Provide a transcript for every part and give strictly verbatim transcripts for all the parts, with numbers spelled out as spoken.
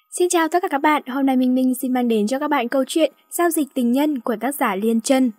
Xin chào tất cả các bạn, hôm nay Minh Minh xin mang đến cho các bạn câu chuyện Giao dịch tình nhân của tác giả Liên Chân.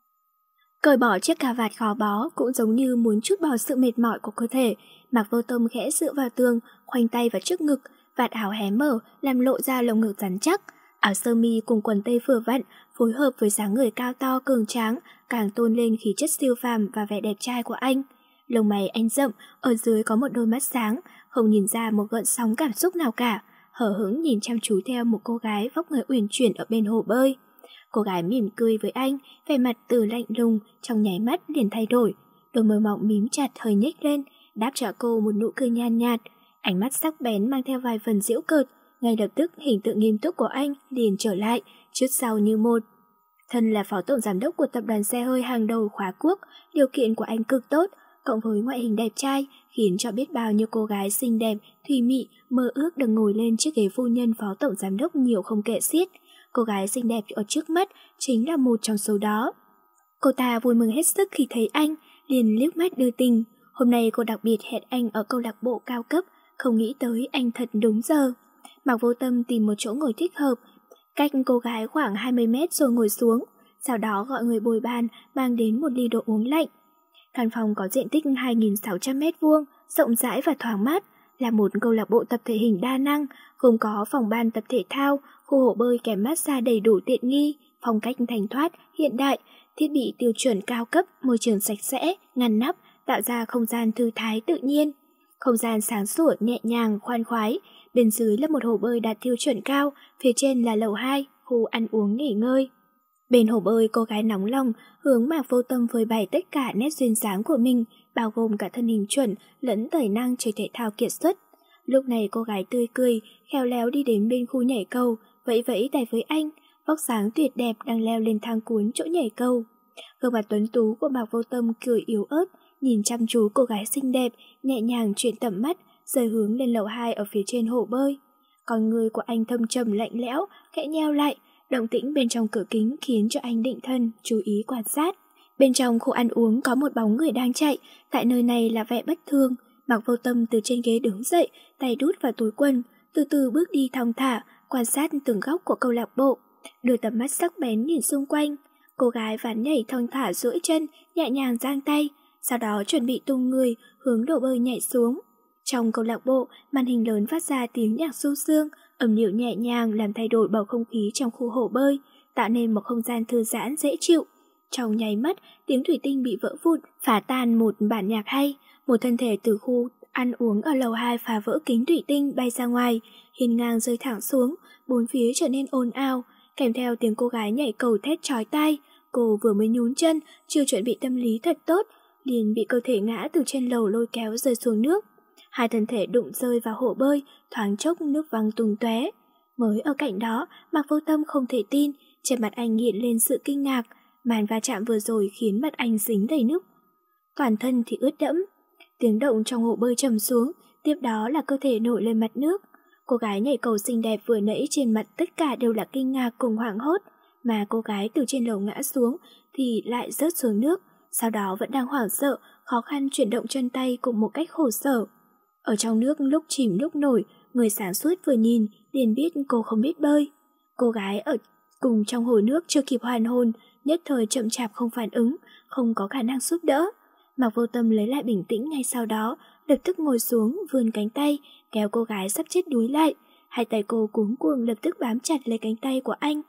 Cởi bỏ chiếc cà vạt khó bó cũng giống như muốn trút bỏ sự mệt mỏi của cơ thể. Mạc Vô Tâm khẽ dựa vào tường, khoanh tay vào trước ngực, vạt áo hé mở làm lộ ra lồng ngực rắn chắc. Áo sơ mi cùng quần tây vừa vặn phối hợp với dáng người cao to cường tráng, càng tôn lên khí chất siêu phàm và vẻ đẹp trai của anh. Lông mày anh rậm, ở dưới có một đôi mắt sáng, không nhìn ra một gợn sóng cảm xúc nào cả. Hở hững nhìn chăm chú theo một cô gái vóc người uyển chuyển ở bên hồ bơi. Cô gái mỉm cười với anh, vẻ mặt từ lạnh lùng trong nháy mắt liền thay đổi, đôi môi mọng mím chặt hơi nhếch lên, đáp trả cô một nụ cười nhàn nhạt, ánh mắt sắc bén mang theo vài phần giễu cợt. Ngay lập tức hình tượng nghiêm túc của anh liền trở lại, trước sau như một. Thân là phó tổng giám đốc của tập đoàn xe hơi hàng đầu khóa quốc, điều kiện của anh cực tốt, cộng với ngoại hình đẹp trai khiến cho biết bao nhiêu cô gái xinh đẹp, thùy mị mơ ước được ngồi lên chiếc ghế phu nhân phó tổng giám đốc nhiều không kể xiết. Cô gái xinh đẹp ở trước mắt chính là một trong số đó. Cô ta vui mừng hết sức khi thấy anh, liền liếc mắt đưa tình. Hôm nay cô đặc biệt hẹn anh ở câu lạc bộ cao cấp, không nghĩ tới anh thật đúng giờ. Mạc Vô Tâm tìm một chỗ ngồi thích hợp, cách cô gái khoảng hai mươi mét rồi ngồi xuống, sau đó gọi người bồi bàn mang đến một ly đồ uống lạnh. Căn phòng có diện tích hai nghìn sáu trăm mét vuông, rộng rãi và thoáng mát, là một câu lạc bộ tập thể hình đa năng, gồm có phòng ban tập thể thao, khu hồ bơi kèm massage đầy đủ tiện nghi, phong cách thanh thoát, hiện đại, thiết bị tiêu chuẩn cao cấp, môi trường sạch sẽ, ngăn nắp, tạo ra không gian thư thái tự nhiên. Không gian sáng sủa, nhẹ nhàng, khoan khoái, bên dưới là một hồ bơi đạt tiêu chuẩn cao, phía trên là lầu hai, khu ăn uống nghỉ ngơi. Bên hồ bơi, cô gái nóng lòng hướng Mạc Vô Tâm phơi bày tất cả nét duyên dáng của mình, bao gồm cả thân hình chuẩn lẫn tài năng chơi thể thao kiệt xuất. Lúc này cô gái tươi cười, khéo léo đi đến bên khu nhảy cầu, vẫy vẫy tay với anh, vóc dáng tuyệt đẹp đang leo lên thang cuốn chỗ nhảy cầu. Gương mặt tuấn tú của Mạc Vô Tâm cười yếu ớt, nhìn chăm chú cô gái xinh đẹp, nhẹ nhàng chuyển tầm mắt, rời hướng lên lầu hai ở phía trên hồ bơi. Con người của anh thâm trầm lạnh lẽo, khẽ nheo lại. Động tĩnh bên trong cửa kính khiến cho anh định thần, chú ý quan sát. Bên trong khu ăn uống có một bóng người đang chạy, tại nơi này là vẻ bất thường. Mạc Vô Tâm từ trên ghế đứng dậy, tay đút vào túi quần, từ từ bước đi thong thả, quan sát từng góc của câu lạc bộ, đưa tầm mắt sắc bén nhìn xung quanh. Cô gái ván nhảy thong thả duỗi chân, nhẹ nhàng giang tay, sau đó chuẩn bị tung người hướng đồ bơi nhảy xuống. Trong câu lạc bộ, màn hình lớn phát ra tiếng nhạc du dương, âm điệu nhẹ nhàng làm thay đổi bầu không khí trong khu hồ bơi, tạo nên một không gian thư giãn dễ chịu. Trong nháy mắt, tiếng thủy tinh bị vỡ vụn, phá tan một bản nhạc hay, một thân thể từ khu ăn uống ở lầu hai phá vỡ kính thủy tinh bay ra ngoài, hiên ngang rơi thẳng xuống, bốn phía trở nên ồn ào, kèm theo tiếng cô gái nhảy cầu thét chói tai. Cô vừa mới nhún chân, chưa chuẩn bị tâm lý thật tốt, liền bị cơ thể ngã từ trên lầu lôi kéo rơi xuống nước. Hai thân thể đụng rơi vào hồ bơi, thoáng chốc nước văng tung tóe. Mới ở cạnh đó, Mạc Vô Tâm không thể tin, trên mặt anh hiện lên sự kinh ngạc, màn va chạm vừa rồi khiến mặt anh dính đầy nước, toàn thân thì ướt đẫm. Tiếng động trong hồ bơi trầm xuống, tiếp đó là cơ thể nổi lên mặt nước. Cô gái nhảy cầu xinh đẹp vừa nãy trên mặt tất cả đều là kinh ngạc cùng hoảng hốt, mà cô gái từ trên lầu ngã xuống thì lại rớt xuống nước, sau đó vẫn đang hoảng sợ, khó khăn chuyển động chân tay cùng một cách khổ sở. Ở trong nước lúc chìm lúc nổi, người sáng suốt vừa nhìn liền biết cô không biết bơi. Cô gái ở cùng trong hồ nước chưa kịp hoàn hồn, nhất thời chậm chạp không phản ứng, không có khả năng giúp đỡ. Mạc Vô Tâm lấy lại bình tĩnh ngay sau đó, lập tức ngồi xuống vươn cánh tay, kéo cô gái sắp chết đuối lại. Hai tay cô cuống cuồng lập tức bám chặt lấy cánh tay của anh.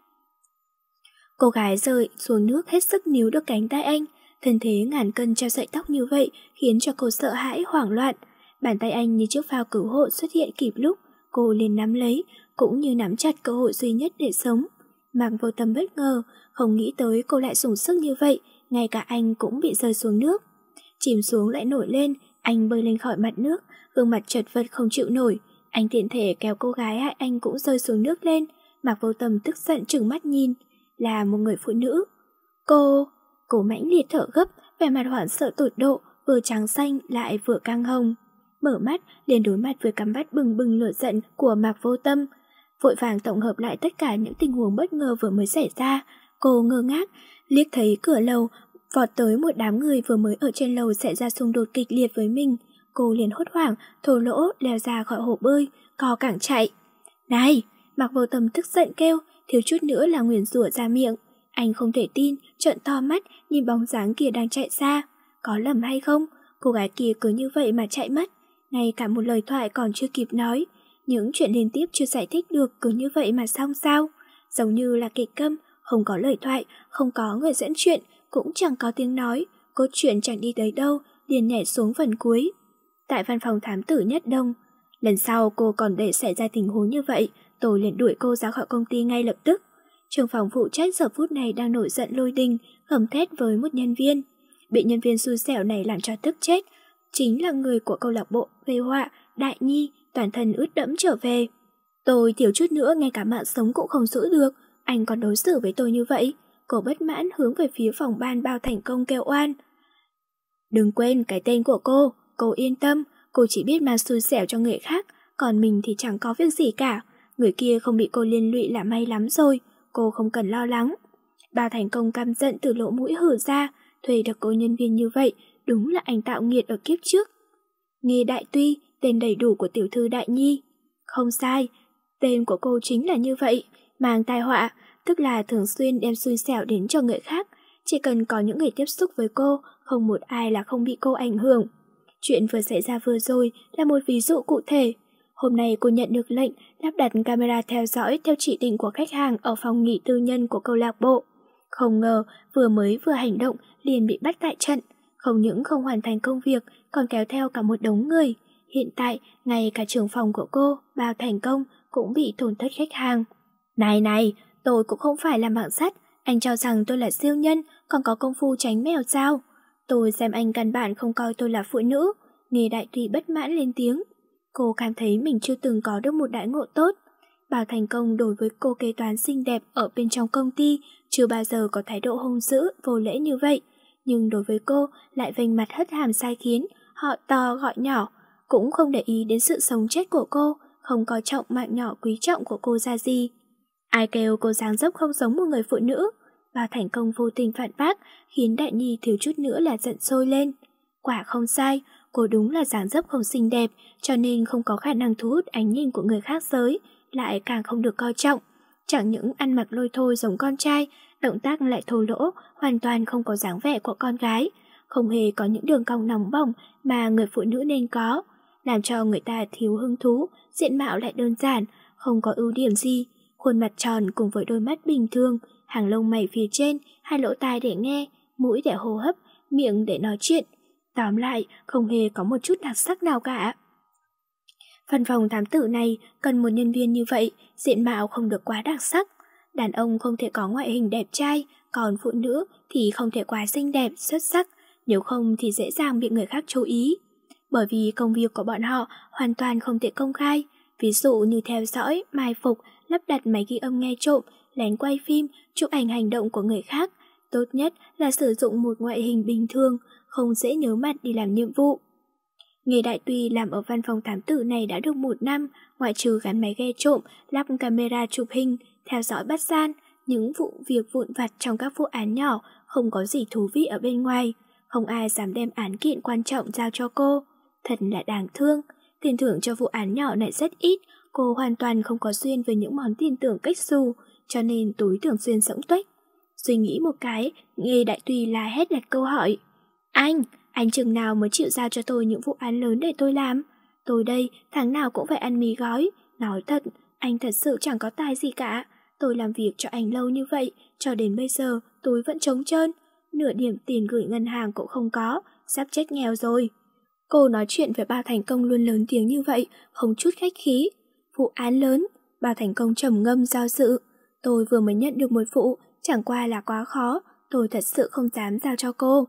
Cô gái rơi xuống nước hết sức níu được cánh tay anh, thân thế ngàn cân treo sợi tóc như vậy khiến cho cô sợ hãi hoảng loạn. Bàn tay anh như chiếc phao cứu hộ xuất hiện kịp lúc, cô liền nắm lấy, cũng như nắm chặt cơ hội duy nhất để sống. Mạc Vô Tâm bất ngờ, không nghĩ tới cô lại dùng sức như vậy, ngay cả anh cũng bị rơi xuống nước. Chìm xuống lại nổi lên, anh bơi lên khỏi mặt nước, gương mặt chật vật không chịu nổi. Anh tiện thể kéo cô gái hại anh cũng rơi xuống nước lên. Mạc Vô Tâm tức giận trừng mắt nhìn, là một người phụ nữ. Cô, cô mãnh liệt thở gấp, vẻ mặt hoảng sợ tột độ, vừa trắng xanh lại vừa căng hồng. Mở mắt, liền đối mặt với cắm bắt bừng bừng lửa giận của Mạc Vô Tâm. Vội vàng tổng hợp lại tất cả những tình huống bất ngờ vừa mới xảy ra. Cô ngơ ngác, liếc thấy cửa lầu, vọt tới một đám người vừa mới ở trên lầu xảy ra xung đột kịch liệt với mình. Cô liền hốt hoảng, thổ lỗ leo ra khỏi hồ bơi, co cẳng chạy. Này, Mạc Vô Tâm tức giận kêu, thiếu chút nữa là nguyền rủa ra miệng. Anh không thể tin, trợn to mắt nhìn bóng dáng kia đang chạy xa. Có lầm hay không? Cô gái kia cứ như vậy mà chạy mất. Ngay cả một lời thoại còn chưa kịp nói. Những chuyện liên tiếp chưa giải thích được cứ như vậy mà xong sao? Giống như là kịch câm, không có lời thoại, không có người dẫn chuyện, cũng chẳng có tiếng nói. Cốt truyện chẳng đi tới đâu, liền nhảy xuống phần cuối. Tại văn phòng thám tử Nhất Đông, lần sau cô còn để xảy ra tình huống như vậy, tôi liền đuổi cô ra khỏi công ty ngay lập tức. Trưởng phòng phụ trách giờ phút này đang nổi giận lôi đình, gầm thét với một nhân viên. Bị nhân viên xui xẻo này làm cho tức chết, chính là người của câu lạc bộ gây họa, Đại Nhi, toàn thân ướt đẫm trở về. Tôi thiếu chút nữa ngay cả mạng sống cũng không giữ được, anh còn đối xử với tôi như vậy. Cô bất mãn hướng về phía phòng ban Bao Thành Công kêu oan. Đừng quên cái tên của cô, cô yên tâm, cô chỉ biết mà xui xẻo cho người khác, còn mình thì chẳng có việc gì cả. Người kia không bị cô liên lụy là may lắm rồi, cô không cần lo lắng. Bao Thành Công căm giận từ lỗ mũi hử ra, thuê được cô nhân viên như vậy, đúng là anh tạo nghiệt ở kiếp trước. Nghe Đại Tuy, tên đầy đủ của tiểu thư Đại Nhi. Không sai, tên của cô chính là như vậy, mang tai họa, tức là thường xuyên đem xui xẻo đến cho người khác. Chỉ cần có những người tiếp xúc với cô, không một ai là không bị cô ảnh hưởng. Chuyện vừa xảy ra vừa rồi là một ví dụ cụ thể. Hôm nay cô nhận được lệnh lắp đặt camera theo dõi theo chỉ định của khách hàng ở phòng nghỉ tư nhân của câu lạc bộ. Không ngờ vừa mới vừa hành động liền bị bắt tại trận. Không những không hoàn thành công việc, còn kéo theo cả một đống người. Hiện tại, ngay cả trưởng phòng của cô, Bao Thành Công, cũng bị tổn thất khách hàng. Này này, tôi cũng không phải là mạng sắt. Anh cho rằng tôi là siêu nhân, còn có công phu tránh mèo sao? Tôi xem anh căn bản không coi tôi là phụ nữ. Nghe Đại Tùy bất mãn lên tiếng. Cô cảm thấy mình chưa từng có được một đãi ngộ tốt. Bao Thành Công đối với cô kế toán xinh đẹp ở bên trong công ty chưa bao giờ có thái độ hung dữ, vô lễ như vậy. Nhưng đối với cô lại vênh mặt hất hàm sai khiến, họ to gọi nhỏ, cũng không để ý đến sự sống chết của cô, không coi trọng mạng nhỏ quý trọng của cô ra gì. Ai kêu cô dáng dấp không giống một người phụ nữ? Bao Thành Công vô tình phản bác, khiến Đại Nhi thiếu chút nữa là giận sôi lên. Quả không sai, cô đúng là dáng dấp không xinh đẹp, cho nên không có khả năng thu hút ánh nhìn của người khác giới, lại càng không được coi trọng. Chẳng những ăn mặc lôi thôi giống con trai, động tác lại thô lỗ, hoàn toàn không có dáng vẻ của con gái, không hề có những đường cong nóng bỏng mà người phụ nữ nên có, làm cho người ta thiếu hứng thú, diện mạo lại đơn giản, không có ưu điểm gì, khuôn mặt tròn cùng với đôi mắt bình thường, hàng lông mày phía trên, hai lỗ tai để nghe, mũi để hô hấp, miệng để nói chuyện. Tóm lại, không hề có một chút đặc sắc nào cả. Văn phòng thám tử này cần một nhân viên như vậy, diện mạo không được quá đặc sắc. Đàn ông không thể có ngoại hình đẹp trai, còn phụ nữ thì không thể quá xinh đẹp, xuất sắc, nếu không thì dễ dàng bị người khác chú ý. Bởi vì công việc của bọn họ hoàn toàn không thể công khai, ví dụ như theo dõi, mai phục, lắp đặt máy ghi âm nghe trộm, lén quay phim, chụp ảnh hành động của người khác. Tốt nhất là sử dụng một ngoại hình bình thường, không dễ nhớ mặt đi làm nhiệm vụ. Nghề Đại Tùy làm ở văn phòng thám tử này đã được một năm, ngoại trừ gắn máy ghe trộm, lắp camera chụp hình, theo dõi bắt gian, những vụ việc vụn vặt trong các vụ án nhỏ không có gì thú vị ở bên ngoài, không ai dám đem án kiện quan trọng giao cho cô. Thật là đáng thương, tiền thưởng cho vụ án nhỏ này rất ít, cô hoàn toàn không có duyên với những món tiền thưởng cách xù, cho nên túi thường xuyên rỗng tuếch. Suy nghĩ một cái, Nghề Đại Tùy la hét đặt câu hỏi. Anh, anh chừng nào mới chịu giao cho tôi những vụ án lớn để tôi làm? Tôi đây, tháng nào cũng phải ăn mì gói. Nói thật, anh thật sự chẳng có tài gì cả. Tôi làm việc cho anh lâu như vậy, cho đến bây giờ tôi vẫn trống trơn. Nửa điểm tiền gửi ngân hàng cũng không có, sắp chết nghèo rồi. Cô nói chuyện với Bao Thành Công luôn lớn tiếng như vậy, không chút khách khí. Vụ án lớn, Bao Thành Công trầm ngâm do dự. Tôi vừa mới nhận được một vụ, chẳng qua là quá khó, tôi thật sự không dám giao cho cô.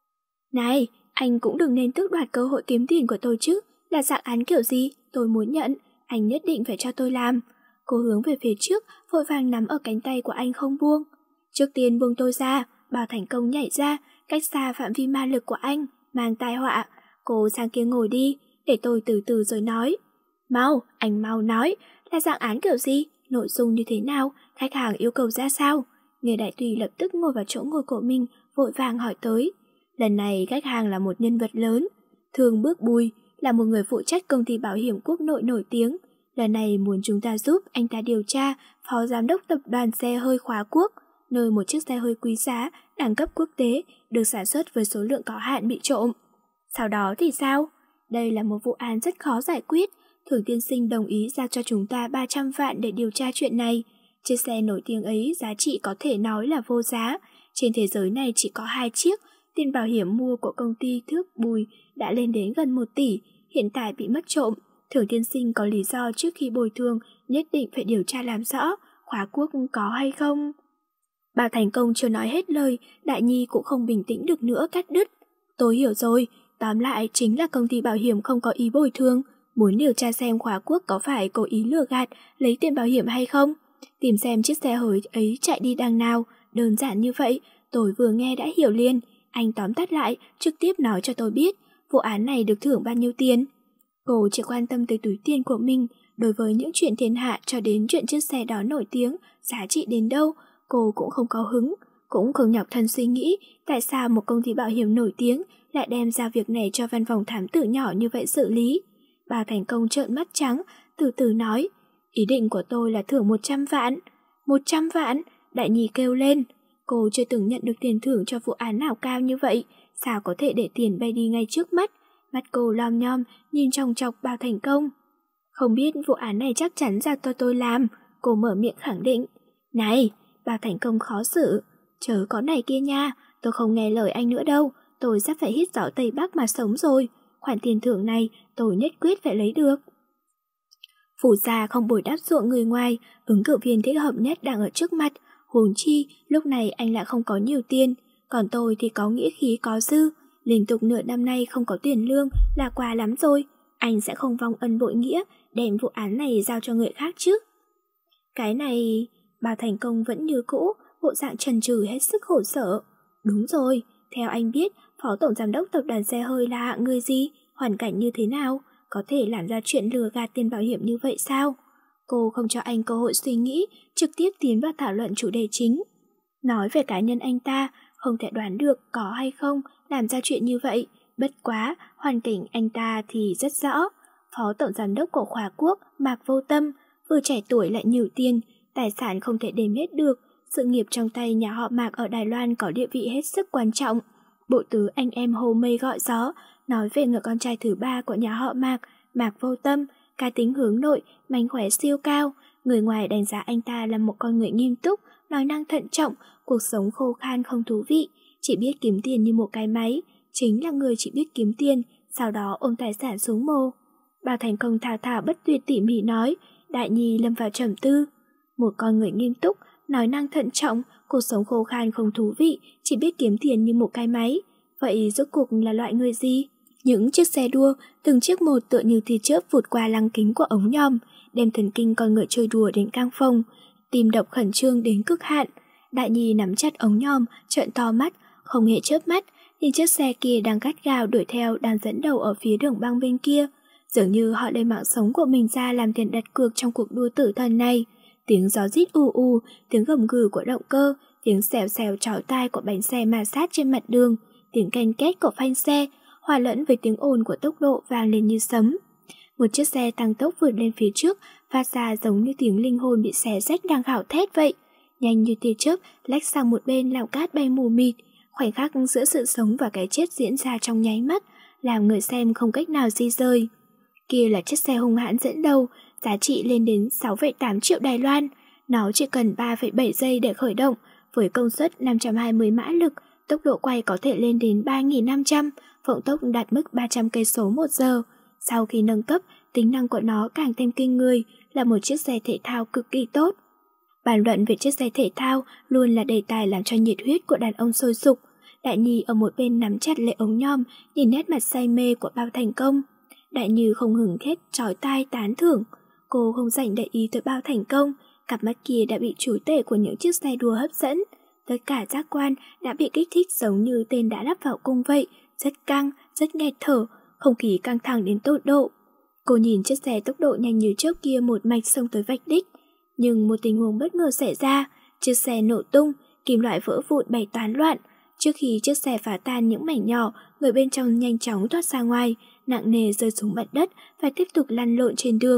Này, anh cũng đừng nên tước đoạt cơ hội kiếm tiền của tôi chứ, là dạng án kiểu gì, tôi muốn nhận, anh nhất định phải cho tôi làm. Cô hướng về phía trước, vội vàng nắm ở cánh tay của anh không buông. Trước tiên buông tôi ra, Bao Thành Công nhảy ra, cách xa phạm vi ma lực của anh, mang tai họa. Cô sang kia ngồi đi, để tôi từ từ rồi nói. Mau, anh mau nói, là dạng án kiểu gì, nội dung như thế nào, khách hàng yêu cầu ra sao? Người Đại Tùy lập tức ngồi vào chỗ ngồi của mình, vội vàng hỏi tới. Lần này khách hàng là một nhân vật lớn, Thường Bước Bùi, là một người phụ trách công ty bảo hiểm quốc nội nổi tiếng. Lần này muốn chúng ta giúp anh ta điều tra phó giám đốc tập đoàn xe hơi Khóa Quốc, nơi một chiếc xe hơi quý giá, đẳng cấp quốc tế, được sản xuất với số lượng có hạn bị trộm. Sau đó thì sao? Đây là một vụ án rất khó giải quyết. Thưởng tiên sinh đồng ý giao cho chúng ta ba trăm vạn để điều tra chuyện này. Chiếc xe nổi tiếng ấy giá trị có thể nói là vô giá. Trên thế giới này chỉ có hai chiếc. Tiền bảo hiểm mua của công ty Thước Bùi đã lên đến gần một tỷ, hiện tại bị mất trộm. Thưởng tiên sinh có lý do trước khi bồi thường nhất định phải điều tra làm rõ Khóa Quốc có hay không. Bà Thành Công chưa nói hết lời, Đại Nhi cũng không bình tĩnh được nữa cắt đứt. Tôi hiểu rồi, tóm lại chính là công ty bảo hiểm không có ý bồi thường, muốn điều tra xem Khóa Quốc có phải cố ý lừa gạt lấy tiền bảo hiểm hay không. Tìm xem chiếc xe hơi ấy chạy đi đằng nào, đơn giản như vậy, tôi vừa nghe đã hiểu liền. Anh tóm tắt lại, trực tiếp nói cho tôi biết, vụ án này được thưởng bao nhiêu tiền. Cô chỉ quan tâm tới túi tiền của mình, đối với những chuyện thiên hạ cho đến chuyện chiếc xe đó nổi tiếng, giá trị đến đâu, cô cũng không có hứng, cũng không nhọc thân suy nghĩ tại sao một công ty bảo hiểm nổi tiếng lại đem ra việc này cho văn phòng thám tử nhỏ như vậy xử lý. Bà Thành Công trợn mắt trắng, từ từ nói, ý định của tôi là thưởng một trăm vạn. Một trăm vạn? Đại Nhi kêu lên. Cô chưa từng nhận được tiền thưởng cho vụ án nào cao như vậy, sao có thể để tiền bay đi ngay trước mắt. Mắt cô lom nhom, nhìn chòng chọc bà Thành Công. Không biết vụ án này chắc chắn ra tôi tôi làm, cô mở miệng khẳng định. Này, bà Thành Công khó xử, chớ có này kia nha, tôi không nghe lời anh nữa đâu, tôi sắp phải hít gió Tây Bắc mà sống rồi. Khoản tiền thưởng này tôi nhất quyết phải lấy được. Phủ gia không bồi đắp ruộng người ngoài, ứng cử viên thích hợp nhất đang ở trước mặt, huống chi lúc này anh lại không có nhiều tiền, còn tôi thì có nghĩa khí có dư, liên tục nửa năm nay không có tiền lương là quá lắm rồi, anh sẽ không vong ân bội nghĩa, đem vụ án này giao cho người khác chứ. Cái này, bà Thành Công vẫn như cũ, bộ dạng chần chừ hết sức khổ sở. Đúng rồi, theo anh biết, phó tổng giám đốc tập đoàn xe hơi là hạng người gì, hoàn cảnh như thế nào, có thể làm ra chuyện lừa gạt tiền bảo hiểm như vậy sao? Cô không cho anh cơ hội suy nghĩ, trực tiếp tiến vào thảo luận chủ đề chính. Nói về cá nhân anh ta, không thể đoán được có hay không làm ra chuyện như vậy, bất quá, hoàn cảnh anh ta thì rất rõ. Phó tổng giám đốc của Khóa Quốc, Mạc Vô Tâm, vừa trẻ tuổi lại nhiều tiền, tài sản không thể đếm hết được, sự nghiệp trong tay nhà họ Mạc ở Đài Loan có địa vị hết sức quan trọng. Bộ tứ anh em hồ mây gọi gió, nói về người con trai thứ ba của nhà họ Mạc, Mạc Vô Tâm, cá tính hướng nội, mánh khóe siêu cao. Người ngoài đánh giá anh ta là một con người nghiêm túc, nói năng thận trọng, cuộc sống khô khan không thú vị, chỉ biết kiếm tiền như một cái máy, chính là người chỉ biết kiếm tiền, sau đó ôm tài sản xuống mồ. Bà Thành Công thao thao bất tuyệt tỉ mỉ nói, Đại Nhi lâm vào trầm tư. Một con người nghiêm túc, nói năng thận trọng, cuộc sống khô khan không thú vị, chỉ biết kiếm tiền như một cái máy. Vậy rốt cuộc là loại người gì? Những chiếc xe đua, từng chiếc một tựa như tia chớp vụt qua lăng kính của ống nhòm, đem thần kinh con người chơi đùa đến căng phồng, tim đập khẩn trương đến cực hạn. Đại Nhi nắm chặt ống nhòm, trợn to mắt, không hề chớp mắt, nhìn chiếc xe kia đang gắt gao đuổi theo, đang dẫn đầu ở phía đường băng bên kia. Dường như họ lấy mạng sống của mình ra làm tiền đặt cược trong cuộc đua tử thần này. Tiếng gió rít u u, tiếng gầm gừ của động cơ, tiếng xèo xèo chói tai của bánh xe ma sát trên mặt đường, tiếng ken két của phanh xe, hòa lẫn với tiếng ồn của tốc độ vang lên như sấm. Một chiếc xe tăng tốc vượt lên phía trước, phát ra giống như tiếng linh hồn bị xé rách đang gào thét vậy. Nhanh như tia chớp, lách sang một bên làm cát bay mù mịt, khoảnh khắc giữa sự sống và cái chết diễn ra trong nháy mắt, làm người xem không cách nào di rời. Kia là chiếc xe hung hãn dẫn đầu, giá trị lên đến sáu phẩy tám triệu Đài Loan. Nó chỉ cần ba phẩy bảy giây để khởi động, với công suất năm trăm hai mươi mã lực, tốc độ quay có thể lên đến ba nghìn năm trăm, vận tốc đạt mức ba trăm cây số một giờ. Sau khi nâng cấp, tính năng của nó càng thêm kinh người, là một chiếc xe thể thao cực kỳ tốt. Bàn luận về chiếc xe thể thao luôn là đề tài làm cho nhiệt huyết của đàn ông sôi sục. Đại Nhi ở một bên nắm chặt lấy ống nhòm, nhìn nét mặt say mê của Bao Thành Công. Đại Như không ngừng khét chói tai tán thưởng. Cô không dành để ý tới Bao Thành Công, cặp mắt kia đã bị chúi tể của những chiếc xe đua hấp dẫn. Tất cả giác quan đã bị kích thích giống như tên đã lắp vào cung vậy, rất căng, rất nghẹt thở, không khí căng thẳng đến tột độ. Cô nhìn chiếc xe tốc độ nhanh như chớp kia một mạch xông tới vạch đích, nhưng một tình huống bất ngờ xảy ra, chiếc xe nổ tung, kim loại vỡ vụn bay toán loạn. Trước khi chiếc xe phá tan những mảnh nhỏ, người bên trong nhanh chóng thoát ra ngoài, nặng nề rơi xuống mặt đất và tiếp tục lăn lộn trên đường.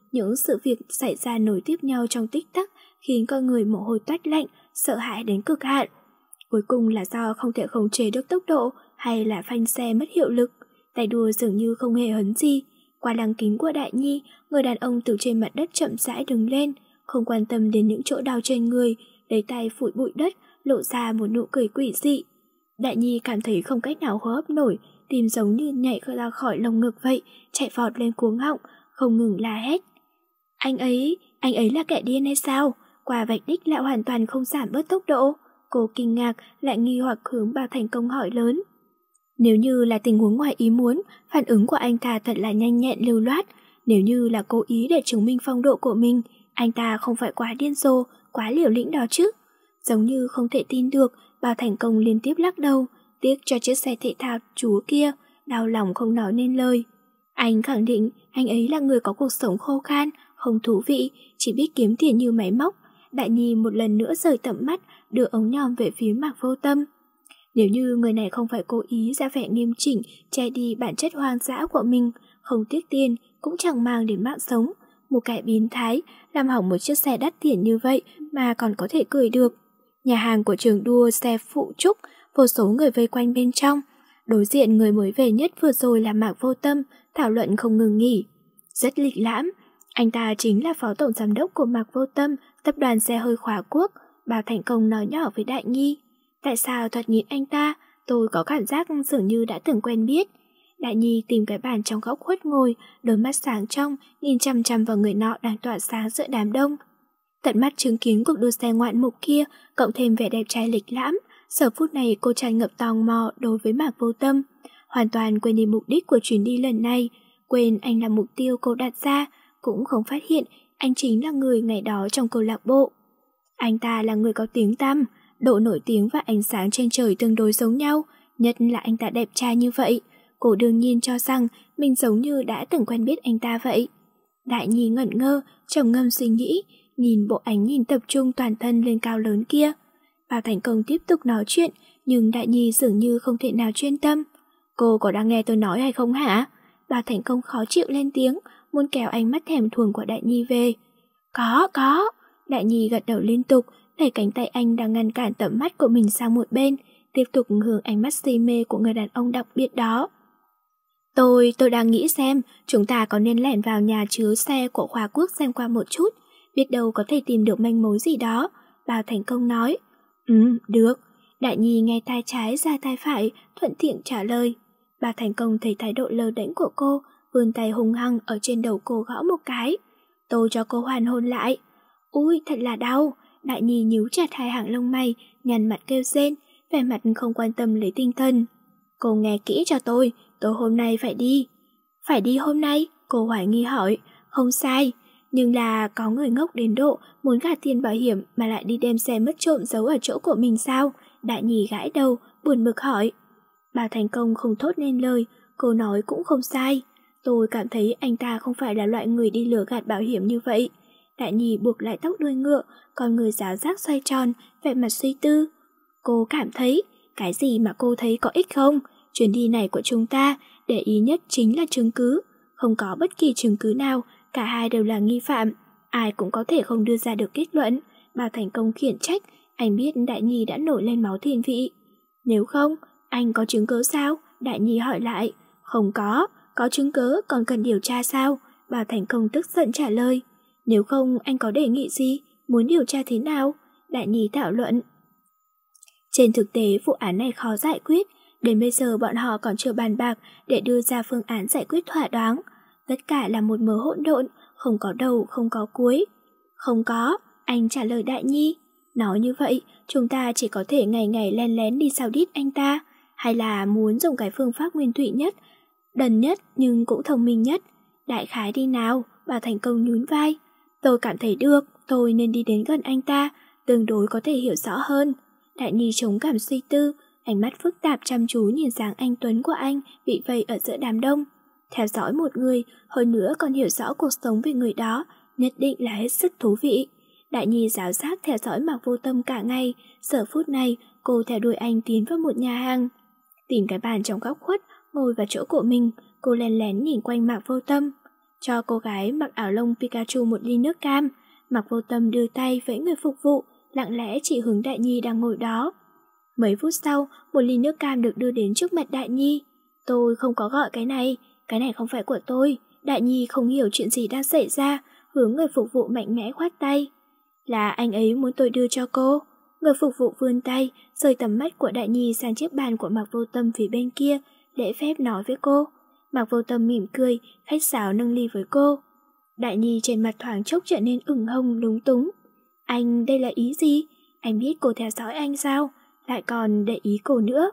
những sự việc xảy ra nối tiếp nhau trong tích tắc khiến con người mồ hôi toát lạnh, sợ hãi đến cực hạn. Cuối cùng là do không thể khống chế được tốc độ hay là phanh xe mất hiệu lực. Tay đua dường như không hề hấn gì. Qua lăng kính của Đại Nhi, người đàn ông từ trên mặt đất chậm rãi đứng lên, không quan tâm đến những chỗ đau trên người, lấy tay phủi bụi đất, lộ ra một nụ cười quỷ dị. Đại Nhi cảm thấy không cách nào hô hấp nổi, tim giống như nhảy ra khỏi lồng ngực vậy, chạy vọt lên cuống họng, không ngừng la hét. Anh ấy, anh ấy là kẻ điên hay sao? Qua vạch đích lại hoàn toàn không giảm bớt tốc độ. Cô kinh ngạc, lại nghi hoặc hướng Bao Thành Công hỏi lớn. Nếu như là tình huống ngoài ý muốn, phản ứng của anh ta thật là nhanh nhẹn lưu loát. Nếu như là cố ý để chứng minh phong độ của mình, anh ta không phải quá điên rồ, quá liều lĩnh đó chứ. Giống như không thể tin được, Bao Thành Công liên tiếp lắc đầu, tiếc cho chiếc xe thể thao chúa kia, đau lòng không nói nên lời. Anh khẳng định anh ấy là người có cuộc sống khô khan, không thú vị, chỉ biết kiếm tiền như máy móc. Đại Nhi một lần nữa rời tầm mắt, đưa ống nhòm về phía Mạc Vô Tâm. Nếu như người này không phải cố ý ra vẻ nghiêm chỉnh, che đi bản chất hoang dã của mình, không tiếc tiền, cũng chẳng mang đến mạng sống. Một kẻ biến thái, làm hỏng một chiếc xe đắt tiền như vậy mà còn có thể cười được. Nhà hàng của trường đua xe phụ trúc, vô số người vây quanh bên trong. Đối diện người mới về nhất vừa rồi là Mạc Vô Tâm, thảo luận không ngừng nghỉ. Rất lịch lãm, anh ta chính là phó tổng giám đốc của Mạc Vô Tâm, tập đoàn xe hơi Khóa Quốc. Bao Thành Công nói nhỏ với Đại Nhi. Tại sao thoạt nhìn anh ta, tôi có cảm giác dường như đã từng quen biết. Đại Nhi tìm cái bàn trong góc khuất ngồi, đôi mắt sáng trong, nhìn chăm chăm vào người nọ đang tỏa sáng giữa đám đông. Tận mắt chứng kiến cuộc đua xe ngoạn mục kia, cộng thêm vẻ đẹp trai lịch lãm, giờ phút này cô tràn ngập tò mò đối với Mạc Vô Tâm, hoàn toàn quên đi mục đích của chuyến đi lần này, quên anh là mục tiêu cô đặt ra, cũng không phát hiện anh chính là người ngày đó trong câu lạc bộ. Anh ta là người có tiếng tăm, độ nổi tiếng và ánh sáng trên trời tương đối giống nhau, nhất là anh ta đẹp trai như vậy. Cô đương nhiên cho rằng mình giống như đã từng quen biết anh ta vậy. Đại Nhi ngẩn ngơ, trầm ngâm suy nghĩ, nhìn bộ ánh nhìn tập trung toàn thân lên cao lớn kia. Bao Thành Công tiếp tục nói chuyện, nhưng Đại Nhi dường như không thể nào chuyên tâm. Cô có đang nghe tôi nói hay không hả? Bao Thành Công khó chịu lên tiếng, muốn kéo ánh mắt thèm thuồng của Đại Nhi về. Có, có. Đại Nhi gật đầu liên tục, đẩy cánh tay anh đang ngăn cản tầm mắt của mình sang một bên, tiếp tục hướng ánh mắt si mê của người đàn ông đặc biệt đó. Tôi, tôi đang nghĩ xem, chúng ta có nên lẻn vào nhà chứa xe của Khóa Quốc xem qua một chút, biết đâu có thể tìm được manh mối gì đó. Bao Thành Công nói. Ừ, được. Đại Nhi nghe tai trái ra tai phải, thuận tiện trả lời. Bao Thành Công thấy thái độ lơ đễnh của cô, vươn tay hung hăng ở trên đầu cô gõ một cái. Tôi cho cô hoàn hồn lại. Ui, thật là đau. Đại Nhi nhíu chặt hai hàng lông mày, nhăn mặt kêu rên, vẻ mặt không quan tâm lấy tinh thần. Cô nghe kỹ cho tôi, tôi hôm nay phải đi. Phải đi hôm nay? Cô hoài nghi hỏi. Không sai, nhưng là có người ngốc đến độ muốn gạt tiền bảo hiểm mà lại đi đem xe mất trộm giấu ở chỗ của mình sao? Đại Nhi gãi đầu, buồn bực hỏi. Bao Thành Công không thốt nên lời, cô nói cũng không sai. Tôi cảm thấy anh ta không phải là loại người đi lừa gạt bảo hiểm như vậy. Đại Nhi buộc lại tóc đuôi ngựa, con người giáo giác xoay tròn, vẻ mặt suy tư. Cô cảm thấy, cái gì mà cô thấy có ích không? Chuyến đi này của chúng ta, để ý nhất chính là chứng cứ. Không có bất kỳ chứng cứ nào, cả hai đều là nghi phạm. Ai cũng có thể không đưa ra được kết luận. Bao Thành Công khiển trách, anh biết Đại Nhi đã nổi lên máu thiên vị. Nếu không, anh có chứng cứ sao? Đại Nhi hỏi lại. Không có, có chứng cứ còn cần điều tra sao? Bao Thành Công tức giận trả lời. Nếu không, anh có đề nghị gì? Muốn điều tra thế nào? Đại Nhi thảo luận. Trên thực tế, vụ án này khó giải quyết. Đến bây giờ bọn họ còn chưa bàn bạc để đưa ra phương án giải quyết thỏa đáng. Tất cả là một mớ hỗn độn, không có đầu, không có cuối. Không có, anh trả lời Đại Nhi. Nói như vậy, chúng ta chỉ có thể ngày ngày len lén đi sau đít anh ta, hay là muốn dùng cái phương pháp nguyên thủy nhất, đần nhất nhưng cũng thông minh nhất. Đại khái đi nào, Bà Thành Công nhún vai. Tôi cảm thấy được, tôi nên đi đến gần anh ta, tương đối có thể hiểu rõ hơn. Đại Nhi chống cảm suy tư, ánh mắt phức tạp chăm chú nhìn dáng anh tuấn của anh bị vây ở giữa đám đông. Theo dõi một người, hơn nữa còn hiểu rõ cuộc sống về người đó, nhất định là hết sức thú vị. Đại Nhi giáo giác theo dõi Mạc Vô Tâm cả ngày, giờ phút này cô theo đuổi anh tiến vào một nhà hàng. Tìm cái bàn trong góc khuất, ngồi vào chỗ của mình, cô lén lén nhìn quanh Mạc Vô Tâm. cho cô gái mặc áo lông Pikachu một ly nước cam. Mạc Vô Tâm đưa tay với người phục vụ, lặng lẽ chỉ hướng Đại Nhi đang ngồi đó. Mấy phút sau, một ly nước cam được đưa đến trước mặt Đại Nhi. Tôi không có gọi cái này, cái này không phải của tôi. Đại Nhi không hiểu chuyện gì đang xảy ra, hướng người phục vụ mạnh mẽ khoát tay. Là anh ấy muốn tôi đưa cho cô. Người phục vụ vươn tay, rời tầm mắt của Đại Nhi sang chiếc bàn của Mạc Vô Tâm phía bên kia, lễ phép nói với cô. Mạc Vô Tâm mỉm cười, khách sáo nâng ly với cô. Đại Nhi trên mặt thoáng chốc trở nên ửng hồng lúng túng. Anh đây là ý gì? Anh biết cô theo dõi anh sao? Lại còn để ý cô nữa.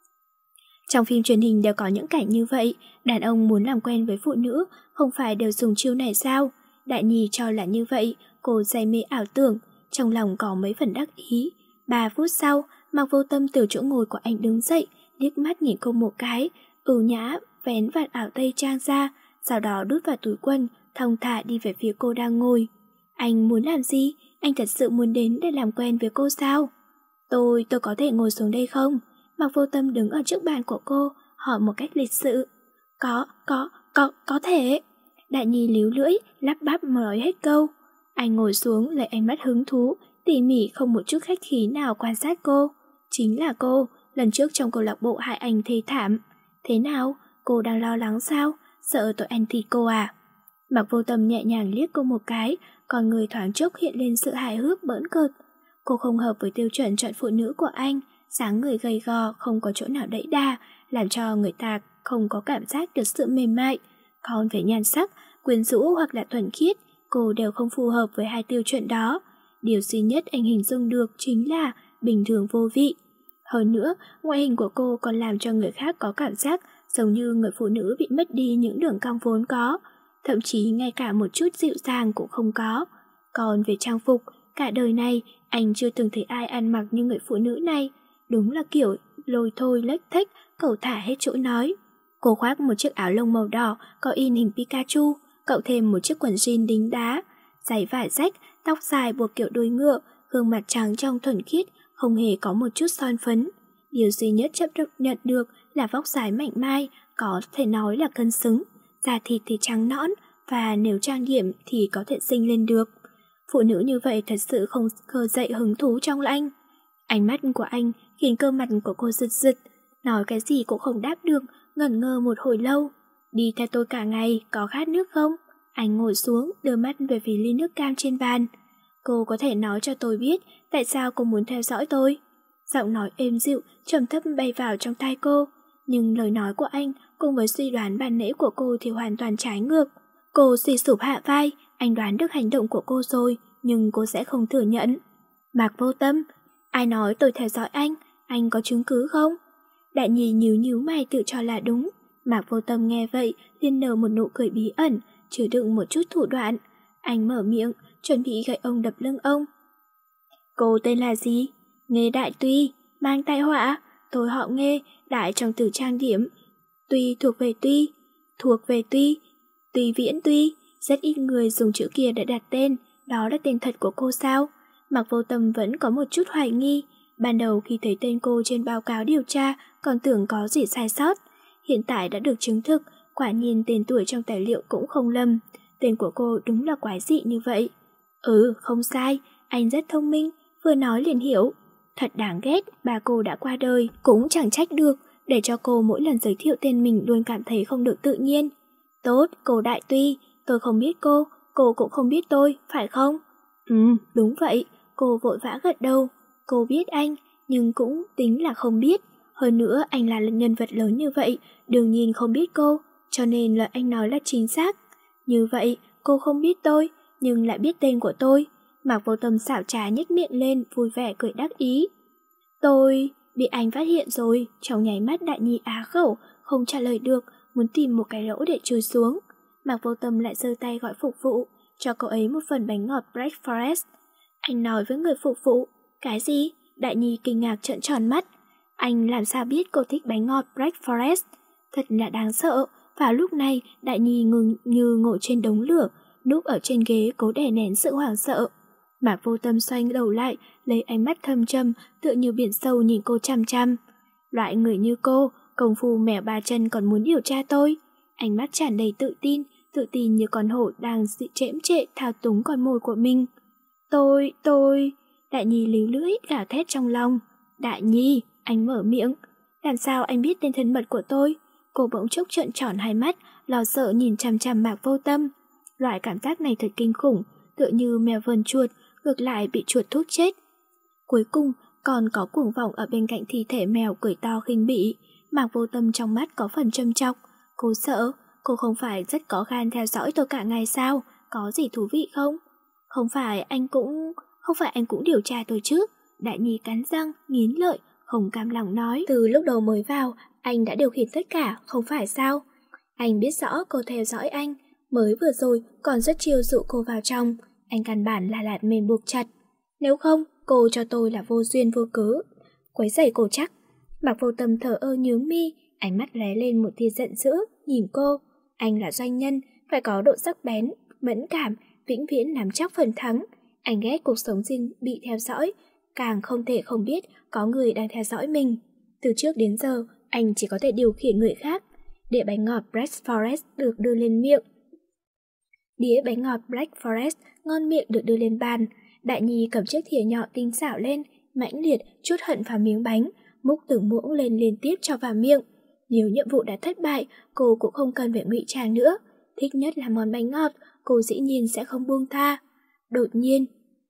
Trong phim truyền hình đều có những cảnh như vậy, đàn ông muốn làm quen với phụ nữ, không phải đều dùng chiêu này sao? Đại Nhi cho là như vậy, cô say mê ảo tưởng, trong lòng có mấy phần đắc ý. Ba phút sau, Mạc Vô Tâm từ chỗ ngồi của anh đứng dậy, liếc mắt nhìn cô một cái, ưu nhã, vén vạt áo tây trang ra, sau đó đút vào túi quần, thong thả đi về phía cô đang ngồi. Anh muốn làm gì? Anh thật sự muốn đến để làm quen với cô sao? Tôi, tôi có thể ngồi xuống đây không? Mạc Vô Tâm đứng ở trước bàn của cô, hỏi một cách lịch sự. Có, có, có, có thể. Đại Nhi líu lưỡi, lắp bắp nói hết câu. Anh ngồi xuống lấy ánh mắt hứng thú, tỉ mỉ không một chút khách khí nào quan sát cô. Chính là cô, lần trước trong câu lạc bộ hại anh thê thảm. Thế nào? Cô đang lo lắng sao? Sợ tội anh thịt cô à? Mạc Vô Tâm nhẹ nhàng liếc cô một cái, còn người thoáng chốc hiện lên sự hài hước bỡn cợt. Cô không hợp với tiêu chuẩn chọn phụ nữ của anh, dáng người gầy gò, không có chỗ nào đẫy đà, làm cho người ta không có cảm giác được sự mềm mại. Còn về nhan sắc, quyến rũ hoặc là thuần khiết, cô đều không phù hợp với hai tiêu chuẩn đó. Điều duy nhất anh hình dung được chính là bình thường vô vị. Hơn nữa, ngoại hình của cô còn làm cho người khác có cảm giác giống như người phụ nữ bị mất đi những đường cong vốn có, thậm chí ngay cả một chút dịu dàng cũng không có. Còn về trang phục, cả đời này anh chưa từng thấy ai ăn mặc như người phụ nữ này, đúng là kiểu lôi thôi lếch thếch, cẩu thả hết chỗ nói. Cô khoác một chiếc áo lông màu đỏ có in hình Pikachu, cậu thêm một chiếc quần jean đính đá, giày vải rách, tóc dài buộc kiểu đuôi ngựa, gương mặt trắng trong thuần khiết, không hề có một chút son phấn. Điều duy nhất chấp nhận được là vóc dáng mảnh mai, có thể nói là cân xứng, da thịt thì trắng nõn, và nếu trang điểm thì có thể xinh lên được. Phụ nữ như vậy thật sự không khơi dậy hứng thú trong anh. Ánh mắt của anh khiến cơ mặt của cô giật giật, nói cái gì cũng không đáp được, ngẩn ngơ một hồi lâu. Đi theo tôi cả ngày, có khát nước không? Anh ngồi xuống, đưa mắt về phía ly nước cam trên bàn. Cô có thể nói cho tôi biết tại sao cô muốn theo dõi tôi? Giọng nói êm dịu, trầm thấp bay vào trong tai cô. Nhưng lời nói của anh cùng với suy đoán ban nãy của cô thì hoàn toàn trái ngược. Cô suy sụp hạ vai, anh đoán được hành động của cô rồi, nhưng cô sẽ không thừa nhận. Mạc Vô Tâm, ai nói tôi theo dõi anh? Anh có chứng cứ không? Đại Nhi nhíu nhíu mày tự cho là đúng. Mạc Vô Tâm nghe vậy, liền nở một nụ cười bí ẩn, chứa đựng một chút thủ đoạn. Anh mở miệng, chuẩn bị gậy ông đập lưng ông. Cô tên là gì? Nghê Đại Tuy, mang tai họa. Tôi họ Nghê, đại trong từ trang điểm. Tuy thuộc về Tuy, thuộc về Tuy, Tuy Viễn Tuy. Rất ít người dùng chữ kia để đặt tên, đó là tên thật của cô sao? Mạc Vô Tâm vẫn có một chút hoài nghi. Ban đầu khi thấy tên cô trên báo cáo điều tra, còn tưởng có gì sai sót. Hiện tại đã được chứng thực, quả nhiên tên tuổi trong tài liệu cũng không lầm. Tên của cô đúng là quái dị như vậy. Ừ, không sai, anh rất thông minh, vừa nói liền hiểu. Thật đáng ghét, bà cô đã qua đời, cũng chẳng trách được, để cho cô mỗi lần giới thiệu tên mình luôn cảm thấy không được tự nhiên. Tốt, cô Đại Tuy, tôi không biết cô, cô cũng không biết tôi, phải không? Ừ, đúng vậy, cô vội vã gật đầu. Cô biết anh, nhưng cũng tính là không biết. Hơn nữa anh là nhân vật lớn như vậy, đương nhiên không biết cô, cho nên lời anh nói là chính xác. Như vậy, cô không biết tôi, nhưng lại biết tên của tôi. Mạc Vô Tâm xảo trá nhếch miệng lên, vui vẻ cười đắc ý. Tôi bị anh phát hiện rồi, trong nháy mắt Đại Nhi á khẩu, không trả lời được, muốn tìm một cái lỗ để chui xuống. Mạc Vô Tâm lại giơ tay gọi phục vụ, cho cậu ấy một phần bánh ngọt Black Forest. Anh nói với người phục vụ, cái gì? Đại Nhi kinh ngạc trợn tròn mắt. Anh làm sao biết cô thích bánh ngọt Black Forest? Thật là đáng sợ. Vào lúc này, Đại Nhi ngừng như ngồi trên đống lửa, núp ở trên ghế cố đè nén sự hoảng sợ. Mạc Vô Tâm xoay đầu lại, lấy ánh mắt thâm trầm, tựa như biển sâu nhìn cô chăm chăm. Loại người như cô, công phu mèo ba chân còn muốn điều tra tôi. Ánh mắt tràn đầy tự tin, tự tin như con hổ đang chễm trệ thao túng con mồi của mình. Tôi, tôi... Đại Nhi líu lưỡi gào thét trong lòng. Đại Nhi, anh mở miệng. Làm sao anh biết tên thân mật của tôi? Cô bỗng chốc trợn tròn hai mắt, lo sợ nhìn chằm chằm Mạc Vô Tâm. Loại cảm giác này thật kinh khủng, tựa như mèo vờn chuột, ngược lại bị chuột thút chết. Cuối cùng, còn có cuồng vọng ở bên cạnh thi thể mèo cười to khinh bỉ. Mạc Vô Tâm trong mắt có phần châm chọc. Cô sợ, cô không phải rất có gan theo dõi tôi cả ngày sao? Có gì thú vị không? Không phải anh cũng... Không phải anh cũng điều tra tôi chứ? Đại Nhi cắn răng, nghiến lợi, không cam lòng nói. Từ lúc đầu mới vào, anh đã điều khiển tất cả, không phải sao? Anh biết rõ cô theo dõi anh. Mới vừa rồi còn rất chiêu dụ cô vào trong. Anh căn bản là lạt mềm buộc chặt. Nếu không, cô cho tôi là vô duyên vô cớ quấy rầy cô chắc. Mạc Vô Tâm thở ơ nhướng mi, ánh mắt lóe lên một tia giận dữ, nhìn cô. Anh là doanh nhân, phải có độ sắc bén, mẫn cảm, vĩnh viễn nắm chắc phần thắng. Anh ghét cuộc sống riêng bị theo dõi, càng không thể không biết có người đang theo dõi mình. Từ trước đến giờ, anh chỉ có thể điều khiển người khác. Đĩa bánh ngọt Black Forest được đưa lên miệng. Đĩa bánh ngọt Black Forest ngon miệng được đưa lên bàn. Đại Nhi cầm chiếc thìa nhỏ tinh xảo lên, mãnh liệt chút hận vào miếng bánh, múc từng muỗng lên liên tiếp cho vào miệng. Nếu nhiệm vụ đã thất bại, cô cũng không cần phải ngụy trang nữa. Thích nhất là món bánh ngọt, cô dĩ nhiên sẽ không buông tha. Đột nhiên,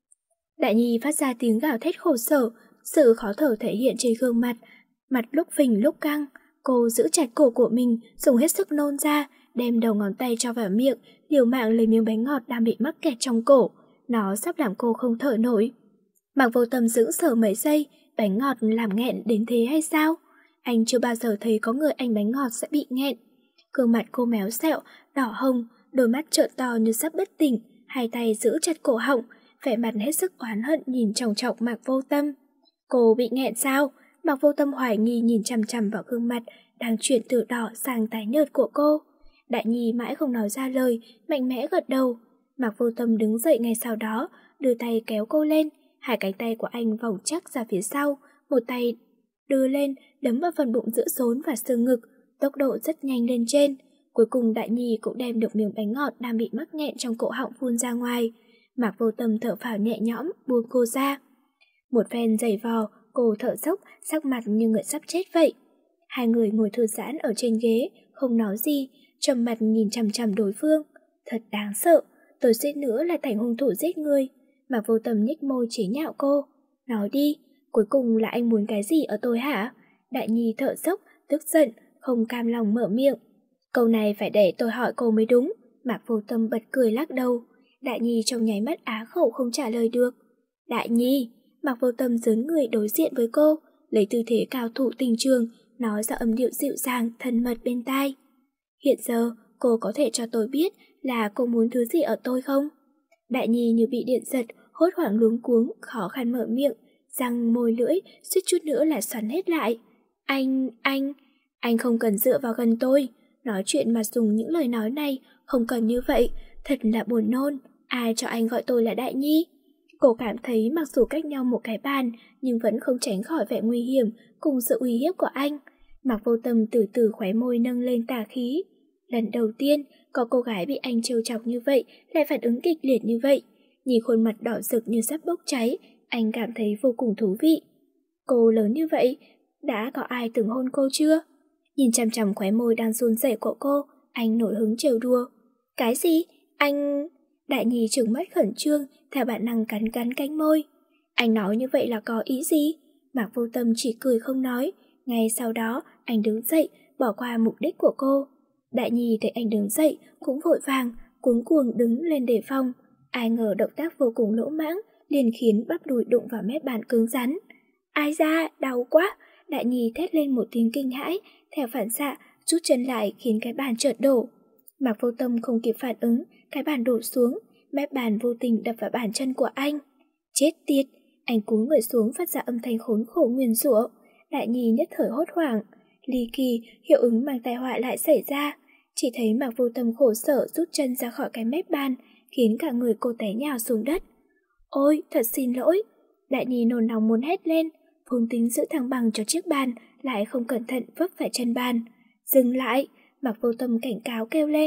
Đại Nhi phát ra tiếng gào thét khổ sở, sự khó thở thể hiện trên gương mặt, mặt lúc phình lúc căng. Cô giữ chặt cổ của mình, dùng hết sức nôn ra, đem đầu ngón tay cho vào miệng, liều mạng lấy miếng bánh ngọt đang bị mắc kẹt trong cổ. Nó sắp làm cô không thở nổi. Mạc Vô Tâm sững sờ mấy giây, bánh ngọt làm nghẹn đến thế hay sao? Anh chưa bao giờ thấy có người ăn bánh ngọt sẽ bị nghẹn. Gương mặt cô méo xẹo, đỏ hồng, đôi mắt trợn to như sắp bất tỉnh, hai tay giữ chặt cổ họng, vẻ mặt hết sức oán hận nhìn chòng chọc Mạc Vô Tâm. Cô bị nghẹn sao? Mạc Vô Tâm hoài nghi nhìn chằm chằm vào gương mặt đang chuyển từ đỏ sang tái nhợt của cô. Đại Nhi mãi không nói ra lời, mạnh mẽ gật đầu. Mạc Vô Tâm đứng dậy ngay sau đó, đưa tay kéo cô lên, hai cánh tay của anh vòng chắc ra phía sau, một tay đưa lên đấm vào phần bụng giữa rốn và xương ngực, tốc độ rất nhanh lên trên. Cuối cùng Đại Nhi cũng đem được miếng bánh ngọt đang bị mắc nghẹn trong cổ họng phun ra ngoài. Mạc Vô Tâm thở phào nhẹ nhõm buông cô ra. Một phen giày vò, cô thở dốc, sắc mặt như người sắp chết vậy. Hai người ngồi thư giãn ở trên ghế, không nói gì, trầm mặt nhìn chằm chằm đối phương. Thật đáng sợ, tôi suýt nữa là thành hung thủ giết người. Mạc Vô Tâm nhếch môi chế nhạo cô. Nói đi, cuối cùng là anh muốn cái gì ở tôi hả? Đại Nhi thở dốc, tức giận, không cam lòng mở miệng. Câu này phải để tôi hỏi cô mới đúng. Mạc Vô Tâm bật cười lắc đầu. Đại Nhi trong nháy mắt á khẩu không trả lời được. Đại Nhi, Mạc Vô Tâm dướn người đối diện với cô, lấy tư thế cao thủ tình trường, nói ra âm điệu dịu dàng, thân mật bên tai. Hiện giờ, cô có thể cho tôi biết là cô muốn thứ gì ở tôi không? Đại Nhi như bị điện giật, hốt hoảng luống cuống, khó khăn mở miệng, răng môi lưỡi, suýt chút nữa là xoắn hết lại. Anh, anh, anh không cần dựa vào gần tôi. Nói chuyện mà dùng những lời nói này, không cần như vậy, thật là buồn nôn. Ai cho anh gọi tôi là Đại Nhi? Cô cảm thấy mặc dù cách nhau một cái bàn, nhưng vẫn không tránh khỏi vẻ nguy hiểm cùng sự uy hiếp của anh. Mạc Vô Tâm từ từ khóe môi nâng lên tà khí. Lần đầu tiên, có cô gái bị anh trêu chọc như vậy, lại phản ứng kịch liệt như vậy. Nhìn khuôn mặt đỏ rực như sắp bốc cháy, anh cảm thấy vô cùng thú vị. Cô lớn như vậy, đã có ai từng hôn cô chưa? Nhìn chằm chằm khóe môi đang run rẩy của cô, anh nổi hứng trêu đùa. Cái gì? Anh... Đại Nhi trừng mắt khẩn trương, theo bản năng cắn cắn cánh môi. Anh nói như vậy là có ý gì? Mạc Vô Tâm chỉ cười không nói. Ngay sau đó, anh đứng dậy, bỏ qua mục đích của cô. Đại Nhi thấy anh đứng dậy, cũng vội vàng, cuống cuồng đứng lên đề phòng. Ai ngờ động tác vô cùng lỗ mãng, liền khiến bắp đùi đụng vào mép bàn cứng rắn. Ai da, đau quá! Đại Nhi thét lên một tiếng kinh hãi, theo phản xạ, rút chân lại khiến cái bàn chợt đổ. Mạc Vô Tâm không kịp phản ứng, cái bàn đổ xuống, mép bàn vô tình đập vào bàn chân của anh. Chết tiệt! Anh cúi người xuống phát ra âm thanh khốn khổ nguyền rủa. Đại Nhi nhất thời hốt hoảng. Ly kỳ, hiệu ứng mang tai họa lại xảy ra. Chỉ thấy Mạc Vô Tâm khổ sở rút chân ra khỏi cái mép bàn, khiến cả người cô té nhào xuống đất. Ôi, thật xin lỗi! Đại Nhi nôn nóng muốn hét lên, vốn tính giữ thăng bằng cho chiếc bàn, lại không cẩn thận vấp phải chân bàn. Dừng lại! Mạc Vô Tâm cảnh cáo kêu lên.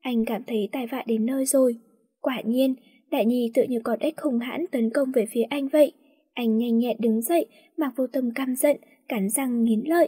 anh cảm thấy tai vạ đến nơi rồi. Quả nhiên, Đại Nhi tựa như con ếch hung hãn tấn công về phía anh vậy. Anh nhanh nhẹn đứng dậy, Mạc Vô Tâm căm giận, cắn răng nghiến lợi.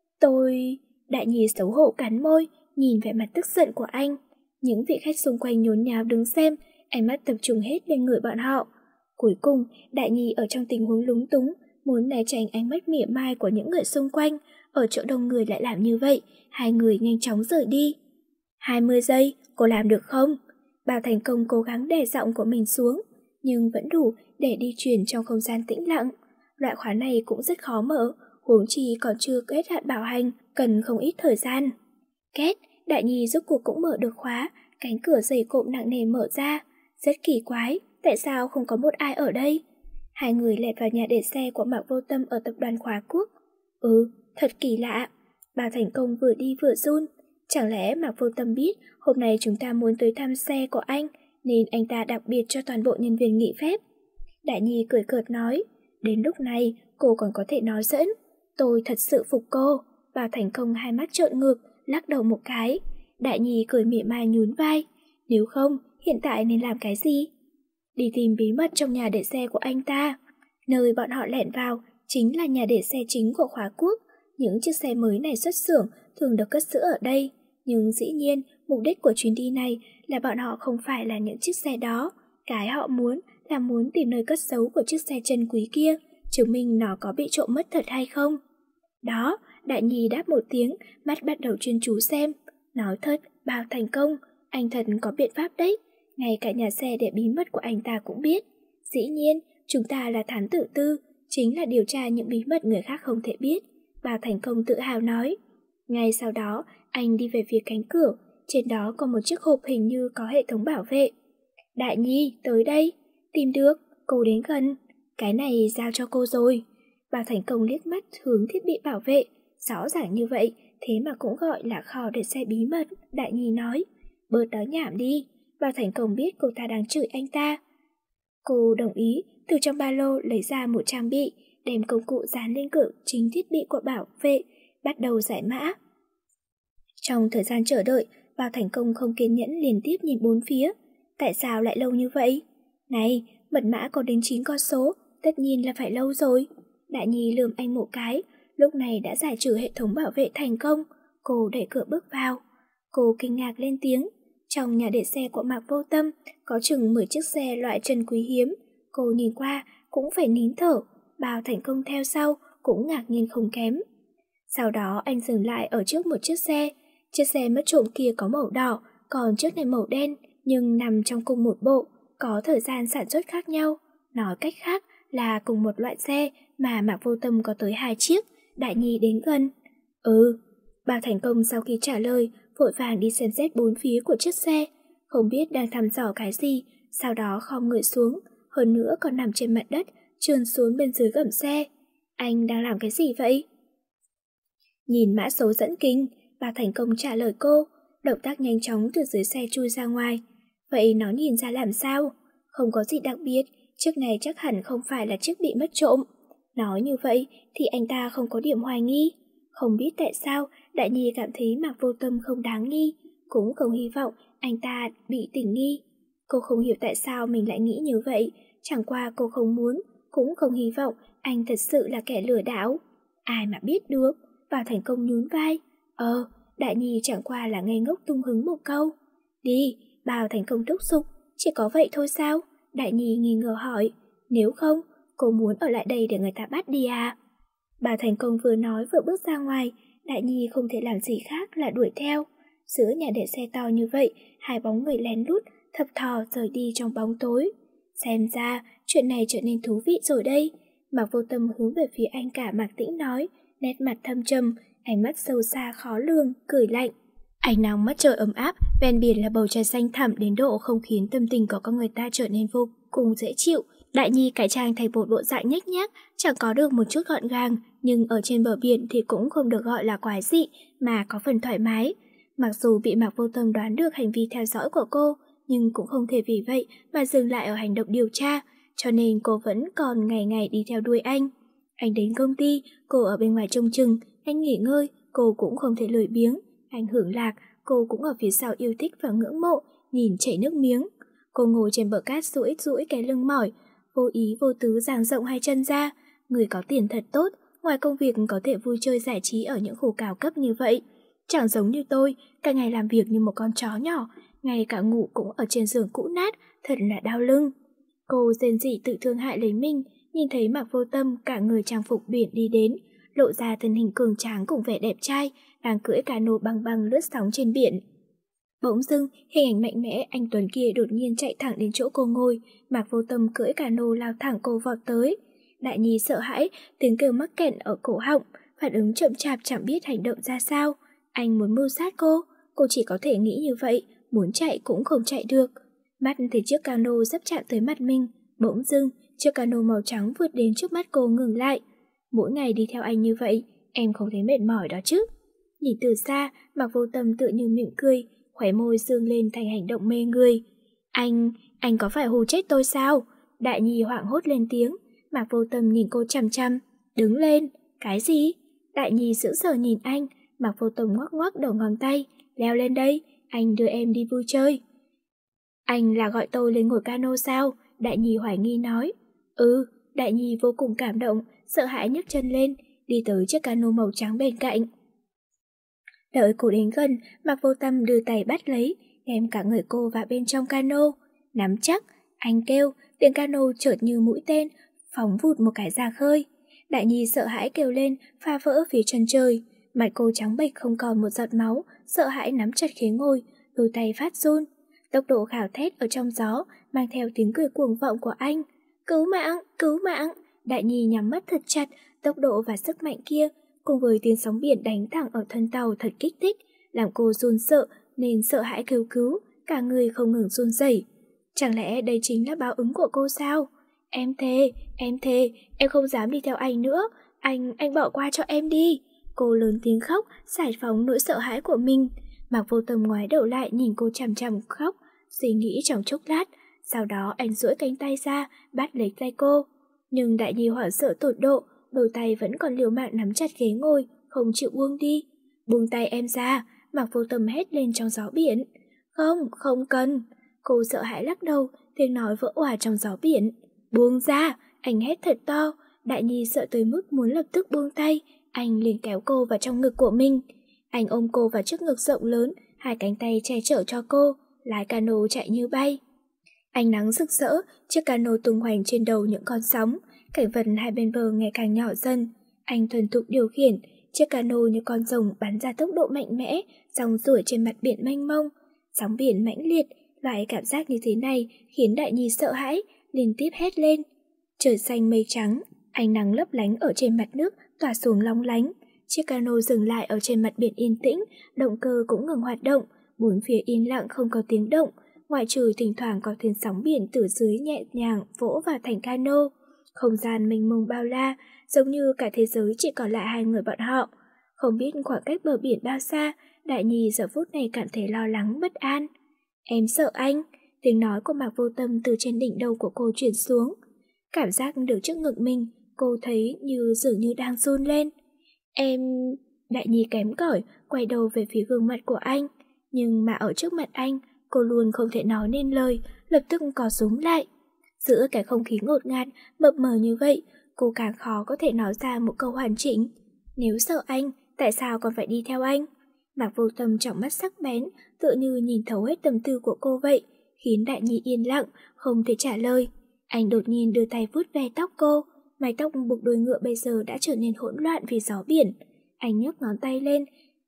Tôi... Đại Nhi xấu hổ cắn môi, nhìn vẻ mặt tức giận của anh. Những vị khách xung quanh nhốn nháo đứng xem, ánh mắt tập trung hết lên người bọn họ. Cuối cùng, Đại Nhi ở trong tình huống lúng túng, muốn né tránh ánh mắt mỉa mai của những người xung quanh. Ở chỗ đông người lại làm như vậy, hai người nhanh chóng rời đi. hai mươi giây, cô làm được không? Bao Thành Công cố gắng đè giọng của mình xuống, nhưng vẫn đủ để đi chuyển trong không gian tĩnh lặng. Loại khóa này cũng rất khó mở, huống chi còn chưa kết hạn bảo hành, cần không ít thời gian. Két, Đại Nhi rốt cuộc cũng mở được khóa, cánh cửa dày cộm nặng nề mở ra. Rất kỳ quái, tại sao không có một ai ở đây? Hai người lẹt vào nhà để xe của Mạc Vô Tâm ở tập đoàn Khóa Quốc. Ừ, thật kỳ lạ. Bao Thành Công vừa đi vừa run. Chẳng lẽ Mạc Vô Tâm biết hôm nay chúng ta muốn tới thăm xe của anh, nên anh ta đặc biệt cho toàn bộ nhân viên nghỉ phép? Đại Nhi cười cợt nói, đến lúc này cô còn có thể nói giỡn. Tôi thật sự phục cô. Bao Thành Công hai mắt trợn ngược, lắc đầu một cái. Đại Nhi cười mỉa mai nhún vai. Nếu không, hiện tại nên làm cái gì? Đi tìm bí mật trong nhà để xe của anh ta. Nơi bọn họ lẻn vào chính là nhà để xe chính của Khóa Quốc. Những chiếc xe mới này xuất xưởng thường được cất giữ ở đây. Nhưng dĩ nhiên, mục đích của chuyến đi này là bọn họ không phải là những chiếc xe đó. Cái họ muốn là muốn tìm nơi cất giấu của chiếc xe chân quý kia, chứng minh nó có bị trộm mất thật hay không. Đó, Đại Nhi đáp một tiếng, mắt bắt đầu chuyên chú xem. Nói thật, Bao Thành Công, anh thật có biện pháp đấy. Ngay cả nhà xe để bí mật của anh ta cũng biết. Dĩ nhiên, chúng ta là thám tử tư, chính là điều tra những bí mật người khác không thể biết. Bao Thành Công tự hào nói. Ngay sau đó, anh đi về phía cánh cửa, trên đó có một chiếc hộp hình như có hệ thống bảo vệ. Đại Nhi, tới đây. Tìm được, cô đến gần. Cái này giao cho cô rồi. Bao Thành Công liếc mắt hướng thiết bị bảo vệ. Rõ ràng như vậy, thế mà cũng gọi là kho để xe bí mật. Đại Nhi nói, bớt nói nhảm đi. Bao Thành Công biết cô ta đang chửi anh ta. Cô đồng ý, từ trong ba lô lấy ra một trang bị, đem công cụ dán lên cửa chính thiết bị của bảo vệ, bắt đầu giải mã. Trong thời gian chờ đợi, Bao Thành Công không kiên nhẫn liên tiếp nhìn bốn phía. Tại sao lại lâu như vậy? Này, mật mã có đến chín con số, tất nhiên là phải lâu rồi. Đại Nhi lườm anh một cái, lúc này đã giải trừ hệ thống bảo vệ thành công. Cô đẩy cửa bước vào. Cô kinh ngạc lên tiếng. Trong nhà để xe của Mạc Vô Tâm có chừng mười chiếc xe loại chân quý hiếm. Cô nhìn qua cũng phải nín thở. Bao Thành Công theo sau cũng ngạc nhiên không kém. Sau đó anh dừng lại ở trước một chiếc xe. Chiếc xe mất trộm kia có màu đỏ, còn chiếc này màu đen, nhưng nằm trong cùng một bộ, có thời gian sản xuất khác nhau. Nói cách khác là cùng một loại xe mà Mạc Vô Tâm có tới hai chiếc. Đại Nhi đến gần. Ừ. Bao Thành Công sau khi trả lời, vội vàng đi xem xét bốn phía của chiếc xe, không biết đang thăm dò cái gì, sau đó khom người xuống, hơn nữa còn nằm trên mặt đất, trườn xuống bên dưới gầm xe. Anh đang làm cái gì vậy? Nhìn mã số dẫn kinh, Bao Thành Công trả lời cô, động tác nhanh chóng từ dưới xe chui ra ngoài. Vậy nó nhìn ra làm sao? Không có gì đặc biệt, chiếc này chắc hẳn không phải là chiếc bị mất trộm. Nói như vậy thì anh ta không có điểm hoài nghi. Không biết tại sao Đại Nhi cảm thấy Mạc Vô Tâm không đáng nghi, cũng không hy vọng anh ta bị tình nghi. Cô không hiểu tại sao mình lại nghĩ như vậy, chẳng qua cô không muốn, cũng không hy vọng anh thật sự là kẻ lừa đảo. Ai mà biết được. Bao Thành Công nhún vai. Ờ, Đại Nhi chẳng qua là ngây ngốc tung hứng một câu. Đi, Bao Thành Công thúc giục. Chỉ có vậy thôi sao? Đại Nhi nghi ngờ hỏi. Nếu không, cô muốn ở lại đây để người ta bắt đi à? Bao Thành Công vừa nói vừa bước ra ngoài. Đại Nhi không thể làm gì khác là đuổi theo. Giữa nhà để xe to như vậy, hai bóng người lén lút thập thò rời đi trong bóng tối. Xem ra chuyện này trở nên thú vị rồi đây. Mạc Vô Tâm hướng về phía anh cả Mạc Tĩnh nói, nét mặt thâm trầm, ánh mắt sâu xa khó lường, cười lạnh. Ánh nắng mắt trời ấm áp, ven biển là bầu trời xanh thẳm đến độ không khiến tâm tình của con người ta trở nên vô cùng dễ chịu. Đại Nhi cải trang thành một bộ dạng nhếch nhác, chẳng có được một chút gọn gàng, nhưng ở trên bờ biển thì cũng không được gọi là quái dị, mà có phần thoải mái. Mặc dù bị Mạc Vô Tâm đoán được hành vi theo dõi của cô, nhưng cũng không thể vì vậy mà dừng lại ở hành động điều tra, cho nên cô vẫn còn ngày ngày đi theo đuôi anh. Anh đến công ty, cô ở bên ngoài trông chừng, anh nghỉ ngơi, cô cũng không thể lười biếng. Anh hưởng lạc, cô cũng ở phía sau yêu thích và ngưỡng mộ, nhìn chảy nước miếng. Cô ngồi trên bờ cát duỗi duỗi cái lưng mỏi, vô ý vô tứ dang rộng hai chân ra. Người có tiền thật tốt, ngoài công việc có thể vui chơi giải trí ở những khu cao cấp như vậy. Chẳng giống như tôi, cả ngày làm việc như một con chó nhỏ, ngay cả ngủ cũng ở trên giường cũ nát, thật là đau lưng. Cô rên rỉ tự thương hại lấy mình, nhìn thấy Mạc Vô Tâm cả người trang phục biển đi đến, lộ ra thân hình cường tráng cùng vẻ đẹp trai, đang cưỡi cano băng băng lướt sóng trên biển. Bỗng dưng, hình ảnh mạnh mẽ anh Tuấn kia đột nhiên chạy thẳng đến chỗ cô ngồi, Mạc Vô Tâm cưỡi cano lao thẳng cô vọt tới. Đại Nhi sợ hãi, tiếng kêu mắc kẹt ở cổ họng, phản ứng chậm chạp chẳng biết hành động ra sao. Anh muốn mưu sát cô, cô chỉ có thể nghĩ như vậy, muốn chạy cũng không chạy được. Mắt thấy chiếc cano sắp chạm tới mặt mình, bỗng dưng, chiếc cano màu trắng vượt đến trước mắt cô ngừng lại. Mỗi ngày đi theo anh như vậy, em không thấy mệt mỏi đó chứ? Nhìn từ xa, Mạc Vô Tâm tự như mỉm cười, khóe môi dương lên thành hành động mê người. Anh, anh có phải hù chết tôi sao? Đại Nhi hoảng hốt lên tiếng. Mạc Vô Tâm nhìn cô chằm chằm. Đứng lên. Cái gì? Đại Nhi sững sờ nhìn anh. Mạc Vô Tâm ngoắc ngoắc đầu ngón tay. Leo lên đây, anh đưa em đi vui chơi. Anh là gọi tôi lên ngồi cano sao? Đại Nhi hoài nghi nói. Ừ. Đại Nhi vô cùng cảm động, sợ hãi nhấc chân lên, đi tới chiếc cano màu trắng bên cạnh. Đợi cô đến gần, Mạc Vô Tâm đưa tay bắt lấy, đem cả người cô vào bên trong cano. Nắm chắc, anh kêu, tiếng cano chợt như mũi tên, phóng vụt một cái ra khơi. Đại Nhi sợ hãi kêu lên, phá vỡ phía chân trời. Mặt cô trắng bệch không còn một giọt máu, sợ hãi nắm chặt khế ngồi, đôi tay phát run. Tốc độ gào thét ở trong gió, mang theo tiếng cười cuồng vọng của anh. Cứu mạng, cứu mạng! Đại Nhi nhắm mắt thật chặt, tốc độ và sức mạnh kia, cùng với tiếng sóng biển đánh thẳng ở thân tàu thật kích thích, làm cô run sợ nên sợ hãi kêu cứu, cả người không ngừng run rẩy. Chẳng lẽ đây chính là báo ứng của cô sao? Em thề, em thề, em không dám đi theo anh nữa, anh, anh bỏ qua cho em đi. Cô lớn tiếng khóc, giải phóng nỗi sợ hãi của mình. Mạc Vô Tâm ngoái đầu lại nhìn cô chằm chằm khóc, suy nghĩ trong chốc lát, sau đó anh duỗi cánh tay ra, bắt lấy tay cô. Nhưng Đại Nhi hoảng sợ tột độ, đôi tay vẫn còn liều mạng nắm chặt ghế ngồi, không chịu buông đi. Buông tay em ra, Mạc Vô Tâm hét lên trong gió biển. Không, không cần. Cô sợ hãi lắc đầu, tiếng nói vỡ òa trong gió biển. Buông ra, anh hét thật to. Đại Nhi sợ tới mức muốn lập tức buông tay, anh liền kéo cô vào trong ngực của mình. Anh ôm cô vào trước ngực rộng lớn, hai cánh tay che chở cho cô, lái cano chạy như bay. Ánh nắng rực rỡ, chiếc cano tung hoành trên đầu những con sóng, cảnh vật hai bên bờ ngày càng nhỏ dần. Anh thuần thục điều khiển, chiếc cano như con rồng bắn ra tốc độ mạnh mẽ, dòng ruổi trên mặt biển mênh mông. Sóng biển mãnh liệt, loại cảm giác như thế này khiến Đại Nhi sợ hãi, liên tiếp hét lên. Trời xanh mây trắng, ánh nắng lấp lánh ở trên mặt nước tỏa xuống long lánh. Chiếc cano dừng lại ở trên mặt biển yên tĩnh, động cơ cũng ngừng hoạt động, bốn phía yên lặng không có tiếng động, ngoại trừ thỉnh thoảng có tiếng sóng biển từ dưới nhẹ nhàng vỗ vào thành cano. Không gian mênh mông bao la, giống như cả thế giới chỉ còn lại hai người bọn họ. Không biết khoảng cách bờ biển bao xa, Đại Nhi giờ phút này cảm thấy lo lắng bất an. Em sợ anh, tiếng nói của Mạc Vô Tâm từ trên đỉnh đầu của cô chuyển xuống. Cảm giác được trước ngực mình, cô thấy như dường như đang run lên. Em... Đại Nhi kém cỏi quay đầu về phía gương mặt của anh, nhưng mà ở trước mặt anh, cô luôn không thể nói nên lời, lập tức co rúm lại. Giữa cái không khí ngột ngạt, mập mờ như vậy, cô càng khó có thể nói ra một câu hoàn chỉnh. Nếu sợ anh, tại sao còn phải đi theo anh? Mạc Vô Tâm trong mắt sắc bén, tựa như nhìn thấu hết tâm tư của cô vậy, khiến Đại Nhi yên lặng, không thể trả lời. Anh đột nhiên đưa tay vuốt ve tóc cô, mái tóc buộc đuôi ngựa bây giờ đã trở nên hỗn loạn vì gió biển. Anh nhấc ngón tay lên,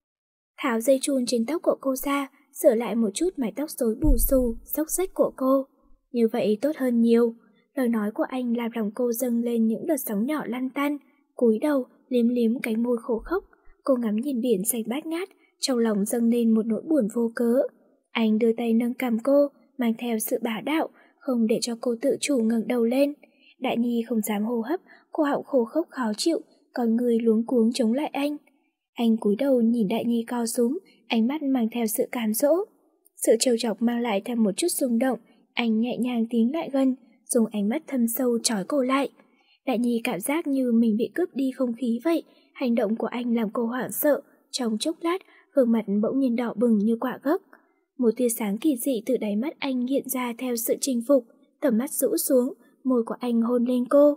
tháo dây chun trên tóc của cô ra, sửa lại một chút mái tóc rối bù xù, xốc xếch của cô. Như vậy tốt hơn nhiều. Lời nói của anh làm lòng cô dâng lên những đợt sóng nhỏ lăn tăn, cúi đầu, liếm liếm cánh môi khô khốc. Cô ngắm nhìn biển xanh bát ngát, trong lòng dâng lên một nỗi buồn vô cớ. Anh đưa tay nâng cằm cô, mang theo sự bá đạo, không để cho cô tự chủ ngẩng đầu lên. Đại Nhi không dám hô hấp, cô họng khô khốc khó chịu, còn người luống cuống chống lại anh. Anh cúi đầu nhìn Đại Nhi co rúm, ánh mắt mang theo sự cám dỗ. Sự trêu chọc mang lại thêm một chút rung động, anh nhẹ nhàng tiến lại gần, dùng ánh mắt thâm sâu trói cô lại. Đại Nhi cảm giác như mình bị cướp đi không khí vậy, hành động của anh làm cô hoảng sợ, trong chốc lát gương mặt bỗng nhiên đỏ bừng như quả gấc. Một tia sáng kỳ dị từ đáy mắt anh hiện ra theo sự chinh phục, tầm mắt rũ xuống, môi của anh hôn lên cô.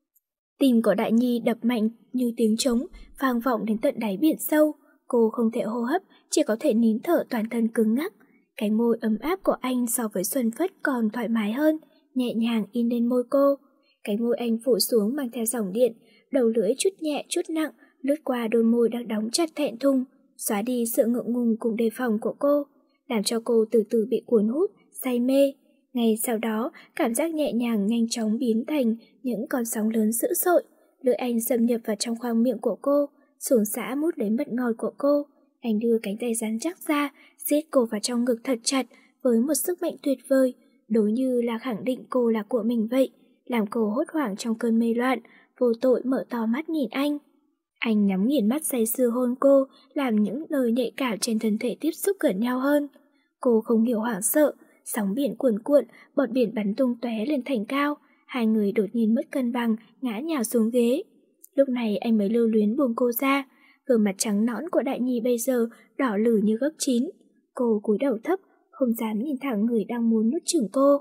Tim của Đại Nhi đập mạnh như tiếng trống, vang vọng đến tận đáy biển sâu. Cô không thể hô hấp, chỉ có thể nín thở, toàn thân cứng ngắc. Cái môi ấm áp của anh so với Xuân Phất còn thoải mái hơn, nhẹ nhàng in lên môi cô. Cái môi anh phủ xuống mang theo dòng điện, đầu lưỡi chút nhẹ chút nặng, lướt qua đôi môi đang đóng chặt thẹn thùng, xóa đi sự ngượng ngùng cùng đề phòng của cô, làm cho cô từ từ bị cuốn hút, say mê. Ngay sau đó, cảm giác nhẹ nhàng nhanh chóng biến thành những con sóng lớn dữ dội. Lưỡi anh xâm nhập vào trong khoang miệng của cô, xuồng xã mút lấy mật ngọt của cô. Anh đưa cánh tay rắn chắc ra, siết cô vào trong ngực thật chặt với một sức mạnh tuyệt vời, đối như là khẳng định cô là của mình vậy, làm cô hốt hoảng trong cơn mê loạn, vô tội mở to mắt nhìn anh. Anh nhắm nghiền mắt say sưa hôn cô, làm những nơi nhạy cảm trên thân thể tiếp xúc gần nhau hơn. Cô không hiểu hoảng sợ, sóng biển cuồn cuộn, bọt biển bắn tung tóe lên thành cao, hai người đột nhiên mất cân bằng, ngã nhào xuống ghế. Lúc này anh mới lưu luyến buông cô ra, gương mặt trắng nõn của Đại Nhi bây giờ đỏ lử như gấc chín. Cô cúi đầu thấp, không dám nhìn thẳng người đang muốn nuốt chửng cô.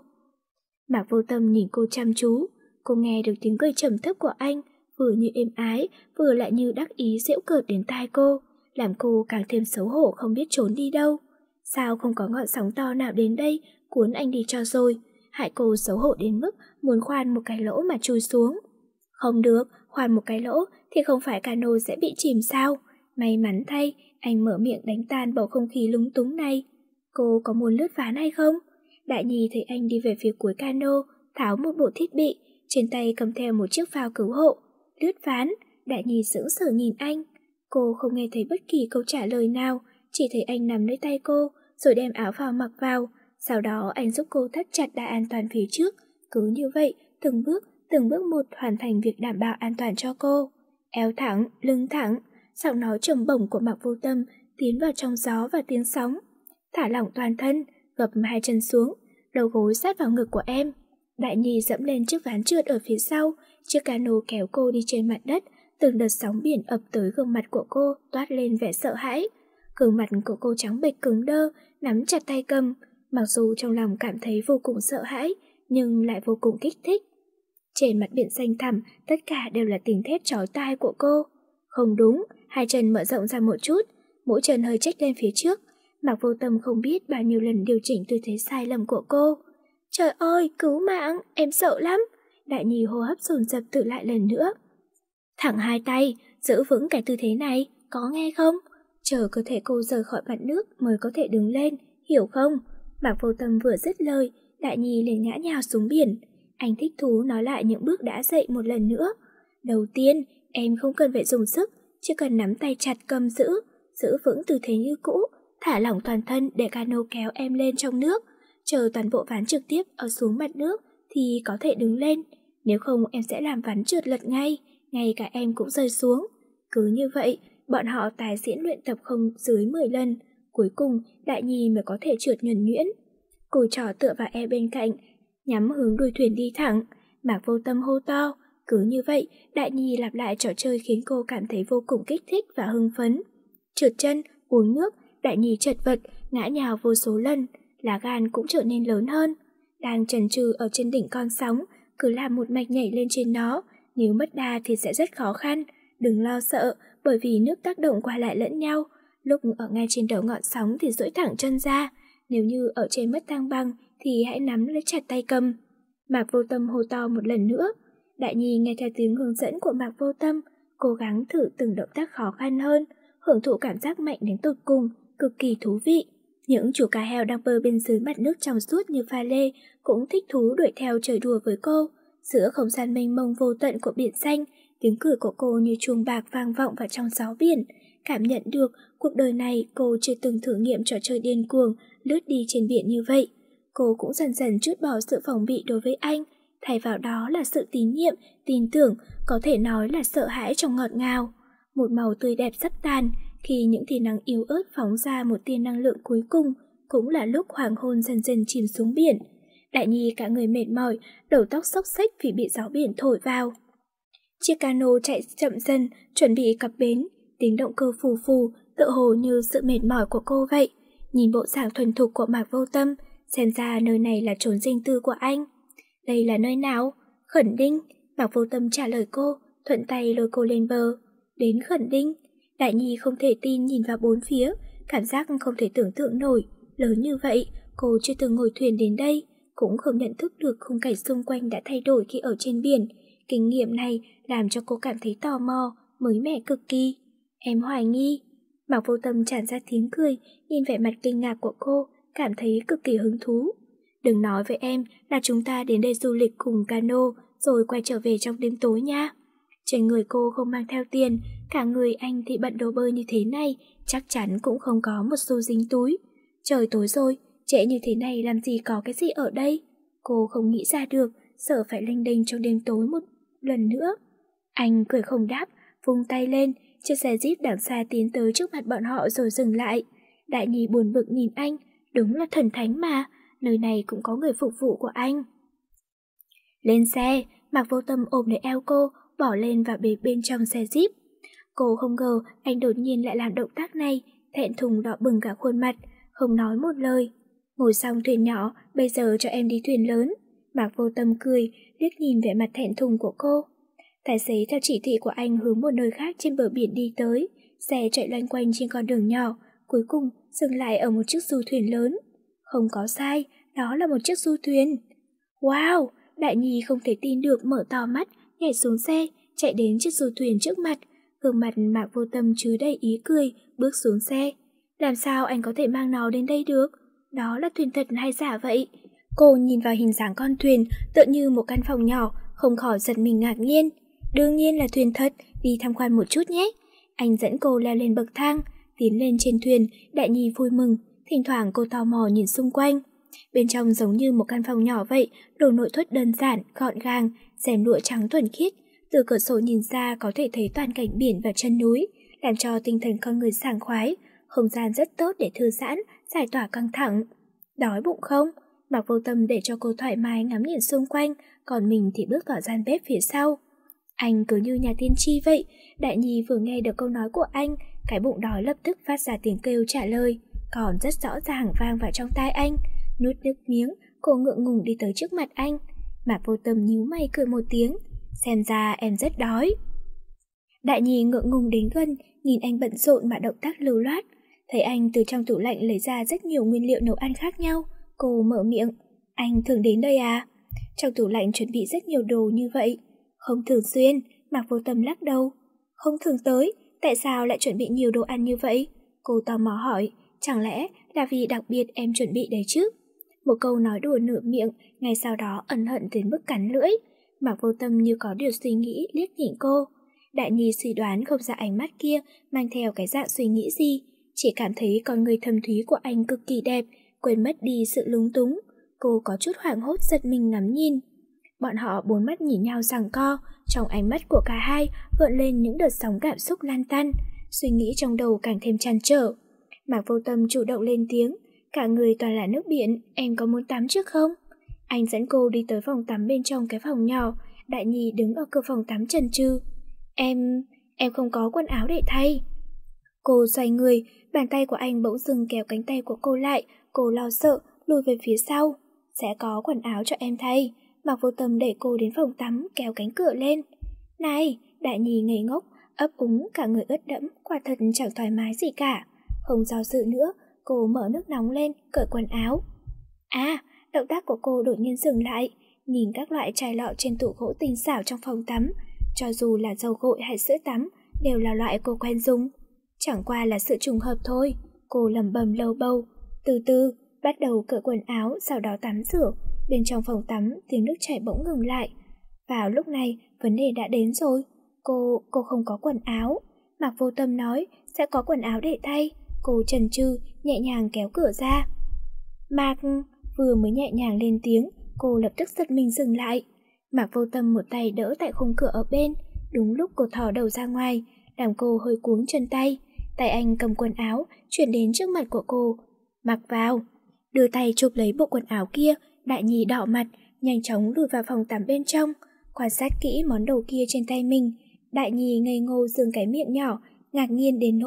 Mạc Vô Tâm nhìn cô chăm chú, cô nghe được tiếng cười trầm thấp của anh, vừa như êm ái, vừa lại như đắc ý giễu cợt đến tai cô, làm cô càng thêm xấu hổ không biết trốn đi đâu. Sao không có ngọn sóng to nào đến đây, cuốn anh đi cho rồi, hại cô xấu hổ đến mức muốn khoan một cái lỗ mà chui xuống. Không được, khoan một cái lỗ thì không phải cano sẽ bị chìm sao? May mắn thay, anh mở miệng đánh tan bầu không khí lúng túng này. Cô có muốn lướt ván hay không? Đại Nhi thấy anh đi về phía cuối cano, tháo một bộ thiết bị, trên tay cầm theo một chiếc phao cứu hộ. Lướt ván, Đại Nhi sững sờ nhìn anh. Cô không nghe thấy bất kỳ câu trả lời nào, chỉ thấy anh nắm lấy tay cô, rồi đem áo phao mặc vào. Sau đó anh giúp cô thắt chặt đai an toàn phía trước. Cứ như vậy, từng bước, từng bước một hoàn thành việc đảm bảo an toàn cho cô. Eo thẳng, lưng thẳng, giọng nói trầm bổng của Mạc Vô Tâm tiến vào trong gió và tiếng sóng. Thả lỏng toàn thân, gập hai chân xuống, đầu gối sát vào ngực của em. Đại Nhi dẫm lên chiếc ván trượt ở phía sau, chiếc cano kéo cô đi trên mặt đất, từng đợt sóng biển ập tới gương mặt của cô toát lên vẻ sợ hãi. Gương mặt của cô trắng bệch cứng đơ, nắm chặt tay cầm, mặc dù trong lòng cảm thấy vô cùng sợ hãi, nhưng lại vô cùng kích thích. Trên mặt biển xanh thẳm, tất cả đều là tiếng thét chói tai của cô. Không đúng, hai chân mở rộng ra một chút, mỗi chân hơi chếch lên phía trước. Mạc Vô Tâm không biết bao nhiêu lần điều chỉnh tư thế sai lầm của cô. Trời ơi, cứu mạng, em sợ lắm. Đại Nhi hô hấp dồn dập tự lại lần nữa. Thẳng hai tay, giữ vững cái tư thế này, có nghe không? Chờ cơ thể cô rời khỏi mặt nước mới có thể đứng lên, hiểu không? Mạc Vô Tâm vừa dứt lời, Đại Nhi liền ngã nhào xuống biển. Anh thích thú nói lại những bước đã dậy một lần nữa. Đầu tiên, em không cần phải dùng sức, chỉ cần nắm tay chặt cầm giữ, giữ vững tư thế như cũ, thả lỏng toàn thân để cano kéo em lên trong nước. Chờ toàn bộ ván trực tiếp ở xuống mặt nước thì có thể đứng lên. Nếu không em sẽ làm ván trượt lật ngay, ngay cả em cũng rơi xuống. Cứ như vậy, bọn họ tái diễn luyện tập không dưới mười lần. Cuối cùng, Đại Nhi mới có thể trượt nhuần nhuyễn. Cùi trỏ tựa vào e bên cạnh, nhắm hướng đuôi thuyền đi thẳng. Mạc Vô Tâm hô to. Cứ như vậy, Đại Nhi lặp lại trò chơi khiến cô cảm thấy vô cùng kích thích và hưng phấn. Trượt chân, uống nước, Đại Nhi chật vật, ngã nhào vô số lần. Lá gan cũng trở nên lớn hơn. Đang chần chừ ở trên đỉnh con sóng, cứ làm một mạch nhảy lên trên nó. Nếu mất đà thì sẽ rất khó khăn. Đừng lo sợ, bởi vì nước tác động qua lại lẫn nhau. Lúc ở ngay trên đầu ngọn sóng thì duỗi thẳng chân ra. Nếu như ở trên mất thăng bằng thì hãy nắm lấy chặt tay cầm. Mạc Vô Tâm hô to một lần nữa. Đại Nhi nghe theo tiếng hướng dẫn của Mạc Vô Tâm, cố gắng thử từng động tác khó khăn hơn, hưởng thụ cảm giác mạnh đến tột cùng, cực kỳ thú vị. Những chú cá heo đang bơi bên dưới mặt nước trong suốt như pha lê cũng thích thú đuổi theo chơi đùa với cô. Giữa không gian mênh mông vô tận của biển xanh, tiếng cười của cô như chuông bạc vang vọng vào trong gió biển. Cảm nhận được cuộc đời này cô chưa từng thử nghiệm trò chơi điên cuồng lướt đi trên biển như vậy. Cô cũng dần dần trút bỏ sự phòng bị đối với anh, thay vào đó là sự tín nhiệm, tin tưởng, có thể nói là sợ hãi trong ngọt ngào. Một màu tươi đẹp sắp tàn, khi những tia nắng yếu ớt phóng ra một tia năng lượng cuối cùng, cũng là lúc hoàng hôn dần dần chìm xuống biển. Đại Nhi cả người mệt mỏi, đầu tóc xốc xếch vì bị gió biển thổi vào. Chiếc cano chạy chậm dần, chuẩn bị cập bến, tiếng động cơ phù phù tựa hồ như sự mệt mỏi của cô vậy. Nhìn bộ dạng thuần thục của Mạc Vô Tâm, xem ra nơi này là chốn riêng tư của anh. Đây là nơi nào? Khẩn Đinh. Mạc Vô Tâm trả lời cô, thuận tay lôi cô lên bờ. Đến Khẩn Đinh. Đại Nhi không thể tin nhìn vào bốn phía, cảm giác không thể tưởng tượng nổi. Lớn như vậy, cô chưa từng ngồi thuyền đến đây, cũng không nhận thức được khung cảnh xung quanh đã thay đổi khi ở trên biển. Kinh nghiệm này làm cho cô cảm thấy tò mò, mới mẻ cực kỳ. Em hoài nghi. Mạc Vô Tâm tràn ra tiếng cười, nhìn vẻ mặt kinh ngạc của cô, cảm thấy cực kỳ hứng thú. Đừng nói với em là chúng ta đến đây du lịch cùng cano rồi quay trở về trong đêm tối nha. Trên người cô không mang theo tiền, cả người anh thì bận đồ bơi như thế này, chắc chắn cũng không có một xu dính túi. Trời tối rồi, trễ như thế này làm gì có cái gì ở đây? Cô không nghĩ ra được, sợ phải lênh đênh trong đêm tối một lần nữa. Anh cười không đáp, vung tay lên, chiếc xe jeep đằng xa tiến tới trước mặt bọn họ rồi dừng lại. Đại Nhi buồn bực nhìn anh, đúng là thần thánh mà, nơi này cũng có người phục vụ của anh. Lên xe, Mạc Vô Tâm ôm lấy eo cô, bỏ lên và bế bên trong xe jeep. Cô không ngờ anh đột nhiên lại làm động tác này, thẹn thùng đỏ bừng cả khuôn mặt, không nói một lời. Ngồi xong thuyền nhỏ, bây giờ cho em đi thuyền lớn. Mạc Vô Tâm cười, liếc nhìn vẻ mặt thẹn thùng của cô. Tài xế theo chỉ thị của anh hướng một nơi khác trên bờ biển đi tới, xe chạy loanh quanh trên con đường nhỏ, cuối cùng dừng lại ở một chiếc du thuyền lớn. Không có sai, đó là một chiếc du thuyền. Wow! Đại Nhi không thể tin được, mở to mắt, nhảy xuống xe, chạy đến chiếc du thuyền trước mặt. Gương mặt Mạc Vô Tâm chứa đầy ý cười, bước xuống xe. Làm sao anh có thể mang nó đến đây được? Đó là thuyền thật hay giả vậy? Cô nhìn vào hình dáng con thuyền, tựa như một căn phòng nhỏ, không khỏi giật mình ngạc nhiên. Đương nhiên là thuyền thật, đi tham quan một chút nhé. Anh dẫn cô leo lên bậc thang, tiến lên trên thuyền. Đại Nhi vui mừng, thỉnh thoảng cô tò mò nhìn xung quanh. Bên trong giống như một căn phòng nhỏ vậy, đồ nội thất đơn giản, gọn gàng, rèm lụa trắng thuần khiết. Từ cửa sổ nhìn ra có thể thấy toàn cảnh biển và chân núi, làm cho tinh thần con người sảng khoái. Không gian rất tốt để thư giãn, giải tỏa căng thẳng. Đói bụng không? Mạc Vô Tâm để cho cô thoải mái ngắm nhìn xung quanh, còn mình thì bước vào gian bếp phía sau. Anh cứ như nhà tiên tri vậy. Đại Nhi vừa nghe được câu nói của anh, cái bụng đói lập tức phát ra tiếng kêu trả lời, còn rất rõ ràng vang vào trong tai anh. Nuốt nước miếng, cô ngượng ngùng đi tới trước mặt anh. Mạc Vô Tâm nhíu mày cười một tiếng, xem ra em rất đói. Đại Nhi ngượng ngùng đến gần, nhìn anh bận rộn mà động tác lưu loát. Thấy anh từ trong tủ lạnh lấy ra rất nhiều nguyên liệu nấu ăn khác nhau, cô mở miệng, anh thường đến đây à? Trong tủ lạnh chuẩn bị rất nhiều đồ như vậy. Không thường xuyên, Mạc Vô Tâm lắc đầu. Không thường tới, tại sao lại chuẩn bị nhiều đồ ăn như vậy? Cô tò mò hỏi, chẳng lẽ là vì đặc biệt em chuẩn bị đấy chứ? Một câu nói đùa nửa miệng, ngay sau đó ân hận đến mức cắn lưỡi. Mạc Vô Tâm như có điều suy nghĩ liếc nhìn cô. Đại Nhi suy đoán không ra ánh mắt kia mang theo cái dạng suy nghĩ gì, chỉ cảm thấy con người thâm thúy của anh cực kỳ đẹp, quên mất đi sự lúng túng. Cô có chút hoảng hốt giật mình ngắm nhìn. Bọn họ bốn mắt nhìn nhau giằng co, trong ánh mắt của cả hai gợn lên những đợt sóng cảm xúc lan tăn, suy nghĩ trong đầu càng thêm trăn trở. Mạc Vô Tâm chủ động lên tiếng, cả người toàn là nước biển, em có muốn tắm trước không? Anh dẫn cô đi tới phòng tắm bên trong cái phòng nhỏ. Đại Nhi đứng ở cửa phòng tắm chần chừ. Em, em không có quần áo để thay. Cô xoay người, bàn tay của anh bỗng dưng kéo cánh tay của cô lại, cô lo sợ, lùi về phía sau. Sẽ có quần áo cho em thay. Mạc Vô Tâm đẩy cô đến phòng tắm, kéo cánh cửa lên. Này, Đại Nhi ngây ngốc, ấp úng, cả người ướt đẫm, quả thật chẳng thoải mái gì cả. Không do dự nữa, cô mở nước nóng lên, cởi quần áo. À, động tác của cô đột nhiên dừng lại, nhìn các loại chai lọ trên tủ gỗ tinh xảo trong phòng tắm. Cho dù là dầu gội hay sữa tắm, đều là loại cô quen dùng. Chẳng qua là sự trùng hợp thôi. Cô lẩm bẩm lầu bầu, từ từ, bắt đầu cởi quần áo, sau đó tắm rửa. Bên trong phòng tắm, tiếng nước chảy bỗng ngừng lại. Vào lúc này, vấn đề đã đến rồi. Cô, cô không có quần áo. Mạc Vô Tâm nói, sẽ có quần áo để thay. Cô chần chừ, nhẹ nhàng kéo cửa ra. Mạc, vừa mới nhẹ nhàng lên tiếng, cô lập tức giật mình dừng lại. Mạc Vô Tâm một tay đỡ tại khung cửa ở bên, đúng lúc cô thò đầu ra ngoài, làm cô hơi cuống chân tay. Tay anh cầm quần áo, chuyển đến trước mặt của cô. Mặc vào. Đưa tay chụp lấy bộ quần áo kia, Đại Nhi đỏ mặt, nhanh chóng lùi vào phòng tắm bên trong, quan sát kỹ món đồ kia trên tay mình. Đại Nhi ngây ngô dương cái miệng nhỏ, ngạc nhiên đến nỗi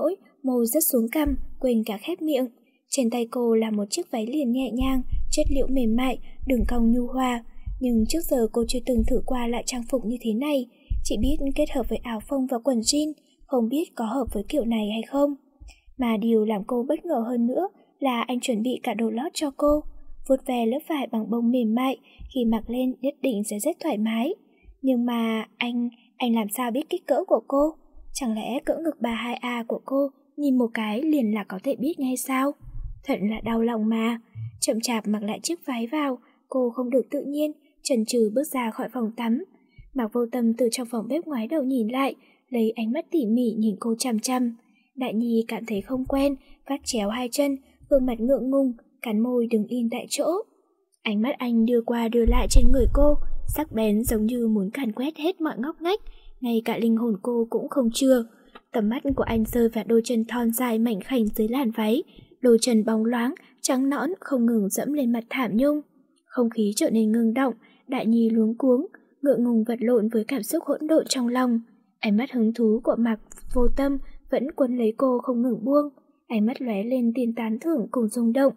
môi rớt xuống cằm, quên cả khép miệng. Trên tay cô là một chiếc váy liền nhẹ nhàng, chất liệu mềm mại, đường cong nhu hòa. Nhưng trước giờ cô chưa từng thử qua loại trang phục như thế này, chỉ biết kết hợp với áo phông và quần jean, không biết có hợp với kiểu này hay không. Mà điều làm cô bất ngờ hơn nữa là anh chuẩn bị cả đồ lót cho cô, vuốt ve lớp vải bằng bông mềm mại, khi mặc lên nhất định sẽ rất thoải mái. Nhưng mà anh, anh làm sao biết kích cỡ của cô? Chẳng lẽ cỡ ngực ba mươi hai A của cô nhìn một cái liền là có thể biết ngay sao? Thật là đau lòng mà. Chậm chạp mặc lại chiếc váy vào, cô không được tự nhiên, chần chừ bước ra khỏi phòng tắm. Mạc Vô Tâm từ trong phòng bếp ngoái đầu nhìn lại, lấy ánh mắt tỉ mỉ nhìn cô chằm chằm. Đại Nhi cảm thấy không quen, vắt chéo hai chân, gương mặt ngượng ngùng, cắn môi đứng yên tại chỗ. Ánh mắt anh đưa qua đưa lại trên người cô, sắc bén giống như muốn càn quét hết mọi ngóc ngách, ngay cả linh hồn cô cũng không chừa. Tầm mắt của anh rơi vào đôi chân thon dài mảnh khảnh dưới làn váy, đôi chân bóng loáng, trắng nõn không ngừng dẫm lên mặt thảm nhung. Không khí trở nên ngưng động, Đại Nhi luống cuống, ngượng ngùng vật lộn với cảm xúc hỗn độn trong lòng. Ánh mắt hứng thú của Mạc Vô Tâm vẫn quấn lấy cô không ngừng buông, ánh mắt lóe lên tia tán thưởng cùng rung động.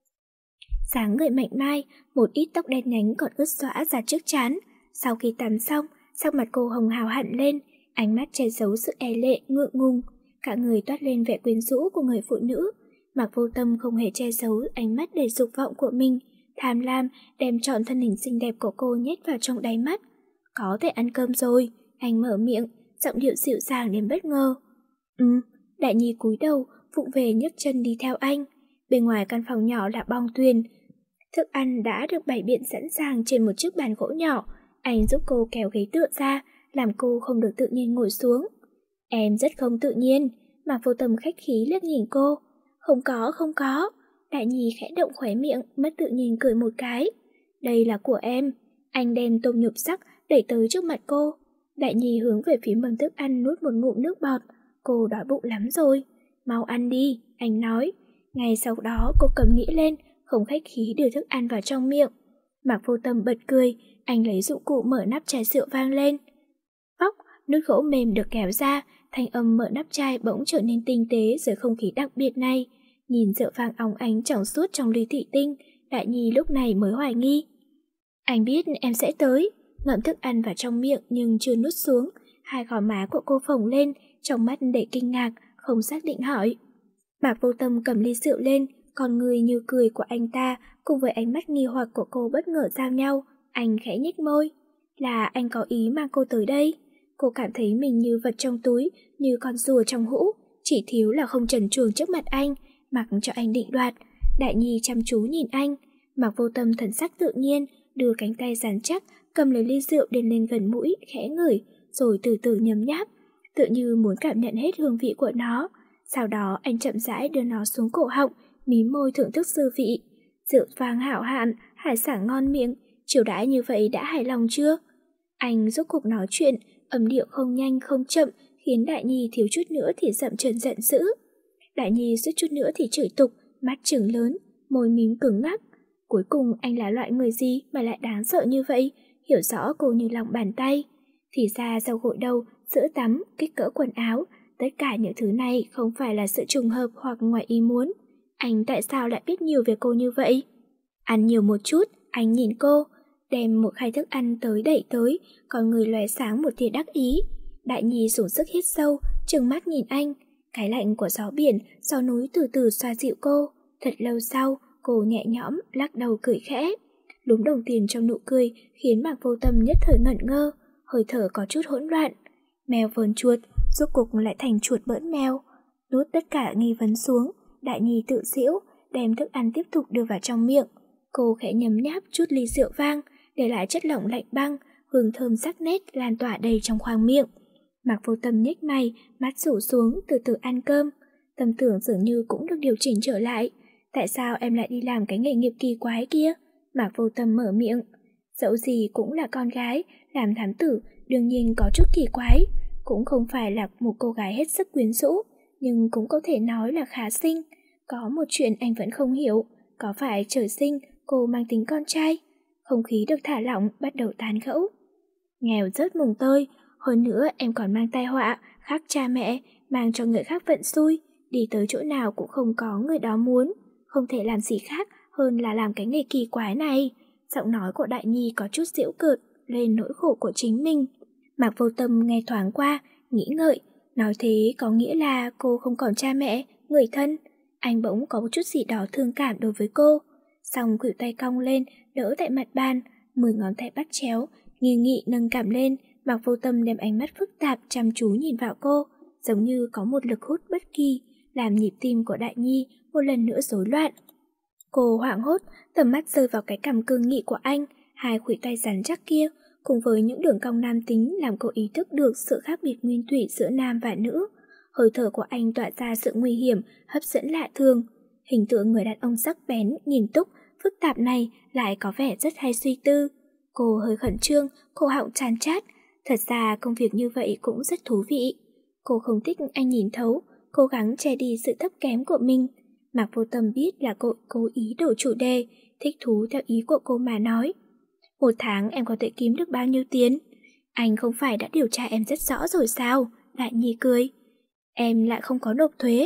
Dáng người mảnh mai, một ít tóc đen nhánh còn ướt xõa ra trước trán. Sau khi tắm xong, sắc mặt cô hồng hào hẳn lên, ánh mắt che giấu sự e lệ, ngượng ngùng, cả người toát lên vẻ quyến rũ của người phụ nữ. Mạc Vô Tâm không hề che giấu ánh mắt đầy dục vọng của mình, tham lam đem trọn thân hình xinh đẹp của cô nhét vào trong đáy mắt. Có thể ăn cơm rồi, anh mở miệng, giọng điệu dịu dàng đến bất ngờ. Ừ, Đại Nhi cúi đầu, vụng về nhấc chân đi theo anh. Bên ngoài căn phòng nhỏ là bong thuyền, thức ăn đã được bày biện sẵn sàng trên một chiếc bàn gỗ nhỏ. Anh giúp cô kéo ghế tựa ra, làm cô không được tự nhiên ngồi xuống. Em rất không tự nhiên. Mạc Vô Tâm khách khí liếc nhìn cô. Không có, không có. Đại Nhi khẽ động khóe miệng, mất tự nhiên cười một cái. Đây là của em. Anh đem tôm nhục sắc đẩy tới trước mặt cô. Đại Nhi hướng về phía mâm thức ăn nuốt một ngụm nước bọt. Cô đói bụng lắm rồi. Mau ăn đi, anh nói. Ngay sau đó cô cầm nghĩ lên, không khách khí đưa thức ăn vào trong miệng. Mạc Vô Tâm bật cười, anh lấy dụng cụ mở nắp chai rượu vang lên. Phóc, nút gỗ mềm được kéo ra, thanh âm mở nắp chai bỗng trở nên tinh tế dưới không khí đặc biệt này. Nhìn rượu vang óng ánh trong suốt trong ly thủy tinh, Đại Nhi lúc này mới hoài nghi. Anh biết em sẽ tới. Ngậm thức ăn vào trong miệng nhưng chưa nuốt xuống, hai gò má của cô phồng lên, trong mắt đầy kinh ngạc, không xác định hỏi. Mạc Vô Tâm cầm ly rượu lên, con người như cười của anh ta cùng với ánh mắt nghi hoặc của cô bất ngờ giao nhau. Anh khẽ nhếch môi. Là anh có ý mang cô tới đây. Cô cảm thấy mình như vật trong túi, như con rùa trong hũ, chỉ thiếu là không trần truồng trước mặt anh, mặc cho anh định đoạt. Đại Nhi chăm chú nhìn anh. Mạc Vô Tâm thần sắc tự nhiên, đưa cánh tay rắn chắc cầm lấy ly rượu đến lên gần mũi, khẽ ngửi, rồi từ từ nhấm nháp, tựa như muốn cảm nhận hết hương vị của nó. Sau đó anh chậm rãi đưa nó xuống cổ họng, mím môi thưởng thức dư vị. Rượu vang hảo hạn, hải sản ngon miệng, chiều đãi như vậy đã hài lòng chưa? Anh rốt cuộc nói chuyện, âm điệu không nhanh không chậm, khiến Đại Nhi thiếu chút nữa thì dậm chân giận dữ. Đại Nhi suýt chút nữa thì chửi tục, mắt trừng lớn, môi mím cứng ngắc. Cuối cùng anh là loại người gì mà lại đáng sợ như vậy, hiểu rõ cô như lòng bàn tay. Thì ra dầu gội đầu, sữa tắm, kích cỡ quần áo, tất cả những thứ này không phải là sự trùng hợp hoặc ngoài ý muốn. Anh tại sao lại biết nhiều về cô như vậy? Ăn nhiều một chút, anh nhìn cô, đem một khay thức ăn tới đẩy tới, còn người lóe sáng một tia đắc ý. Đại Nhi dùng sức hít sâu, trừng mắt nhìn anh. Cái lạnh của gió biển, gió núi từ từ xoa dịu cô. Thật lâu sau, cô nhẹ nhõm, lắc đầu cười khẽ. Lúm đồng tiền trong nụ cười khiến Mạc Vô Tâm nhất thời ngẩn ngơ, hơi thở có chút hỗn loạn. Mèo vờn chuột, rốt cục lại thành chuột bỡn mèo. Nuốt tất cả nghi vấn xuống, Đại Nhi tự giễu, đem thức ăn tiếp tục đưa vào trong miệng. Cô khẽ nhấm nháp chút ly rượu vang, để lại chất lỏng lạnh băng, hương thơm sắc nét lan tỏa đầy trong khoang miệng. Mạc Vô Tâm nhếch mày, mắt rủ xuống, từ từ ăn cơm. Tâm tưởng dường như cũng được điều chỉnh trở lại. Tại sao em lại đi làm cái nghề nghiệp kỳ quái kia? Mạc Vô Tâm mở miệng. Dẫu gì cũng là con gái, làm thám tử đương nhiên có chút kỳ quái. Cũng không phải là một cô gái hết sức quyến rũ, nhưng cũng có thể nói là khá xinh. Có một chuyện anh vẫn không hiểu, có phải trời sinh cô mang tính con trai? Không khí được thả lỏng, bắt đầu tán gẫu. Nghèo rớt mùng tơi, hơn nữa em còn mang tai họa, khác cha mẹ, mang cho người khác vận xui, đi tới chỗ nào cũng không có người đó muốn, không thể làm gì khác hơn là làm cái nghề kỳ quái này. Giọng nói của Đại Nhi có chút giễu cợt lên nỗi khổ của chính mình. Mạc Vô Tâm nghe thoáng qua, nghĩ ngợi, nói thế có nghĩa là cô không còn cha mẹ, người thân. Anh bỗng có một chút gì đó thương cảm đối với cô. Xong khuỷu tay cong lên, đỡ tại mặt bàn, mười ngón tay bắt chéo, nghi nghị nâng cảm lên. Mạc Vô Tâm đem ánh mắt phức tạp chăm chú nhìn vào cô, giống như có một lực hút bất kỳ, làm nhịp tim của Đại Nhi một lần nữa rối loạn. Cô hoảng hốt, tầm mắt rơi vào cái cằm cương nghị của anh, hai khuỷu tay rắn chắc kia, cùng với những đường cong nam tính làm cô ý thức được sự khác biệt nguyên thủy giữa nam và nữ. Hơi thở của anh tỏa ra sự nguy hiểm, hấp dẫn lạ thường. Hình tượng người đàn ông sắc bén, nghiêm túc, phức tạp này lại có vẻ rất hay suy tư. Cô hơi khẩn trương, cổ họng chán chát. Thật ra công việc như vậy cũng rất thú vị. Cô không thích anh nhìn thấu, cố gắng che đi sự thấp kém của mình. Mạc Vô Tâm biết là cô cố ý đổi chủ đề, thích thú theo ý của cô mà nói. Một tháng em có thể kiếm được bao nhiêu tiền? Anh không phải đã điều tra em rất rõ rồi sao? Đại Nhi cười. Em lại không có nộp thuế.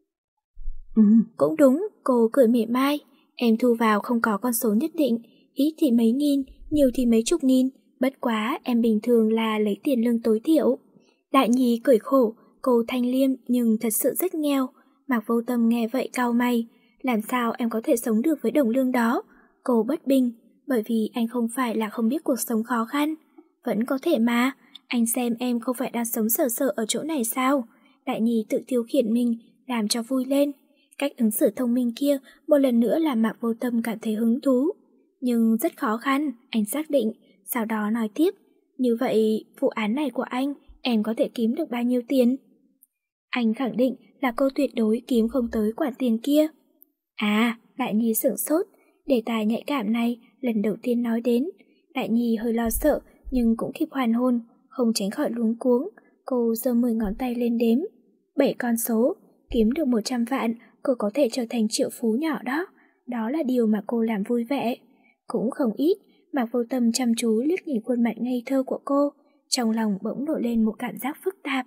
Ừ, cũng đúng, cô cười mỉa mai. Em thu vào không có con số nhất định, ít thì mấy nghìn, nhiều thì mấy chục nghìn. Bất quá em bình thường là lấy tiền lương tối thiểu. Đại Nhi cười khổ, cô thanh liêm nhưng thật sự rất nghèo. Mạc Vô Tâm nghe vậy cau mày. Làm sao em có thể sống được với đồng lương đó? Cô bất bình, bởi vì anh không phải là không biết cuộc sống khó khăn. Vẫn có thể mà, anh xem em không phải đang sống sở sở ở chỗ này sao? Đại Nhi tự tiêu khiển mình, làm cho vui lên. Cách ứng xử thông minh kia một lần nữa làm Mạc Vô Tâm cảm thấy hứng thú. Nhưng rất khó khăn, anh xác định. Sau đó nói tiếp, như vậy vụ án này của anh, em có thể kiếm được bao nhiêu tiền? Anh khẳng định là cô tuyệt đối kiếm không tới khoản tiền kia. À, Đại Nhi sửng sốt, đề tài nhạy cảm này lần đầu tiên nói đến. Đại Nhi hơi lo sợ nhưng cũng kịp hoàn hồn, không tránh khỏi luống cuống. Cô giơ mười ngón tay lên đếm. Bảy con số, kiếm được một trăm vạn, cô có thể trở thành triệu phú nhỏ đó. Đó là điều mà cô làm vui vẻ. Cũng không ít. Mạc Vô Tâm chăm chú liếc nhìn khuôn mặt ngây thơ của cô, trong lòng bỗng nổi lên một cảm giác phức tạp.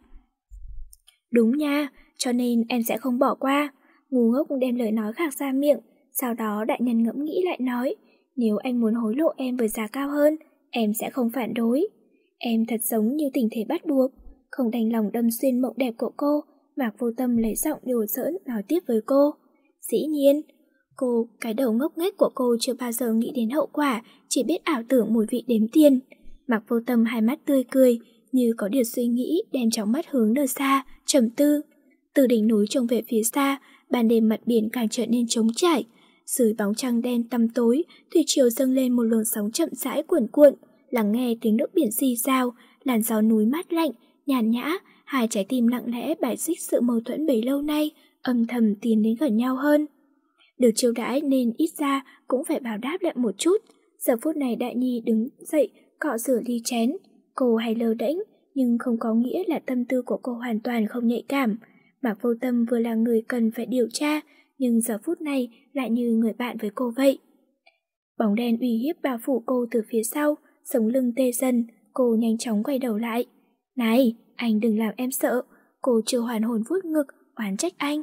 Đúng nha, cho nên em sẽ không bỏ qua. Ngu ngốc đem lời nói khác ra miệng. Sau đó đại nhân ngẫm nghĩ lại nói, nếu anh muốn hối lộ em với giá cao hơn, em sẽ không phản đối. Em thật giống như tình thế bắt buộc. Không đành lòng đâm xuyên mộng đẹp của cô, Mạc Vô Tâm lấy giọng đùa giỡn nói tiếp với cô. Dĩ nhiên. Cô, cái đầu ngốc nghếch của cô chưa bao giờ nghĩ đến hậu quả, chỉ biết ảo tưởng mùi vị đếm tiền. Mạc Vô Tâm hai mắt tươi cười, như có điều suy nghĩ, đem trong mắt hướng nơi xa, trầm tư. Từ đỉnh núi trông về phía xa, ban đêm mặt biển càng trở nên trống trải. Dưới bóng trăng đen tăm tối, thủy triều dâng lên một luồng sóng chậm rãi cuồn cuộn, lắng nghe tiếng nước biển xì xào, làn gió núi mát lạnh, nhàn nhã, hai trái tim lặng lẽ bài xích sự mâu thuẫn bấy lâu nay, âm thầm tiến đến gần nhau hơn. Được chiêu đãi nên ít ra cũng phải báo đáp lại một chút. Giờ phút này Đại Nhi đứng dậy, cọ rửa ly chén. Cô hay lơ đễnh, nhưng không có nghĩa là tâm tư của cô hoàn toàn không nhạy cảm. Mạc Vô Tâm vừa là người cần phải điều tra, nhưng giờ phút này lại như người bạn với cô vậy. Bóng đen uy hiếp bao phủ cô từ phía sau, sống lưng tê dần, cô nhanh chóng quay đầu lại. Này, anh đừng làm em sợ. Cô chưa hoàn hồn vuốt ngực, oán trách anh.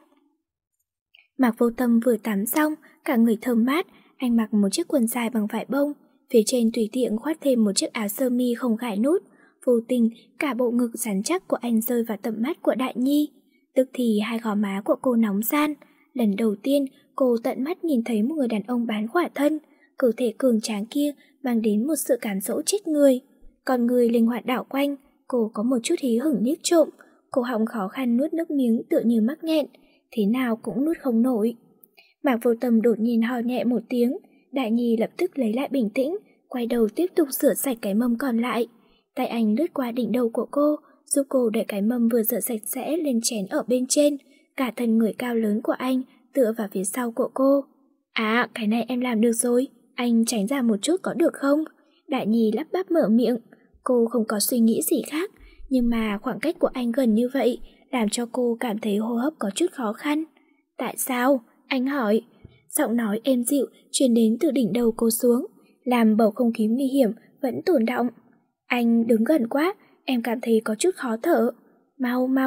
Mạc Vô Tâm vừa tắm xong, cả người thơm mát, anh mặc một chiếc quần dài bằng vải bông, phía trên tùy tiện khoác thêm một chiếc áo sơ mi không gài nút. Vô tình, cả bộ ngực rắn chắc của anh rơi vào tầm mắt của Đại Nhi. Tức thì hai gò má của cô nóng ran. Lần đầu tiên, cô tận mắt nhìn thấy một người đàn ông bán khỏa thân. Cơ thể cường tráng kia mang đến một sự cám dỗ chết người. Còn người linh hoạt đảo quanh, cô có một chút hí hửng liếc trộm. Cô họng khó khăn nuốt nước miếng tựa như mắc nghẹn, thế nào cũng nuốt không nổi. Mạc Vô Tâm đột nhiên ho nhẹ một tiếng, Đại Nhi lập tức lấy lại bình tĩnh, quay đầu tiếp tục rửa sạch cái mâm còn lại. Tay anh lướt qua đỉnh đầu của cô, giúp cô đẩy cái mâm vừa rửa sạch sẽ lên chén ở bên trên. Cả thân người cao lớn của anh tựa vào phía sau của cô. À, cái này em làm được rồi, anh tránh ra một chút có được không? Đại Nhi lắp bắp mở miệng. Cô không có suy nghĩ gì khác, nhưng mà khoảng cách của anh gần như vậy làm cho cô cảm thấy hô hấp có chút khó khăn. Tại sao? Anh hỏi. Giọng nói êm dịu truyền đến từ đỉnh đầu cô xuống, làm bầu không khí nguy hiểm vẫn tồn đọng. Anh đứng gần quá, em cảm thấy có chút khó thở. Mau mau,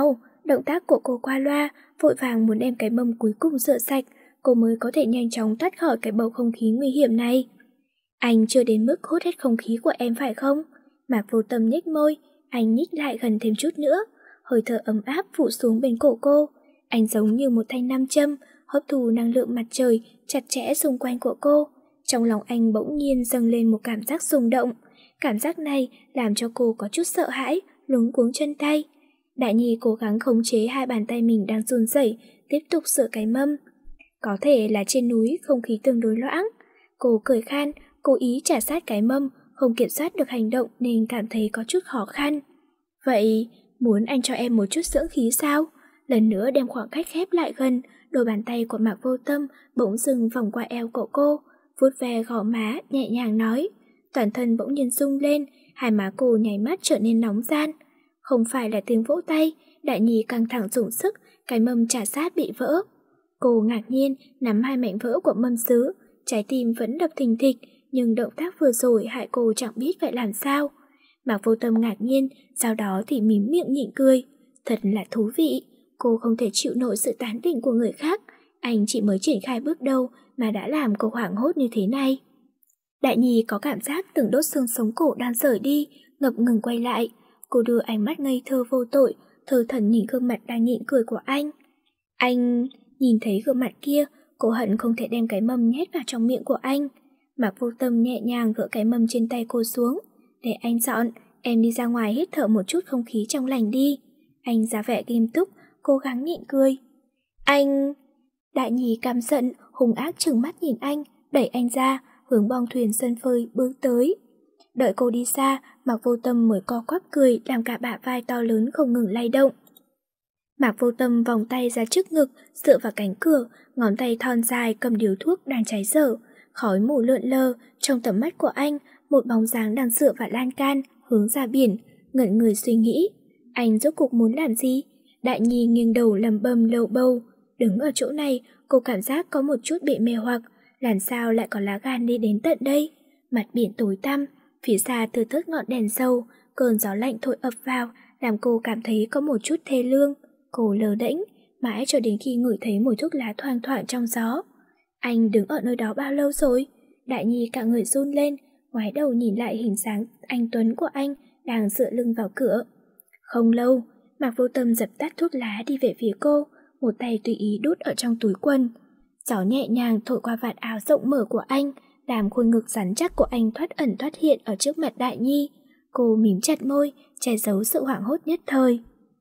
động tác của cô qua loa, vội vàng muốn đem cái mâm cuối cùng rửa sạch, cô mới có thể nhanh chóng thoát khỏi cái bầu không khí nguy hiểm này. Anh chưa đến mức hút hết không khí của em phải không? Mạc Vô Tâm nhếch môi, anh nhích lại gần thêm chút nữa, hơi thở ấm áp phủ xuống bên cổ cô. Anh giống như một thanh nam châm, hấp thu năng lượng mặt trời chặt chẽ xung quanh của cô. Trong lòng anh bỗng nhiên dâng lên một cảm giác rung động. Cảm giác này làm cho cô có chút sợ hãi, luống cuống chân tay. Đại Nhi cố gắng khống chế hai bàn tay mình đang run rẩy, tiếp tục sửa cái mâm. Có thể là trên núi không khí tương đối loãng. Cô cười khan, cố ý trả sát cái mâm, không kiểm soát được hành động nên cảm thấy có chút khó khăn. Vậy, muốn anh cho em một chút dưỡng khí sao? Lần nữa đem khoảng cách khép lại gần, đôi bàn tay của Mạc Vô Tâm bỗng dừng vòng qua eo của cô, vuốt ve gò má, nhẹ nhàng nói. Toàn thân bỗng nhiên rung lên, hai má cô nháy mắt trở nên nóng ran. Không phải là tiếng vỗ tay, Đại Nhi căng thẳng dùng sức, cái mâm trà sát bị vỡ. Cô ngạc nhiên nắm hai mảnh vỡ của mâm sứ, trái tim vẫn đập thình thịch, nhưng động tác vừa rồi hại cô chẳng biết phải làm sao. Mạc Vô Tâm ngạc nhiên, sau đó thì mím miệng nhịn cười. Thật là thú vị, cô không thể chịu nổi sự tán tỉnh của người khác. Anh chỉ mới triển khai bước đầu mà đã làm cô hoảng hốt như thế này. Đại Nhi có cảm giác từng đốt xương sống cổ đang rời đi, ngập ngừng quay lại. Cô đưa ánh mắt ngây thơ vô tội, thơ thẩn nhìn gương mặt đang nhịn cười của anh. Anh nhìn thấy gương mặt kia, cô hận không thể đem cái mâm nhét vào trong miệng của anh. Mạc Vô Tâm nhẹ nhàng gỡ cái mâm trên tay cô xuống. Để anh dọn, em đi ra ngoài hít thở một chút không khí trong lành đi. Anh ra vẻ nghiêm túc, cố gắng nhịn cười. Anh... Đại Nhi căm giận, hung ác trừng mắt nhìn anh, đẩy anh ra, hướng bong thuyền sân phơi bước tới. Đợi cô đi xa, Mạc Vô Tâm mới co quắp cười, làm cả bả vai to lớn không ngừng lay động. Mạc Vô Tâm vòng tay ra trước ngực, dựa vào cánh cửa, ngón tay thon dài cầm điếu thuốc đang cháy dở. Khói mù lượn lờ, trong tầm mắt của anh, một bóng dáng đang dựa vào lan can, hướng ra biển, ngẩn người suy nghĩ. Anh rốt cuộc muốn làm gì? Đại Nhi nghiêng đầu lầm bầm lầu bầu. Đứng ở chỗ này, cô cảm giác có một chút bị mê hoặc, làm sao lại có lá gan đi đến tận đây? Mặt biển tối tăm, phía xa thưa thớt ngọn đèn sâu, cơn gió lạnh thổi ập vào, làm cô cảm thấy có một chút thê lương. Cô lờ đễnh, mãi cho đến khi ngửi thấy mùi thuốc lá thoang thoảng trong gió. Anh đứng ở nơi đó bao lâu rồi? Đại Nhi cả người run lên, ngoái đầu nhìn lại hình dáng anh tuấn của anh đang dựa lưng vào cửa. Không lâu, Mạc Vô Tâm dập tắt thuốc lá đi về phía cô, một tay tùy ý đút ở trong túi quần. Gió nhẹ nhàng thổi qua vạt áo rộng mở của anh, làm khuôn ngực rắn chắc của anh thoát ẩn thoát hiện ở trước mặt Đại Nhi. Cô mím chặt môi, che giấu sự hoảng hốt nhất thời.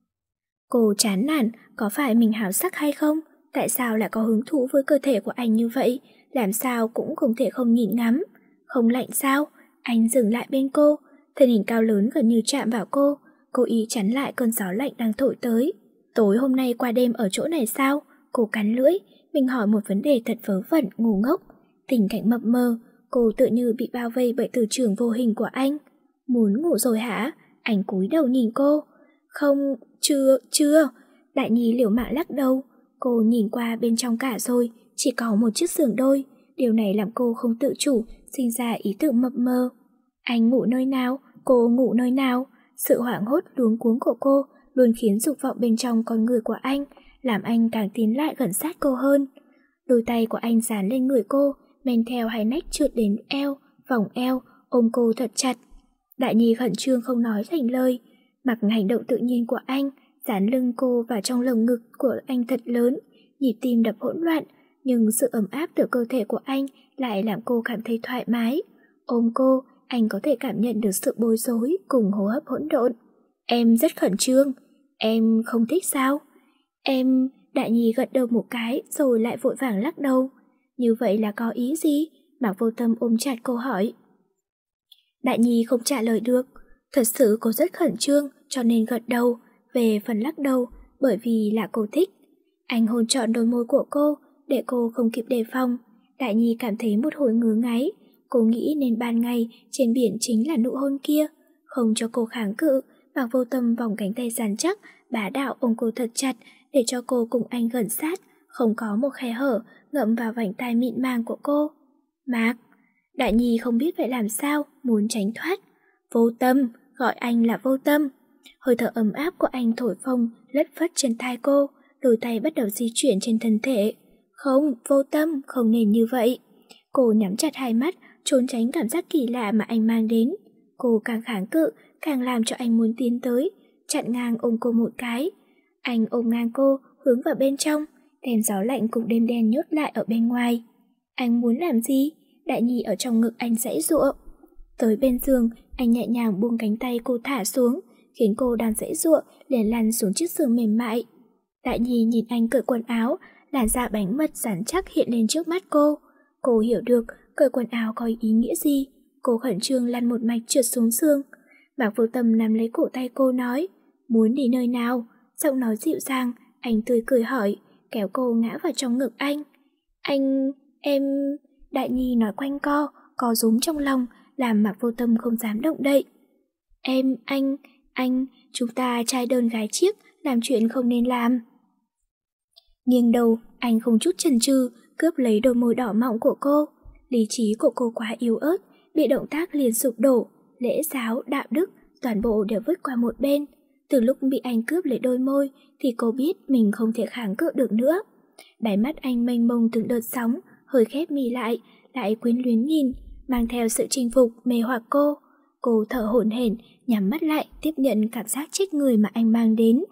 Cô chán nản, có phải mình háo sắc hay không? Tại sao lại có hứng thú với cơ thể của anh như vậy? Làm sao cũng không thể không nhìn ngắm. Không lạnh sao? Anh dừng lại bên cô, thân hình cao lớn gần như chạm vào cô. Cô ý chắn lại cơn gió lạnh đang thổi tới. Tối hôm nay qua đêm ở chỗ này sao? Cô cắn lưỡi, mình hỏi một vấn đề thật vớ vẩn, ngu ngốc. Tình cảnh mập mờ, cô tự như bị bao vây bởi từ trường vô hình của anh. Muốn ngủ rồi hả? Anh cúi đầu nhìn cô. Không, chưa, chưa. Đại Nhi liều mạng lắc đầu. Cô nhìn qua bên trong cả rồi, chỉ có một chiếc giường đôi. Điều này làm cô không tự chủ, sinh ra ý tưởng mập mờ. Anh ngủ nơi nào? Cô ngủ nơi nào? Sự hoảng hốt luống cuống của cô luôn khiến dục vọng bên trong con người của anh, làm anh càng tiến lại gần sát cô hơn. Đôi tay của anh dán lên người cô, men theo hai nách trượt đến eo, vòng eo, ôm cô thật chặt. Đại Nhi khẩn trương không nói thành lời, mặc hành động tự nhiên của anh, dán lưng cô vào trong lồng ngực của anh thật lớn, nhịp tim đập hỗn loạn, nhưng sự ấm áp từ cơ thể của anh lại làm cô cảm thấy thoải mái. Ôm cô, anh có thể cảm nhận được sự bối rối cùng hô hấp hỗn độn. Em rất khẩn trương, em không thích sao? Em... Đại Nhi gật đầu một cái rồi lại vội vàng lắc đầu. Như vậy là có ý gì? Mạc Vô Tâm ôm chặt cô hỏi. Đại Nhi không trả lời được. Thật sự cô rất khẩn trương cho nên gật đầu. Về phần lắc đầu, bởi vì là cô thích. Anh hôn trọn đôi môi của cô, để cô không kịp đề phòng. Đại Nhi cảm thấy một hồi ngứa ngáy. Cô nghĩ nên ban ngày trên biển chính là nụ hôn kia. Không cho cô kháng cự, Mạc Vô Tâm vòng cánh tay rắn chắc, bá đạo ôm cô thật chặt, để cho cô cùng anh gần sát, không có một khe hở, ngậm vào vành tai mịn màng của cô. Mạc! Đại Nhi không biết phải làm sao, muốn tránh thoát. Vô Tâm! Gọi anh là Vô Tâm! Hơi thở ấm áp của anh thổi phồng, lất phất trên tai cô, đôi tay bắt đầu di chuyển trên thân thể. Không, Vô Tâm, không nên như vậy. Cô nhắm chặt hai mắt, trốn tránh cảm giác kỳ lạ mà anh mang đến. Cô càng kháng cự, càng làm cho anh muốn tiến tới, chặn ngang ôm cô một cái. Anh ôm ngang cô, hướng vào bên trong, đem gió lạnh cùng đêm đen nhốt lại ở bên ngoài. Anh muốn làm gì? Đại Nhi ở trong ngực anh giãy giụa. Tới bên giường, anh nhẹ nhàng buông cánh tay cô thả xuống, khiến cô đang giãy giụa liền lăn xuống chiếc giường mềm mại. Đại Nhi nhìn anh cởi quần áo, làn da bánh mật rắn chắc hiện lên trước mắt cô. Cô hiểu được cởi quần áo có ý nghĩa gì. Cô khẩn trương lăn một mạch trượt xuống giường. Mạc Vô Tâm nắm lấy cổ tay cô nói, muốn đi nơi nào? Giọng nói dịu dàng, anh tươi cười hỏi, kéo cô ngã vào trong ngực anh. Anh, em... Đại Nhi nói quanh co, co rúm trong lòng, làm Mạc Vô Tâm không dám động đậy. Em, anh, anh, chúng ta trai đơn gái chiếc, làm chuyện không nên làm. Nghiêng đầu, anh không chút chần chừ, cướp lấy đôi môi đỏ mọng của cô. Lý trí của cô quá yếu ớt, bị động tác liền sụp đổ, lễ giáo, đạo đức, toàn bộ đều vứt qua một bên. Từ lúc bị anh cướp lấy đôi môi, thì cô biết mình không thể kháng cự được nữa. Đáy mắt anh mênh mông từng đợt sóng, hơi khép mi lại, lại quyến luyến nhìn, mang theo sự chinh phục, mê hoặc cô. Cô thở hổn hển, nhắm mắt lại, tiếp nhận cảm giác chết người mà anh mang đến.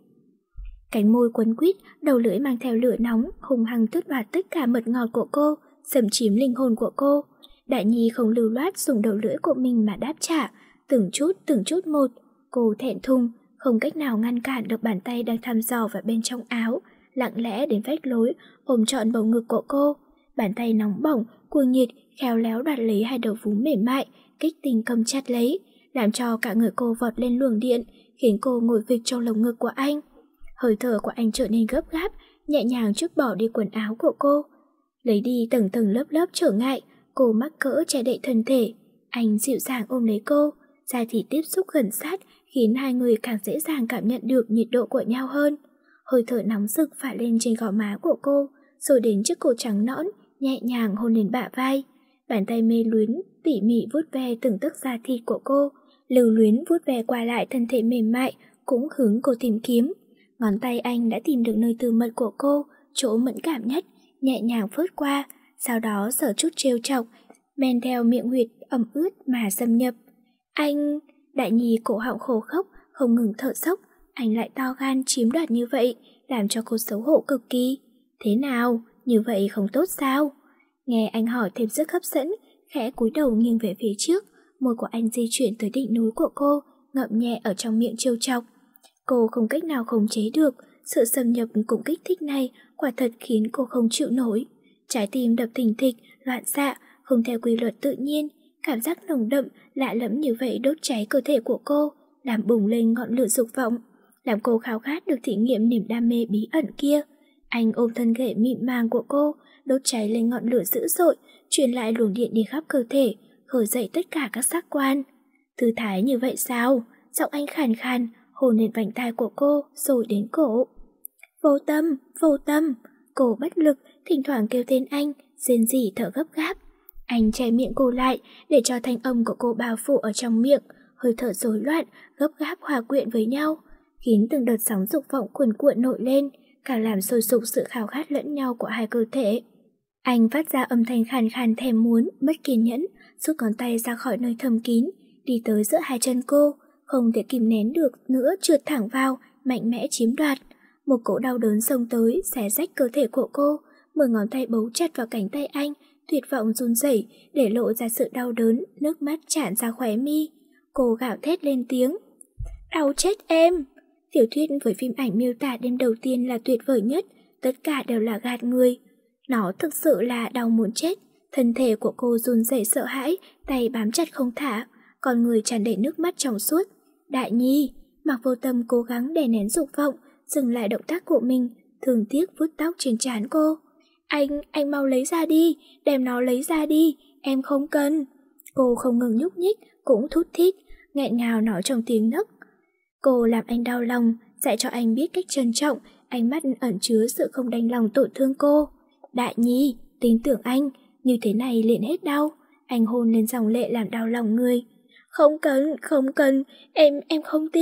Cánh môi quấn quýt, đầu lưỡi mang theo lửa nóng, hung hăng tước đoạt tất cả mật ngọt của cô, xâm chiếm linh hồn của cô. Đại Nhi không lưu loát dùng đầu lưỡi của mình mà đáp trả, từng chút từng chút một. Cô thẹn thùng, không cách nào ngăn cản được bàn tay đang thăm dò vào bên trong áo, lặng lẽ đến vách lối, ôm trọn bầu ngực của cô. Bàn tay nóng bỏng, cuồng nhiệt, khéo léo đoạt lấy hai đầu vú mềm mại, kích tình cầm chặt lấy, làm cho cả người cô vọt lên luồng điện, khiến cô ngồi phịch trong lồng ngực của anh. Hơi thở của anh trở nên gấp gáp, nhẹ nhàng trút bỏ đi quần áo của cô, lấy đi tầng tầng lớp lớp trở ngại. Cô mắc cỡ che đậy thân thể, anh dịu dàng ôm lấy cô, da thịt tiếp xúc gần sát, khiến hai người càng dễ dàng cảm nhận được nhiệt độ của nhau hơn. Hơi thở nóng rực phả lên trên gò má của cô, rồi đến chiếc cổ trắng nõn, nhẹ nhàng hôn lên bả vai. Bàn tay mê luyến tỉ mỉ vuốt ve từng tấc da thịt của cô, lưu luyến vuốt ve qua lại thân thể mềm mại, cũng hướng cô tìm kiếm. Ngón tay anh đã tìm được nơi tư mật của cô, chỗ mẫn cảm nhất, nhẹ nhàng phớt qua, sau đó sờ chút trêu chọc, men theo miệng huyệt ẩm ướt mà xâm nhập. Anh... Đại Nhi cổ họng khô khốc, không ngừng thở dốc. Anh lại to gan chiếm đoạt như vậy, làm cho cô xấu hổ cực kỳ. Thế nào? Như vậy không tốt sao? Nghe anh hỏi thêm sức hấp dẫn, khẽ cúi đầu nghiêng về phía trước, môi của anh di chuyển tới đỉnh núi của cô, ngậm nhẹ ở trong miệng trêu chọc. Cô không cách nào khống chế được, sự xâm nhập cùng kích thích này quả thật khiến cô không chịu nổi. Trái tim đập thình thịch, loạn xạ, không theo quy luật tự nhiên, cảm giác nồng đậm, lạ lẫm như vậy đốt cháy cơ thể của cô, làm bùng lên ngọn lửa dục vọng, làm cô khao khát được thử nghiệm niềm đam mê bí ẩn kia. Anh ôm thân thể mịn màng của cô, đốt cháy lên ngọn lửa dữ dội, truyền lại luồng điện đi khắp cơ thể, khởi dậy tất cả các giác quan. Thư thái như vậy sao? Giọng anh khàn khàn, hôn lên vành tai của cô, rồi đến cổ. Vô Tâm, Vô Tâm. Cô bất lực, thỉnh thoảng kêu tên anh, rên rỉ thở gấp gáp. Anh che miệng cô lại, để cho thanh âm của cô bao phủ ở trong miệng, hơi thở rối loạn, gấp gáp hòa quyện với nhau, khiến từng đợt sóng dục vọng cuồn cuộn nổi lên, càng làm sôi sục sự khao khát lẫn nhau của hai cơ thể. Anh phát ra âm thanh khàn khàn thèm muốn, mất kiên nhẫn, rút ngón tay ra khỏi nơi thầm kín, đi tới giữa hai chân cô, không thể kìm nén được nữa trượt thẳng vào, mạnh mẽ chiếm đoạt. Một cỗ đau đớn xông tới, xé rách cơ thể của cô, mười ngón tay bấu chặt vào cánh tay anh, tuyệt vọng run rẩy, để lộ ra sự đau đớn, nước mắt tràn ra khóe mi. Cô gào thét lên tiếng. Đau chết em! Tiểu thuyết với phim ảnh miêu tả đêm đầu tiên là tuyệt vời nhất, tất cả đều là gạt người. Nó thực sự là đau muốn chết. Thân thể của cô run rẩy sợ hãi, tay bám chặt không thả, con người tràn đầy nước mắt trong suốt. Đại Nhi! Mạc Vô Tâm cố gắng đè nén dục vọng, dừng lại động tác của mình, thương tiếc vuốt tóc trên trán cô. Anh, anh mau lấy ra đi, đem nó lấy ra đi, em không cần. Cô không ngừng nhúc nhích, cũng thút thít, nghẹn ngào nói trong tiếng nấc. Cô làm anh đau lòng, dạy cho anh biết cách trân trọng, ánh mắt ẩn chứa sự không đành lòng tổn thương cô. Đại Nhi, tin tưởng anh, như thế này liền hết đau. Anh hôn lên dòng lệ làm đau lòng người. Không cần, không cần, em, em không tin.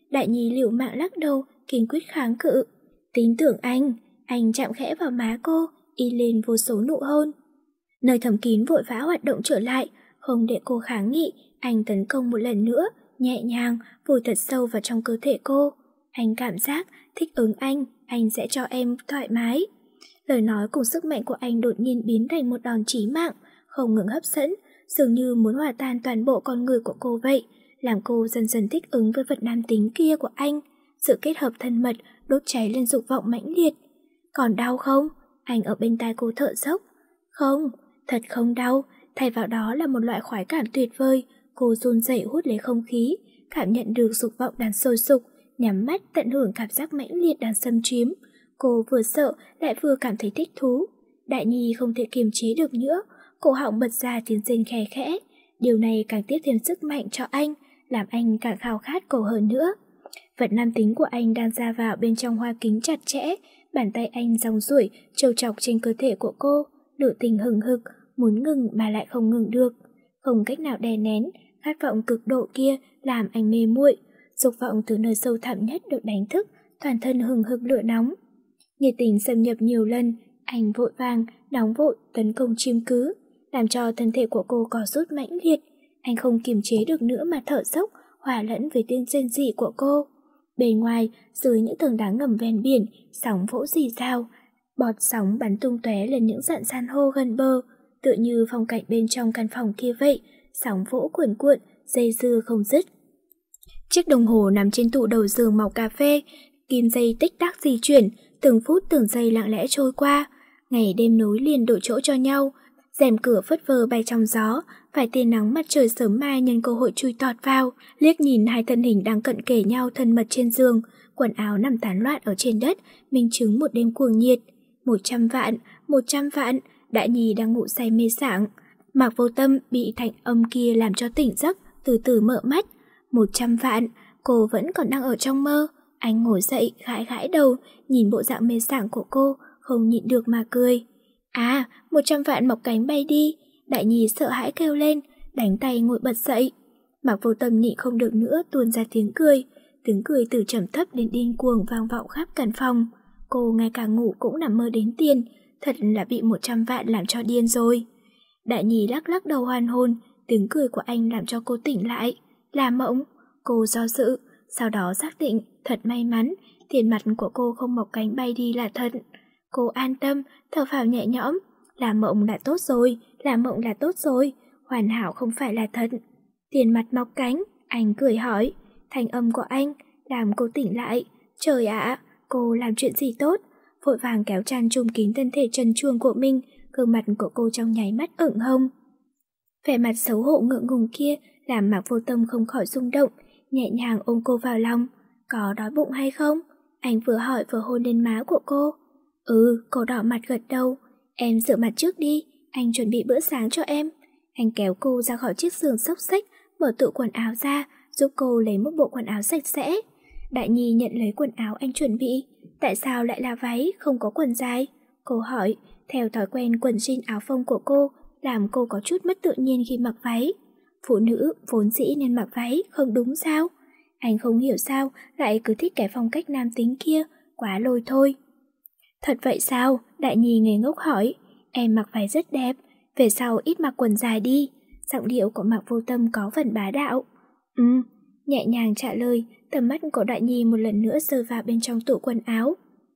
Đại Nhi liều mạng lắc đầu, kiên quyết kháng cự. Tin tưởng anh, anh chạm khẽ vào má cô, y lên vô số nụ hôn. Nơi thầm kín vội vã hoạt động trở lại, không để cô kháng nghị, anh tấn công một lần nữa, nhẹ nhàng, vùi thật sâu vào trong cơ thể cô. Anh cảm giác thích ứng anh, anh sẽ cho em thoải mái. Lời nói cùng sức mạnh của anh đột nhiên biến thành một đòn chí mạng, không ngừng hấp dẫn, dường như muốn hòa tan toàn bộ con người của cô vậy, làm cô dần dần thích ứng với vật nam tính kia của anh. Sự kết hợp thân mật đốt cháy lên dục vọng mãnh liệt. Còn đau không? Anh ở bên tai cô thở dốc. Không, thật không đau, thay vào đó là một loại khoái cảm tuyệt vời. Cô run rẩy hút lấy không khí, cảm nhận được dục vọng đang sôi sục, nhắm mắt tận hưởng cảm giác mãnh liệt đang xâm chiếm. Cô vừa sợ lại vừa cảm thấy thích thú. Đại Nhi không thể kiềm chế được nữa, cổ họng bật ra tiếng rên khẽ khẽ. Điều này càng tiếp thêm sức mạnh cho anh, làm anh càng khao khát cô hơn nữa. Vật nam tính của anh đang ra vào bên trong hoa kính chặt chẽ, bàn tay anh gióng duỗi trêu chọc trên cơ thể của cô, lửa tình hừng hực, muốn ngừng mà lại không ngừng được, không cách nào đè nén. Khát vọng cực độ kia làm anh mê muội, dục vọng từ nơi sâu thẳm nhất được đánh thức, toàn thân hừng hực lửa nóng. Nhiệt tình xâm nhập nhiều lần, anh vội vàng, nóng vội tấn công chiếm cứ, làm cho thân thể của cô có rút mãnh liệt. Anh không kiềm chế được nữa mà thở dốc, hòa lẫn với tiếng rên rỉ của cô. Bên ngoài, dưới những tầng đá ngầm ven biển, sóng vỗ rì rào, bọt sóng bắn tung tóe lên những dạn san hô gần bờ, tựa như phong cảnh bên trong căn phòng kia vậy. Sóng vỗ cuộn cuộn, dây dưa không dứt. Chiếc đồng hồ nằm trên tủ đầu giường màu cà phê, kim dây tích tắc di chuyển, từng phút từng giây lặng lẽ trôi qua. Ngày đêm nối liền đổi chỗ cho nhau, rèm cửa phất phơ bay trong gió, vài tia nắng mặt trời sớm mai nhân cơ hội chui tọt vào, liếc nhìn hai thân hình đang cận kề nhau thân mật trên giường, quần áo nằm tán loạn ở trên đất, minh chứng một đêm cuồng nhiệt. Một trăm vạn, một trăm vạn, Đại Nhi đang ngủ say mê sảng. Mạc Vô Tâm bị thanh âm kia làm cho tỉnh giấc, từ từ mở mắt. Một trăm vạn, cô vẫn còn đang ở trong mơ. Anh ngồi dậy, gãi gãi đầu, nhìn bộ dạng mê sảng của cô, không nhịn được mà cười. À, một trăm vạn mọc cánh bay đi. Đại Nhi sợ hãi kêu lên, đánh tay ngồi bật dậy. Mạc Vô Tâm nhịn không được nữa tuôn ra tiếng cười. Tiếng cười từ trầm thấp đến điên cuồng vang vọng khắp căn phòng. Cô ngay cả ngủ cũng nằm mơ đến tiền, thật là bị một trăm vạn làm cho điên rồi. Đại Nhi lắc lắc đầu hoàn hồn, tiếng cười của anh làm cho cô tỉnh lại. Là mộng, cô do dự, sau đó xác định, thật may mắn, tiền mặt của cô không mọc cánh bay đi là thật. Cô an tâm, thở phào nhẹ nhõm, là mộng là tốt rồi, là mộng là tốt rồi, hoàn hảo không phải là thật. Tiền mặt mọc cánh, anh cười hỏi, thanh âm của anh làm cô tỉnh lại. Trời ạ, cô làm chuyện gì tốt? Vội vàng kéo chăn trùm kín thân thể trần truồng của mình, gương mặt của cô trong nháy mắt ửng hồng. Vẻ mặt xấu hổ ngượng ngùng kia làm Mạc Vô Tâm không khỏi rung động, nhẹ nhàng ôm cô vào lòng. Có đói bụng hay không? Anh vừa hỏi vừa hôn lên má của cô. Ừ, cô đỏ mặt gật đầu. Em rửa mặt trước đi, anh chuẩn bị bữa sáng cho em. Anh kéo cô ra khỏi chiếc giường xốc xếch, mở tủ quần áo ra, giúp cô lấy một bộ quần áo sạch sẽ. Đại Nhi nhận lấy quần áo anh chuẩn bị. Tại sao lại là váy, không có quần dài? Cô hỏi, theo thói quen quần jean áo phông của cô, làm cô có chút mất tự nhiên khi mặc váy. Phụ nữ vốn dĩ nên mặc váy, không đúng sao? Anh không hiểu sao lại cứ thích cái phong cách nam tính kia, quá lôi thôi. Thật vậy sao? Đại Nhi ngây ngốc hỏi. Em mặc váy rất đẹp, về sau ít mặc quần dài đi. Giọng điệu của Mạc Vô Tâm có phần bá đạo. Ừ, nhẹ nhàng trả lời, tầm mắt của Đại Nhi một lần nữa rơi vào bên trong tủ quần áo.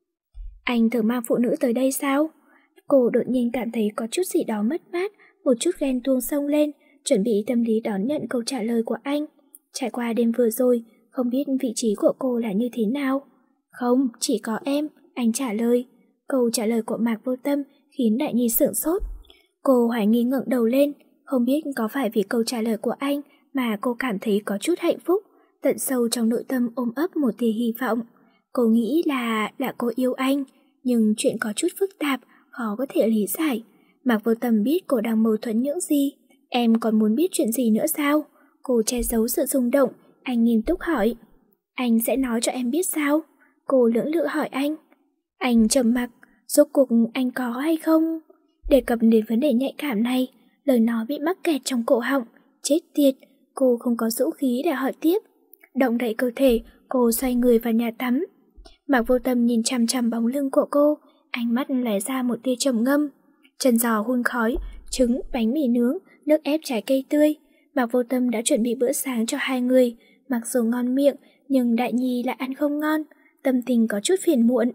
Anh thường mang phụ nữ tới đây sao? Cô đột nhiên cảm thấy có chút gì đó mất mát, một chút ghen tuông xông lên, chuẩn bị tâm lý đón nhận câu trả lời của anh. Trải qua đêm vừa rồi, không biết vị trí của cô là như thế nào? Không, chỉ có em, anh trả lời. Câu trả lời của Mạc Vô Tâm khiến Đại Nhi sửng sốt. Cô hoài nghi ngẩng đầu lên, không biết có phải vì câu trả lời của anh mà cô cảm thấy có chút hạnh phúc, tận sâu trong nội tâm ôm ấp một tia hy vọng. Cô nghĩ là là cô yêu anh, nhưng chuyện có chút phức tạp, khó có thể lý giải. Mạc Vô Tâm biết cô đang mâu thuẫn những gì. Em còn muốn biết chuyện gì nữa sao? Cô che giấu sự rung động, anh nghiêm túc hỏi. Anh sẽ nói cho em biết sao? Cô lưỡng lự hỏi anh. Anh trầm mặc, rốt cuộc anh có hay không? Đề cập đến vấn đề nhạy cảm này, lời nói bị mắc kẹt trong cổ họng. Chết tiệt, cô không có dũng khí để hỏi tiếp. Động đậy cơ thể, Cô xoay người vào nhà tắm. Mạc Vô Tâm nhìn chằm chằm bóng lưng của cô, ánh mắt lóe ra một tia trầm ngâm. Chân giò hun khói, trứng, bánh mì nướng, nước ép trái cây tươi. Mạc Vô Tâm đã chuẩn bị bữa sáng cho hai người, mặc dù ngon miệng nhưng Đại Nhi lại ăn không ngon, tâm tình có chút phiền muộn.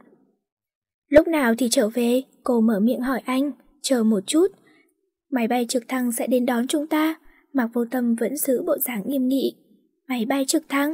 Lúc nào thì trở về? Cô mở miệng hỏi anh. Chờ một chút, máy bay trực thăng sẽ đến đón chúng ta. Mạc Vô Tâm vẫn giữ bộ dáng nghiêm nghị. Máy bay trực thăng?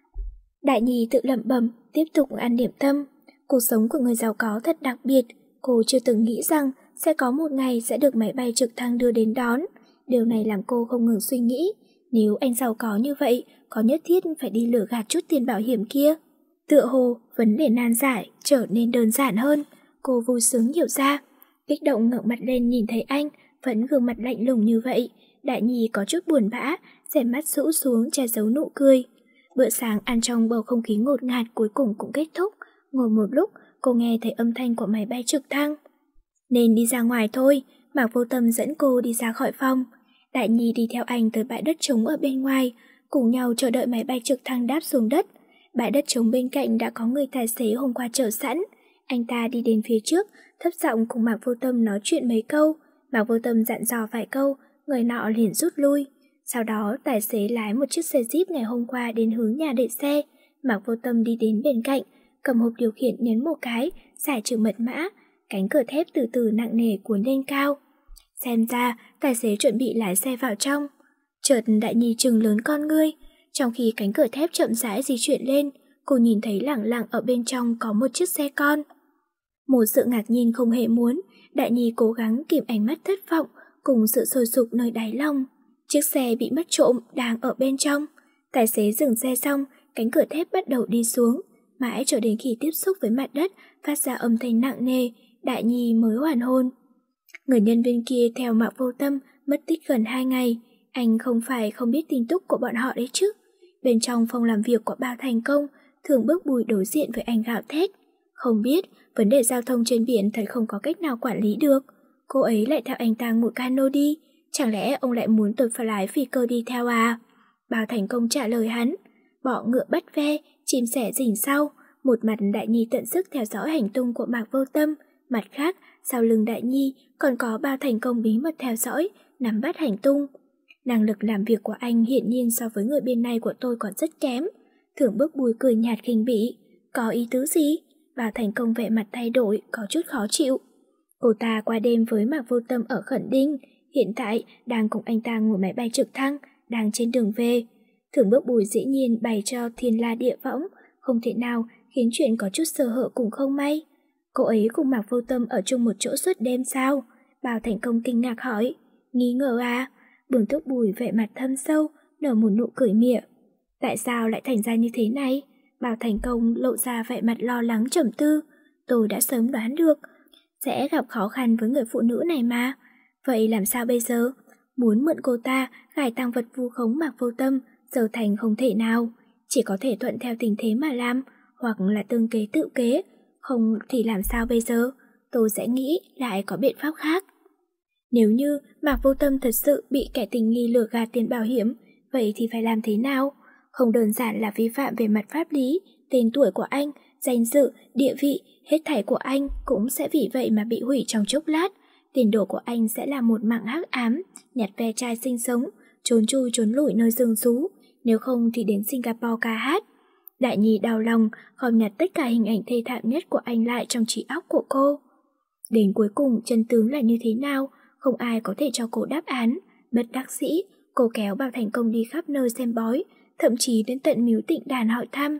Đại Nhi tự lẩm bẩm, tiếp tục ăn điểm tâm. Cuộc sống của người giàu có thật đặc biệt. Cô chưa từng nghĩ rằng sẽ có một ngày sẽ được máy bay trực thăng đưa đến đón. Điều này làm cô không ngừng suy nghĩ, nếu anh giàu có như vậy, có nhất thiết phải đi lừa gạt chút tiền bảo hiểm kia? Tựa hồ, vấn đề nan giải trở nên đơn giản hơn. Cô vui sướng hiểu ra, kích động ngẩng mặt lên nhìn thấy anh, vẫn gương mặt lạnh lùng như vậy. Đại Nhi có chút buồn bã, rẻ mắt rũ xuống che giấu nụ cười. Bữa sáng ăn trong bầu không khí ngột ngạt cuối cùng cũng kết thúc. Ngồi một lúc, cô nghe thấy âm thanh của máy bay trực thăng. Nên đi ra ngoài thôi, Mạc Vô Tâm dẫn cô đi ra khỏi phòng. Đại Nhi đi theo anh tới bãi đất trống ở bên ngoài, cùng nhau chờ đợi máy bay trực thăng đáp xuống đất. Bãi đất trống bên cạnh đã có người tài xế hôm qua chờ sẵn. Anh ta đi đến phía trước, thấp giọng cùng Mạc Vô Tâm nói chuyện mấy câu. Mạc Vô Tâm dặn dò vài câu, người nọ liền rút lui. Sau đó tài xế lái một chiếc xe Jeep ngày hôm qua đến hướng nhà để xe. Mạc Vô Tâm đi đến bên cạnh, cầm hộp điều khiển nhấn một cái, giải trừ mật mã. Cánh cửa thép từ từ nặng nề cuốn lên cao. Xem ra tài xế chuẩn bị lái xe vào trong. Chợt Đại Nhi trừng lớn con ngươi. Trong khi cánh cửa thép chậm rãi di chuyển lên, cô nhìn thấy lẳng lặng ở bên trong có một chiếc xe con. Một sự ngạc nhiên không hề muốn, Đại Nhi cố gắng kìm ánh mắt thất vọng cùng sự sôi sục nơi đáy lòng. Chiếc xe bị mất trộm đang ở bên trong. Tài xế dừng xe xong, cánh cửa thép bắt đầu đi xuống, mãi cho đến khi tiếp xúc với mặt đất phát ra âm thanh nặng nề, Đại Nhi mới hoàn hồn. Người nhân viên kia theo Mạc Vô Tâm mất tích gần hai ngày. Anh không phải không biết tin tức của bọn họ đấy chứ. Bên trong phòng làm việc của Bao Thành Công, Thường Bước Bùi đối diện với anh gào thét. Không biết, vấn đề giao thông trên biển thật không có cách nào quản lý được. Cô ấy lại theo anh ta ngồi cano đi. Chẳng lẽ ông lại muốn tôi phải lái phi cơ đi theo à? Bao Thành Công trả lời hắn. Bỏ ngựa bắt ve, chim sẻ rình sau. Một mặt Đại Nhi tận sức theo dõi hành tung của Mạc Vô Tâm, mặt khác, sau lưng Đại Nhi còn có Bao Thành Công bí mật theo dõi, nắm bắt hành tung. Năng lực làm việc của anh hiển nhiên so với người bên này của tôi còn rất kém. Thường Bước Bùi cười nhạt khinh bỉ. Có ý tứ gì? Bao Thành Công vẻ mặt thay đổi, có chút khó chịu. Cô ta qua đêm với Mạc Vô Tâm ở Khẩn Đinh, hiện tại đang cùng anh ta ngồi máy bay trực thăng, đang trên đường về. Thường Bước Bùi dĩ nhiên bày cho thiên la địa võng, không thể nào khiến chuyện có chút sơ hở cũng không may. Cô ấy cùng Mạc Vô Tâm ở chung một chỗ suốt đêm sao? Bao Thành Công kinh ngạc hỏi. Nghi ngờ à? Bường Túc Bùi vẻ mặt thâm sâu, nở một nụ cười mỉa. Tại sao lại thành ra như thế này? Bao Thành Công lộ ra vẻ mặt lo lắng trầm tư. Tôi đã sớm đoán được sẽ gặp khó khăn với người phụ nữ này mà. Vậy làm sao bây giờ? Muốn mượn cô ta gài tăng vật vu khống Mạc Vô Tâm giờ thành không thể nào. Chỉ có thể thuận theo tình thế mà làm, hoặc là tương kế tự kế. Không thì làm sao bây giờ? Tôi sẽ nghĩ lại có biện pháp khác. Nếu như Mạc Vô Tâm thật sự bị kẻ tình nghi lừa gạt tiền bảo hiểm, vậy thì phải làm thế nào? Không đơn giản là vi phạm về mặt pháp lý, tên tuổi của anh, danh dự, địa vị, hết thảy của anh cũng sẽ vì vậy mà bị hủy trong chốc lát. Tiền đồ của anh sẽ là một mạng hắc ám, nhặt ve chai sinh sống, trốn chui trốn lủi nơi rừng rú, nếu không thì đến Singapore ca hát. Đại Nhi đau lòng, gom nhặt tất cả hình ảnh thê thảm nhất của anh lại trong trí óc của cô. Đến cuối cùng chân tướng là như thế nào, không ai có thể cho cô đáp án. Bất đắc dĩ, cô kéo Bao Thành Công đi khắp nơi xem bói, thậm chí đến tận miếu Tịnh Đàn hỏi thăm.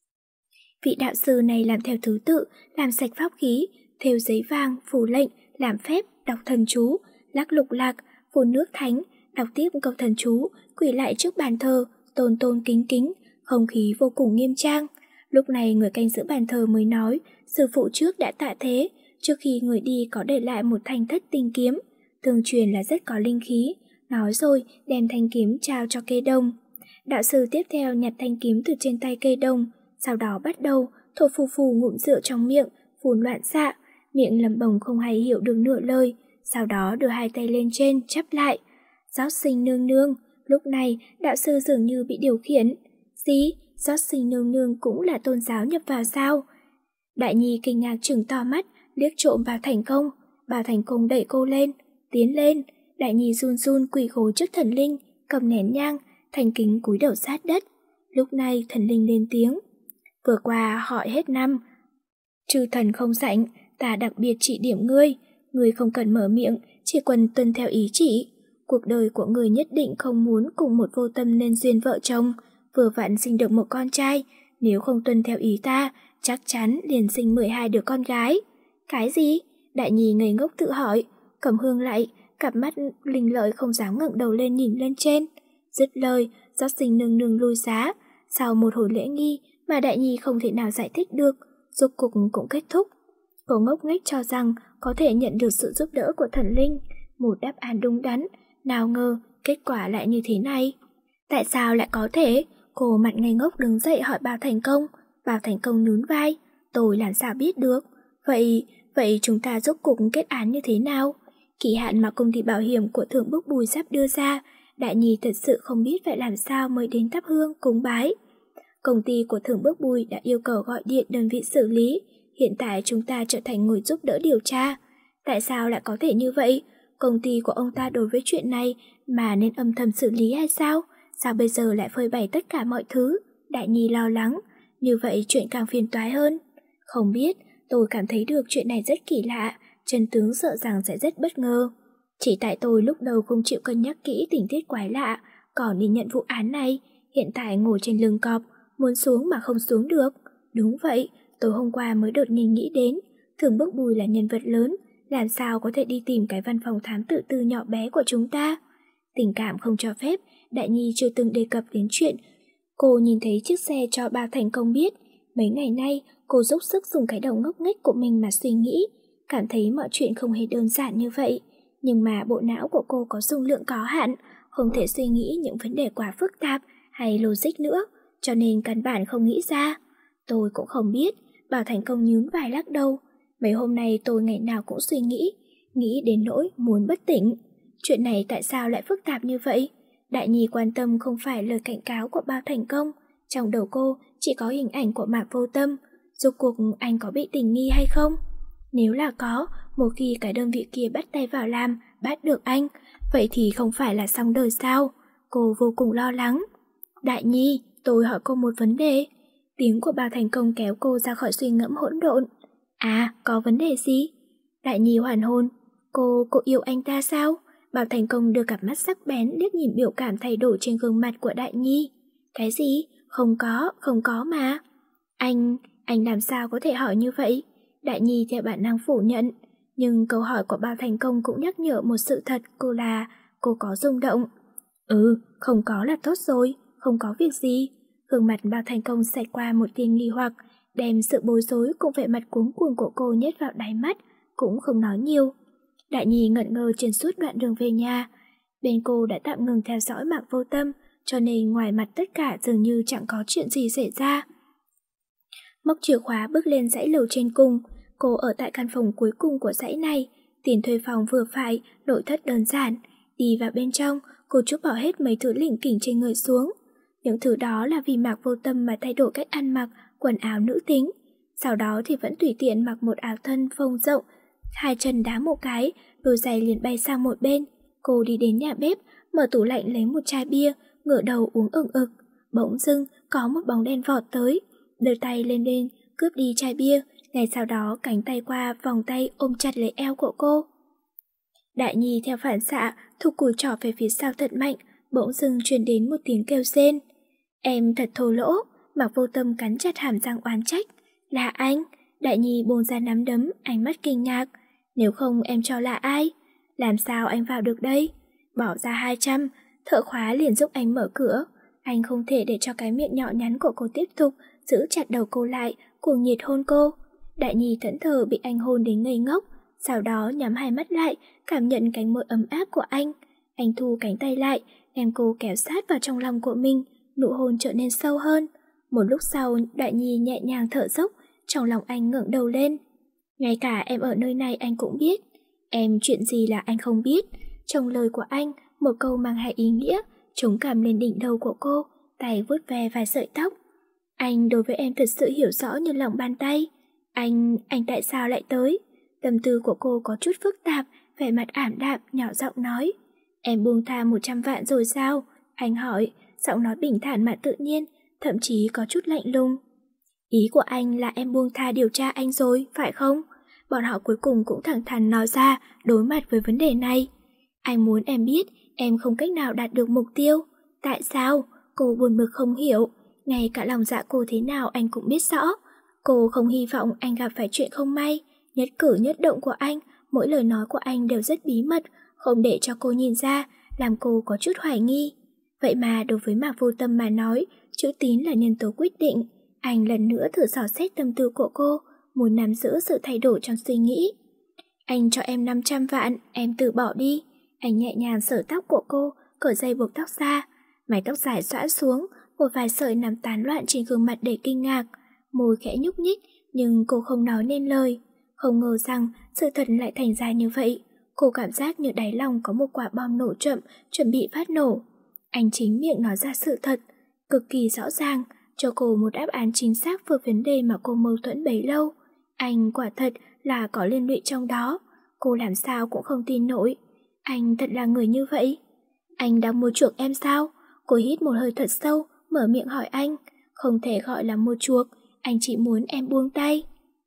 Vị đạo sư này làm theo thứ tự, làm sạch pháp khí, thêu giấy vàng, phủ lệnh, làm phép, đọc thần chú, lắc lục lạc, phun nước thánh, đọc tiếp câu thần chú, quỳ lại trước bàn thờ, tôn tôn kính kính, không khí vô cùng nghiêm trang. Lúc này người canh giữ bàn thờ mới nói, sư phụ trước đã tạ thế, trước khi người đi có để lại một thanh thất tinh kiếm, tương truyền là rất có linh khí, nói rồi đem thanh kiếm trao cho Kê Đông. Đạo sư tiếp theo nhặt thanh kiếm từ trên tay Kê Đông, sau đó bắt đầu thổi phù phù ngụm rượu trong miệng, phun loạn xạ, miệng lẩm bẩm không hay hiểu được nửa lời, sau đó đưa hai tay lên trên chắp lại. Giáo sinh nương nương, lúc này đạo sư dường như bị điều khiển. Gì? Rót Sinh nương nương cũng là tôn giáo nhập vào sao? Đại Nhi kinh ngạc trừng to mắt, liếc trộm vào Thành Công. Bảo Thành Công đẩy cô lên, tiến lên. Đại Nhi run run quỳ gối trước thần linh, cầm nén nhang, thành kính cúi đầu sát đất. Lúc này thần linh lên tiếng. Vừa qua hỏi hết năm. Chư thần không rảnh, ta đặc biệt chỉ điểm ngươi. Ngươi không cần mở miệng, chỉ cần tuân theo ý chỉ. Cuộc đời của người nhất định không muốn cùng một vô tâm nên duyên vợ chồng, vừa vặn sinh được một con trai. Nếu không tuân theo ý ta, chắc chắn liền sinh mười hai đứa con gái. Cái gì? Đại Nhi ngây ngốc tự hỏi. Cầm Hương lại, cặp mắt linh lợi không dám ngẩng đầu lên nhìn lên trên. Dứt lời, Rót Sinh nương nương lui giá. Sau một hồi lễ nghi mà Đại Nhi không thể nào giải thích được, rốt cục cũng kết thúc. Cô ngốc nghếch cho rằng có thể nhận được sự giúp đỡ của thần linh, một đáp án đúng đắn, nào ngờ kết quả lại như thế này. Tại sao lại có thể? Cô mặt ngây ngốc đứng dậy hỏi Bao Thành Công. Bao Thành Công nhún vai. Tôi làm sao biết được? Vậy, vậy chúng ta rốt cục kết án như thế nào? Kỳ hạn mà công ty bảo hiểm của Thượng Bức Bùi sắp đưa ra, Đại Nhi thật sự không biết phải làm sao mới đến thắp hương cúng bái. Công ty của Thượng Bức Bùi đã yêu cầu gọi điện đơn vị xử lý. Hiện tại chúng ta trở thành người giúp đỡ điều tra. Tại sao lại có thể như vậy? Công ty của ông ta đối với chuyện này mà nên âm thầm xử lý hay sao? Sao bây giờ lại phơi bày tất cả mọi thứ? Đại Nhi lo lắng. Như vậy chuyện càng phiền toái hơn. Không biết, tôi cảm thấy được chuyện này rất kỳ lạ. Chân tướng sợ rằng sẽ rất bất ngờ. Chỉ tại tôi lúc đầu không chịu cân nhắc kỹ tình tiết quái lạ, còn đi nhận vụ án này. Hiện tại ngồi trên lưng cọp, muốn xuống mà không xuống được. Đúng vậy, tối hôm qua mới đột nhiên nghĩ đến. Thượng Bức Bùi là nhân vật lớn, làm sao có thể đi tìm cái văn phòng thám tử tư nhỏ bé của chúng ta. Tình cảm không cho phép, Đại Nhi chưa từng đề cập đến chuyện. Cô nhìn thấy chiếc xe cho Bao Thành Công biết. Mấy ngày nay, cô dốc sức dùng cái đầu ngốc nghếch của mình mà suy nghĩ, cảm thấy mọi chuyện không hề đơn giản như vậy. Nhưng mà bộ não của cô có dung lượng có hạn, không thể suy nghĩ những vấn đề quá phức tạp hay logic nữa, cho nên căn bản không nghĩ ra. Tôi cũng không biết. Bảo Thành Công nhún vai lắc đầu. Mấy hôm nay tôi ngày nào cũng suy nghĩ, nghĩ đến nỗi muốn bất tỉnh. Chuyện này tại sao lại phức tạp như vậy? Đại Nhi quan tâm không phải lời cảnh cáo của Bao Thành Công. Trong đầu cô chỉ có hình ảnh của Mạc Vô Tâm. Rốt cuộc anh có bị tình nghi hay không? Nếu là có, một khi cái đơn vị kia bắt tay vào làm, bắt được anh, vậy thì không phải là xong đời sao? Cô vô cùng lo lắng. Đại Nhi, tôi hỏi cô một vấn đề. Tiếng của Bao Thành Công kéo cô ra khỏi suy ngẫm hỗn độn. À, có vấn đề gì? Đại Nhi hoàn hồn. Cô, cô yêu anh ta sao? Bao Thành Công đưa cặp mắt sắc bén liếc nhìn biểu cảm thay đổi trên gương mặt của Đại Nhi. Cái gì? Không có, không có mà. Anh, anh làm sao có thể hỏi như vậy? Đại Nhi theo bản năng phủ nhận. Nhưng câu hỏi của Bao Thành Công cũng nhắc nhở một sự thật, cô là cô có rung động. Ừ, không có là tốt rồi, không có việc gì. Gương mặt Bao Thành Công xẹt qua một tia nghi hoặc, đem sự bối rối cùng vẻ mặt cuống cuồng của cô nhét vào đáy mắt, cũng không nói nhiều. Đại Nhi ngẩn ngơ trên suốt đoạn đường về nhà. Bên cô đã tạm ngừng theo dõi Mạc Vô Tâm, cho nên ngoài mặt tất cả dường như chẳng có chuyện gì xảy ra. Móc chìa khóa bước lên dãy lầu trên cùng. Cô ở tại căn phòng cuối cùng của dãy này. Tiền thuê phòng vừa phải, nội thất đơn giản. Đi vào bên trong, cô trút bỏ hết mấy thứ lỉnh kỉnh trên người xuống. Những thứ đó là vì Mạc Vô Tâm mà thay đổi cách ăn mặc, quần áo nữ tính. Sau đó thì vẫn tùy tiện mặc một áo thân phông rộng, hai chân đá một cái, đôi giày liền bay sang một bên. Cô đi đến nhà bếp, mở tủ lạnh lấy một chai bia, ngửa đầu uống ừng ực. Bỗng dưng có một bóng đen vọt tới, đưa tay lên lên cướp đi chai bia. Ngay sau đó cánh tay qua vòng tay ôm chặt lấy eo của cô. Đại Nhi theo phản xạ thụt cùi trỏ về phía sau thật mạnh. Bỗng dưng truyền đến một tiếng kêu rên. Em thật thô lỗ. Mạc Vô Tâm cắn chặt hàm răng oán trách. Là anh? Đại Nhi buông ra nắm đấm, ánh mắt kinh ngạc. Nếu không em cho là ai? Làm sao anh vào được đây? Bỏ ra hai trăm, thợ khóa liền giúp anh mở cửa. Anh không thể để cho cái miệng nhỏ nhắn của cô tiếp tục giữ chặt đầu cô lại, cuồng nhiệt hôn cô. Đại Nhi thẫn thờ bị anh hôn đến ngây ngốc, sau đó nhắm hai mắt lại, cảm nhận cánh môi ấm áp của anh. Anh thu cánh tay lại, đem cô kéo sát vào trong lòng của mình, nụ hôn trở nên sâu hơn. Một lúc sau, Đại Nhi nhẹ nhàng thở dốc, trong lòng anh ngẩng đầu lên. Ngay cả em ở nơi này anh cũng biết. Em chuyện gì là anh không biết? Trong lời của anh, một câu mang hai ý nghĩa, chống cằm lên đỉnh đầu của cô, tay vuốt ve vài sợi tóc. Anh đối với em thật sự hiểu rõ như lòng bàn tay. Anh, anh tại sao lại tới? Tâm tư của cô có chút phức tạp, vẻ mặt ảm đạm, nhỏ giọng nói. Em buông tha một trăm vạn rồi sao? Anh hỏi, giọng nói bình thản mà tự nhiên, thậm chí có chút lạnh lùng. Ý của anh là em buông tha điều tra anh rồi, phải không? Bọn họ cuối cùng cũng thẳng thắn nói ra, đối mặt với vấn đề này. Anh muốn em biết, em không cách nào đạt được mục tiêu. Tại sao? Cô buồn bực không hiểu. Ngay cả lòng dạ cô thế nào anh cũng biết rõ. Cô không hy vọng anh gặp phải chuyện không may. Nhất cử nhất động của anh, mỗi lời nói của anh đều rất bí mật, không để cho cô nhìn ra, làm cô có chút hoài nghi. Vậy mà đối với Mạc Vô Tâm mà nói, chữ tín là nhân tố quyết định. Anh lần nữa thử dò xét tâm tư của cô, muốn nắm giữ sự thay đổi trong suy nghĩ. Anh cho em năm trăm vạn, em từ bỏ đi. Anh nhẹ nhàng sờ tóc của cô, cởi dây buộc tóc ra. Mái tóc dài xõa xuống, một vài sợi nằm tán loạn trên gương mặt đầy kinh ngạc. Môi khẽ nhúc nhích, nhưng cô không nói nên lời. Không ngờ rằng sự thật lại thành ra như vậy. Cô cảm giác như đáy lòng có một quả bom nổ chậm, chuẩn bị phát nổ. Anh chính miệng nói ra sự thật, cực kỳ rõ ràng, cho cô một đáp án chính xác về vấn đề mà cô mâu thuẫn bấy lâu. Anh quả thật là có liên lụy trong đó. Cô làm sao cũng không tin nổi. Anh thật là người như vậy. Anh đang mua chuộc em sao? Cô hít một hơi thật sâu, mở miệng hỏi anh. Không thể gọi là mua chuộc, anh chỉ muốn em buông tay.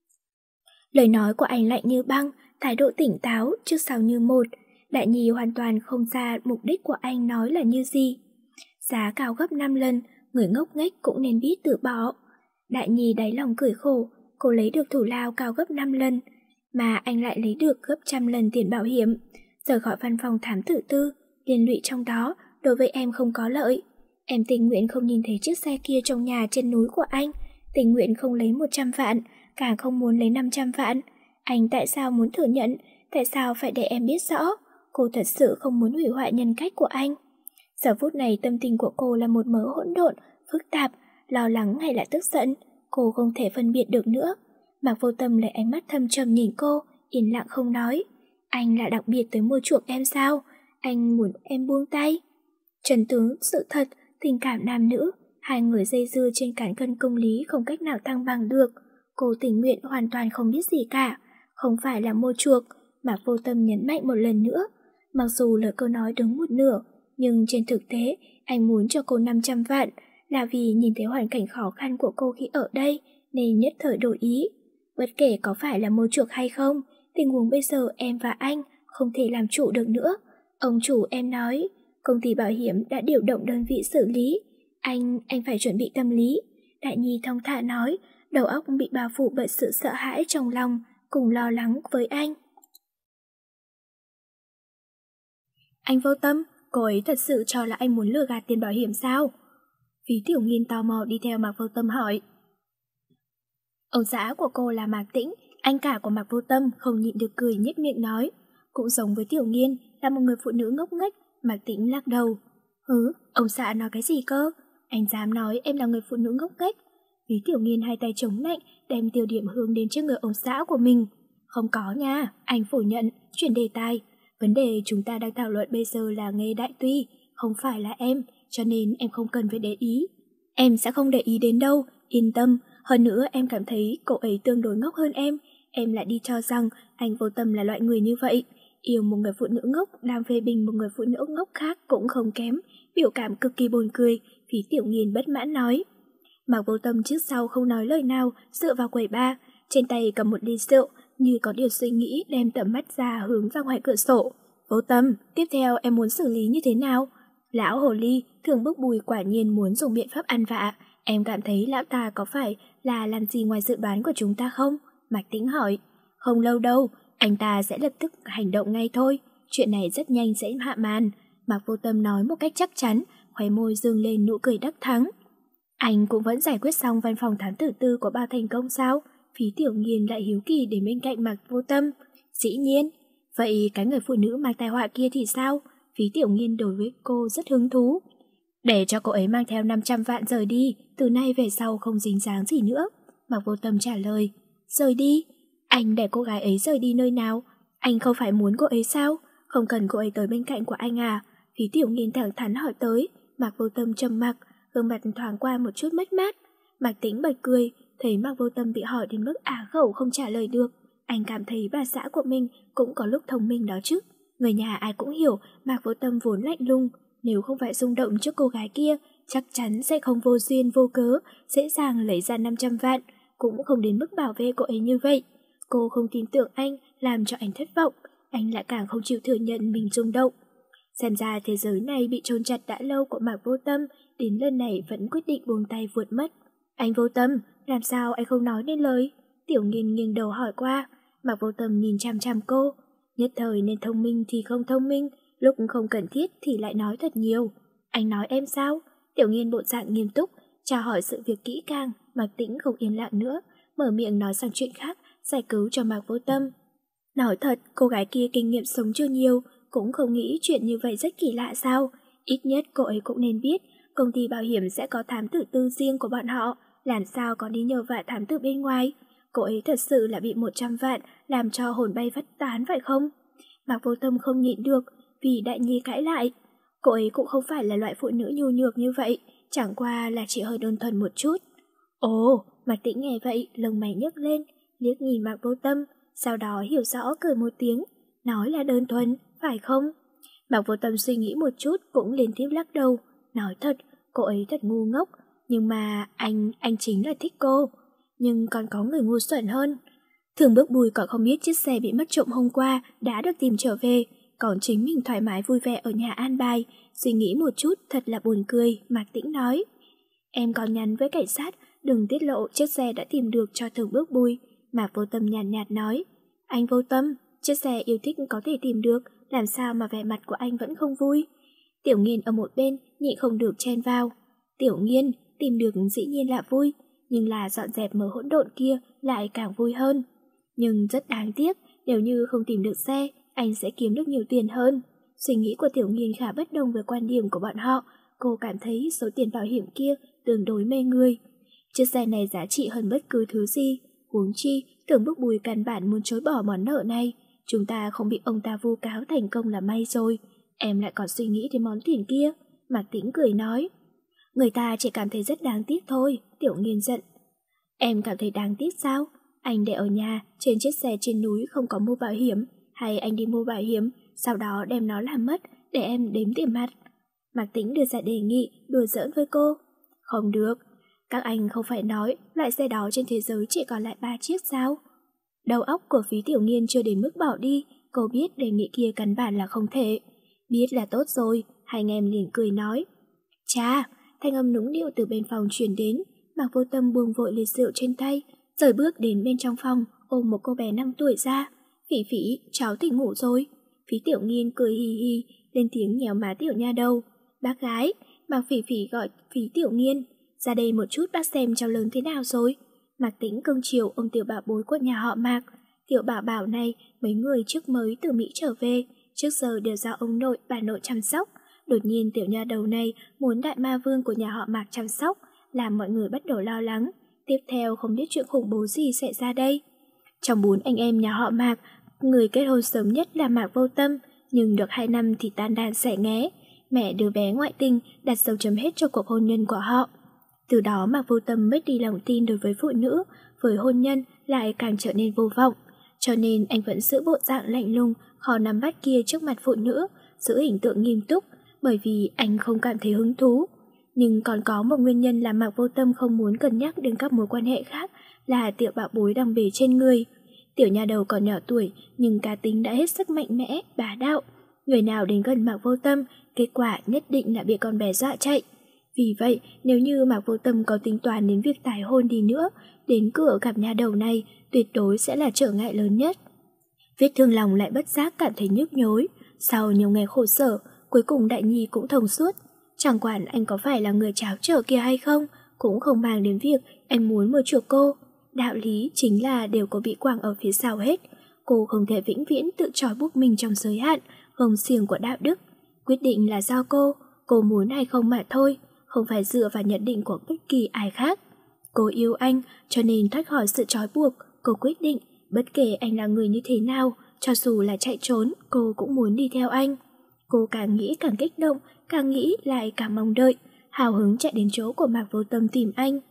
Lời nói của anh lạnh như băng, thái độ tỉnh táo, trước sau như một. Đại Nhi hoàn toàn không ra mục đích của anh nói là như gì. Giá cao gấp năm lần, người ngốc nghếch cũng nên biết từ bỏ. Đại Nhi đáy lòng cười khổ, cô lấy được thủ lao cao gấp năm lần, mà anh lại lấy được gấp trăm lần tiền bảo hiểm. Rời khỏi văn phòng thám tử tư, liên lụy trong đó, đối với em không có lợi. Em tình nguyện không nhìn thấy chiếc xe kia trong nhà trên núi của anh, tình nguyện không lấy một trăm vạn, càng không muốn lấy năm trăm vạn. Anh tại sao muốn thừa nhận, tại sao phải để em biết rõ? Cô thật sự không muốn hủy hoại nhân cách của anh. Giờ phút này tâm tình của cô là một mớ hỗn độn, phức tạp, lo lắng hay là tức giận, cô không thể phân biệt được nữa. Mạc Vô Tâm lấy ánh mắt thâm trầm nhìn cô, yên lặng không nói. Anh là đặc biệt tới mua chuộc em sao? Anh muốn em buông tay. Trần tướng, sự thật, tình cảm nam nữ, hai người dây dưa trên cán cân công lý không cách nào thăng bằng được. Cô tình nguyện hoàn toàn không biết gì cả, không phải là mua chuộc. Mạc Vô Tâm nhấn mạnh một lần nữa. Mặc dù lời cô nói đúng một nửa, nhưng trên thực tế, anh muốn cho cô năm trăm vạn, là vì nhìn thấy hoàn cảnh khó khăn của cô khi ở đây, nên nhất thời đổi ý. Bất kể có phải là mua chuộc hay không, tình huống bây giờ em và anh không thể làm chủ được nữa. Ông chủ em nói, công ty bảo hiểm đã điều động đơn vị xử lý. Anh, anh phải chuẩn bị tâm lý. Đại Nhi thong thả nói, đầu óc bị bao phủ bởi sự sợ hãi trong lòng, cùng lo lắng với anh. Anh Vô Tâm, cô ấy thật sự cho là anh muốn lừa gạt tiền bảo hiểm sao? Phí Tiểu Nghiên tò mò đi theo Mạc Vô Tâm hỏi. Ông xã của cô là Mạc Tĩnh, anh cả của Mạc Vô Tâm không nhịn được cười nhếch miệng nói. Cũng giống với Tiểu Nghiên, là một người phụ nữ ngốc nghếch. Mạc Tĩnh lắc đầu. Hứ, ông xã nói cái gì cơ? Anh dám nói em là người phụ nữ ngốc nghếch? Phí Tiểu Nghiên hai tay chống lạnh, đem tiêu điểm hướng đến trước người ông xã của mình. Không có nha, anh phủ nhận, chuyển đề tài. Vấn đề chúng ta đang thảo luận bây giờ là Nghê Đại Tuy, không phải là em, cho nên em không cần phải để ý. Em sẽ không để ý đến đâu, yên tâm. Hơn nữa em cảm thấy cậu ấy tương đối ngốc hơn em, em lại đi cho rằng anh Vô Tâm là loại người như vậy. Yêu một người phụ nữ ngốc, đang phê bình một người phụ nữ ngốc khác cũng không kém, biểu cảm cực kỳ buồn cười. Phí Tiểu Nghiên bất mãn nói. Mạc Vô Tâm trước sau không nói lời nào, dựa vào quầy bar, trên tay cầm một ly rượu, như có điều suy nghĩ đem tầm mắt ra hướng ra ngoài cửa sổ. Vô Tâm, tiếp theo em muốn xử lý như thế nào? Lão hồ ly thường bức bùi quả nhiên muốn dùng biện pháp ăn vạ. Em cảm thấy lão ta có phải là làm gì ngoài dự đoán của chúng ta không? Mạc Tĩnh hỏi. Không lâu đâu, anh ta sẽ lập tức hành động ngay thôi. Chuyện này rất nhanh sẽ hạ màn. Mạc Vô Tâm nói một cách chắc chắn, khóe môi dương lên nụ cười đắc thắng. Anh cũng vẫn giải quyết xong văn phòng thám tử tư của bao thành công sao? Phí Tiểu Nghiên lại hiếu kỳ đến bên cạnh Mạc Vô Tâm. Dĩ nhiên. Vậy cái người phụ nữ mang tai họa kia thì sao? Phí Tiểu Nghiên đối với cô rất hứng thú. Để cho cô ấy mang theo năm trăm vạn rời đi, từ nay về sau không dính dáng gì nữa. Mạc Vô Tâm trả lời. Rời đi? Anh để cô gái ấy rời đi nơi nào? Anh không phải muốn cô ấy sao? Không cần cô ấy tới bên cạnh của anh à? Phí Tiểu Nghiên thẳng thắn hỏi tới. Mạc Vô Tâm trầm mặc, gương mặt thoáng qua một chút mất mát. Mạc Tĩnh bật cười, thấy Mạc Vô Tâm bị hỏi đến mức á khẩu không trả lời được. Anh cảm thấy bà xã của mình cũng có lúc thông minh đó chứ. Người nhà ai cũng hiểu Mạc Vô Tâm vốn lạnh lùng, nếu không phải rung động trước cô gái kia, chắc chắn sẽ không vô duyên vô cớ, dễ dàng lấy ra năm trăm vạn, cũng không đến mức bảo vệ cô ấy như vậy. Cô không tin tưởng anh, làm cho anh thất vọng, anh lại càng không chịu thừa nhận mình rung động. Xem ra thế giới này bị chôn chặt đã lâu của Mạc Vô Tâm, đến lần này vẫn quyết định buông tay vượt mất. Anh Vô Tâm, làm sao anh không nói nên lời? Tiểu Nghiên nghiêng đầu hỏi qua. Mạc Vô Tâm nhìn chằm chằm cô. Nhất thời nên thông minh thì không thông minh, lúc không cần thiết thì lại nói thật nhiều. Anh nói em sao? Tiểu Nghiên bộ dạng nghiêm túc, tra hỏi sự việc kỹ càng. Mạc Tĩnh không yên lặng nữa, mở miệng nói sang chuyện khác, giải cứu cho Mạc Vô Tâm. Nói thật, cô gái kia kinh nghiệm sống chưa nhiều, cũng không nghĩ chuyện như vậy rất kỳ lạ sao? Ít nhất cô ấy cũng nên biết, công ty bảo hiểm sẽ có thám tử tư riêng của bọn họ, làm sao có đi nhờ vả thám tử bên ngoài. Cô ấy thật sự là bị một trăm vạn làm cho hồn bay phách tán phải không? Mạc Vô Tâm không nhịn được, vì Đại Nhi cãi lại. Cô ấy cũng không phải là loại phụ nữ nhu nhược như vậy, chẳng qua là chỉ hơi đơn thuần một chút. Ồ, Mạc Tĩnh nghe vậy, lông mày nhấc lên, liếc nhìn Mạc Vô Tâm, sau đó hiểu rõ cười một tiếng, nói là đơn thuần, phải không? Mạc Vô Tâm suy nghĩ một chút cũng liên tiếp lắc đầu, nói thật, cô ấy thật ngu ngốc, nhưng mà anh, anh chính là thích cô. Nhưng còn có người ngu xuẩn hơn. Thường Bước Bùi còn không biết chiếc xe bị mất trộm hôm qua đã được tìm trở về, còn chính mình thoải mái vui vẻ ở nhà an bài, suy nghĩ một chút thật là buồn cười, Mạc Tĩnh nói. Em còn nhắn với cảnh sát, đừng tiết lộ chiếc xe đã tìm được cho Thường Bước Bùi. Mạc Vô Tâm nhàn nhạt, nhạt nói. Anh Vô Tâm, chiếc xe yêu thích có thể tìm được, làm sao mà vẻ mặt của anh vẫn không vui? Tiểu Nghiên ở một bên, nhịn không được chen vào. Tiểu Nghiên, tìm được dĩ nhiên là vui, nhưng là dọn dẹp mớ hỗn độn kia lại càng vui hơn. Nhưng rất đáng tiếc, nếu như không tìm được xe, anh sẽ kiếm được nhiều tiền hơn. Suy nghĩ của Tiểu Nghiên khá bất đồng với quan điểm của bọn họ, cô cảm thấy số tiền bảo hiểm kia tương đối mê người. Chiếc xe này giá trị hơn bất cứ thứ gì, huống chi, Tưởng Bước Bùi căn bản muốn chối bỏ món nợ này. Chúng ta không bị ông ta vu cáo thành công là may rồi. Em lại còn suy nghĩ đến món tiền kia. Mạc Tĩnh cười nói. Người ta chỉ cảm thấy rất đáng tiếc thôi. Tiểu Nghiên giận. Em cảm thấy đáng tiếc sao? Anh để ở nhà, trên chiếc xe trên núi không có mua bảo hiểm, hay anh đi mua bảo hiểm, sau đó đem nó làm mất, để em đếm tiền mặt. Mạc Tĩnh đưa ra đề nghị, đùa giỡn với cô. Không được. Các anh không phải nói loại xe đó trên thế giới chỉ còn lại ba chiếc sao? Đầu óc của Phí Tiểu Nghiên chưa đến mức bỏ đi, cô biết đề nghị kia căn bản là không thể. Biết là tốt rồi, hai anh em liền cười nói. Chà, thanh âm nũng nịu từ bên phòng truyền đến, Mạc Vô Tâm buông vội ly rượu trên tay, rời bước đến bên trong phòng, ôm một cô bé năm tuổi ra. Phỉ Phỉ, cháu tỉnh ngủ rồi. Phí Tiểu Nghiên cười hì hì, lên tiếng nhéo má tiểu nha đầu. Bác gái, Mạc Phỉ Phỉ gọi Phí Tiểu Nghiên. Ra đây một chút bác xem cháu lớn thế nào rồi. Mạc Tĩnh cưng chiều ôm tiểu bảo bối của nhà họ Mạc. Tiểu bảo bảo này mấy người trước mới từ Mỹ trở về, trước giờ đều do ông nội bà nội chăm sóc. Đột nhiên tiểu nha đầu này muốn đại ma vương của nhà họ Mạc chăm sóc, làm mọi người bắt đầu lo lắng. Tiếp theo không biết chuyện khủng bố gì xảy ra đây. Trong bốn anh em nhà họ Mạc, người kết hôn sớm nhất là Mạc Vô Tâm, nhưng được hai năm thì tan đàn xẻ nghé. Mẹ đứa bé ngoại tình đặt dấu chấm hết cho cuộc hôn nhân của họ. Từ đó Mạc Vô Tâm mất đi lòng tin đối với phụ nữ, với hôn nhân lại càng trở nên vô vọng. Cho nên anh vẫn giữ bộ dạng lạnh lùng, khó nắm bắt kia trước mặt phụ nữ, giữ hình tượng nghiêm túc, bởi vì anh không cảm thấy hứng thú. Nhưng còn có một nguyên nhân là Mạc Vô Tâm không muốn cân nhắc đến các mối quan hệ khác, là tiểu bảo bối đang bề trên người. Tiểu nha đầu còn nhỏ tuổi, nhưng cá tính đã hết sức mạnh mẽ, bá đạo. Người nào đến gần Mạc Vô Tâm, kết quả nhất định là bị con bé dọa chạy. Vì vậy, nếu như Mạc Vô Tâm có tính toán đến việc tái hôn đi nữa, đến cửa gặp nha đầu này tuyệt đối sẽ là trở ngại lớn nhất. Vết thương lòng lại bất giác cảm thấy nhức nhối. Sau nhiều ngày khổ sở, cuối cùng Đại Nhi cũng thông suốt. Chẳng quản anh có phải là người cháo trở kia hay không, cũng không mang đến việc anh muốn mua chuộc cô. Đạo lý chính là đều có bị quàng ở phía sau hết. Cô không thể vĩnh viễn tự trói buộc mình trong giới hạn, gông xiềng của đạo đức. Quyết định là do cô, cô muốn hay không mà thôi, không phải dựa vào nhận định của bất kỳ ai khác. Cô yêu anh, cho nên thoát khỏi sự trói buộc, cô quyết định, bất kể anh là người như thế nào, cho dù là chạy trốn, cô cũng muốn đi theo anh. Cô càng nghĩ càng kích động, càng nghĩ lại càng mong đợi, hào hứng chạy đến chỗ của Mạc Vô Tâm tìm anh.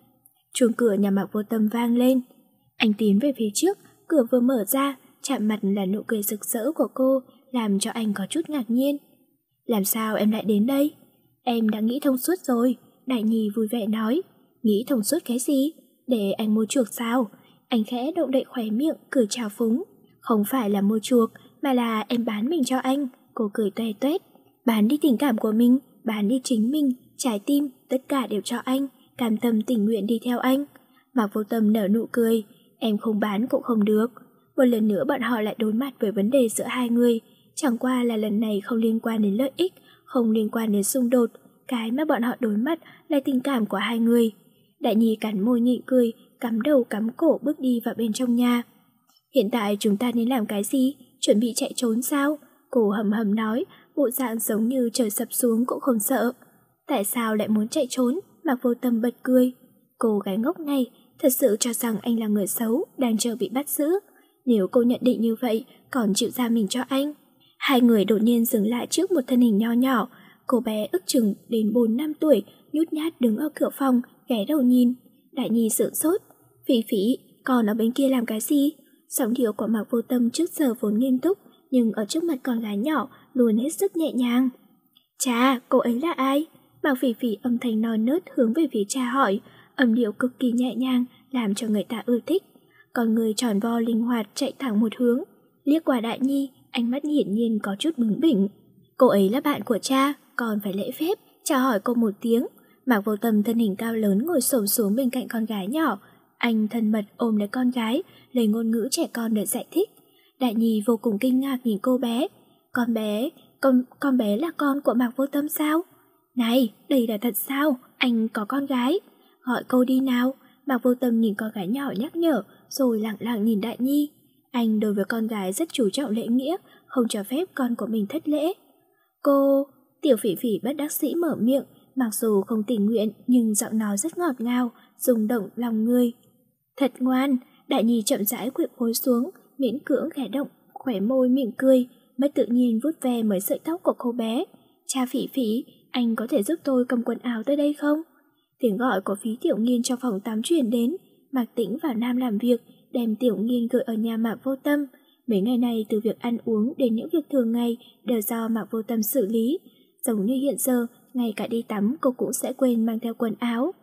Chuông cửa nhà Mạc Vô Tâm vang lên. Anh tiến về phía trước, cửa vừa mở ra, chạm mặt là nụ cười rực rỡ của cô, làm cho anh có chút ngạc nhiên. Làm sao em lại đến đây? Em đã nghĩ thông suốt rồi, Đại Nhi vui vẻ nói. Nghĩ thông suốt cái gì? Để anh mua chuộc sao? Anh khẽ động đậy khóe miệng, cười chào phúng. Không phải là mua chuộc, mà là em bán mình cho anh. Cô cười toe toét. Bán đi tình cảm của mình, bán đi chính mình, trái tim, tất cả đều cho anh, cam tâm tình nguyện đi theo anh. Mạc Vô Tâm nở nụ cười. Em không bán cũng không được. Một lần nữa bọn họ lại đối mặt với vấn đề giữa hai người. Chẳng qua là lần này không liên quan đến lợi ích, không liên quan đến xung đột. Cái mà bọn họ đối mặt là tình cảm của hai người. Đại Nhi cắn môi nhịn cười, cắm đầu cắm cổ bước đi vào bên trong nhà. Hiện tại chúng ta nên làm cái gì? Chuẩn bị chạy trốn sao? Cô hầm hầm nói, bộ dạng giống như trời sập xuống cũng không sợ. Tại sao lại muốn chạy trốn? Mạc Vô Tâm bật cười. Cô gái ngốc này thật sự cho rằng anh là người xấu, đang chờ bị bắt giữ. Nếu cô nhận định như vậy, còn chịu ra mình cho anh. Hai người đột nhiên dừng lại trước một thân hình nho nhỏ. Cô bé ước chừng đến bốn năm tuổi, nhút nhát đứng ở cửa phòng, ghé đầu nhìn. Đại Nhi sửng sốt. Phỉ Phỉ, còn ở bên kia làm cái gì? Giọng điệu của Mạc Vô Tâm trước giờ vốn nghiêm túc, nhưng ở trước mặt con gái nhỏ luôn hết sức nhẹ nhàng. Cha, cô ấy là ai? Mạc Phỉ Phỉ âm thanh non nớt hướng về phía cha hỏi, âm điệu cực kỳ nhẹ nhàng, làm cho người ta ưa thích. Con người tròn vo linh hoạt chạy thẳng một hướng, liếc qua Đại Nhi, ánh mắt hiển nhiên có chút bướng bỉnh. Cô ấy là bạn của cha, còn phải lễ phép chào hỏi cô một tiếng. Mạc Vô Tâm thân hình cao lớn ngồi xổm xuống bên cạnh con gái nhỏ. Anh thân mật ôm lấy con gái, lấy ngôn ngữ trẻ con để giải thích. Đại Nhi vô cùng kinh ngạc nhìn cô bé. Con bé, con, con bé là con của Mạc Vô Tâm sao? Này, đây là thật sao? Anh có con gái. Gọi cô đi nào. Mạc Vô Tâm nhìn con gái nhỏ nhắc nhở, rồi lặng lặng nhìn Đại Nhi. Anh đối với con gái rất chú trọng lễ nghĩa, không cho phép con của mình thất lễ. Cô... Tiểu Phỉ Phỉ bất đắc dĩ mở miệng, mặc dù không tình nguyện nhưng giọng nói rất ngọt ngào, rung động lòng người. Thật ngoan. Đại Nhi chậm rãi quỵ gối xuống, miễn cưỡng khẽ động, khóe môi mỉm cười, mất tự nhiên vuốt ve mấy sợi tóc của cô bé. Cha Phỉ Phỉ, anh có thể giúp tôi cầm quần áo tới đây không? Tiếng gọi của Phí Tiểu Nghiên trong phòng tắm truyền đến. Mạc Tĩnh vào Nam làm việc, đem Tiểu Nghiên gửi ở nhà Mạc Vô Tâm. Mấy ngày này từ việc ăn uống đến những việc thường ngày đều do Mạc Vô Tâm xử lý. Giống như hiện giờ, ngay cả đi tắm cô cũng sẽ quên mang theo quần áo.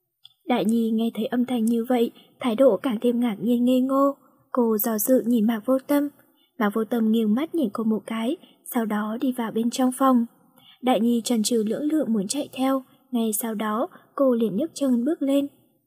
Đại Nhi nghe thấy âm thanh như vậy, thái độ càng thêm ngạc nhiên ngây ngô. Cô dò dự nhìn Mạc Vô Tâm. Mạc Vô Tâm nghiêng mắt nhìn cô một cái, sau đó đi vào bên trong phòng. Đại Nhi chần chừ lưỡng lự muốn chạy theo, ngay sau đó cô liền nhấc chân bước lên.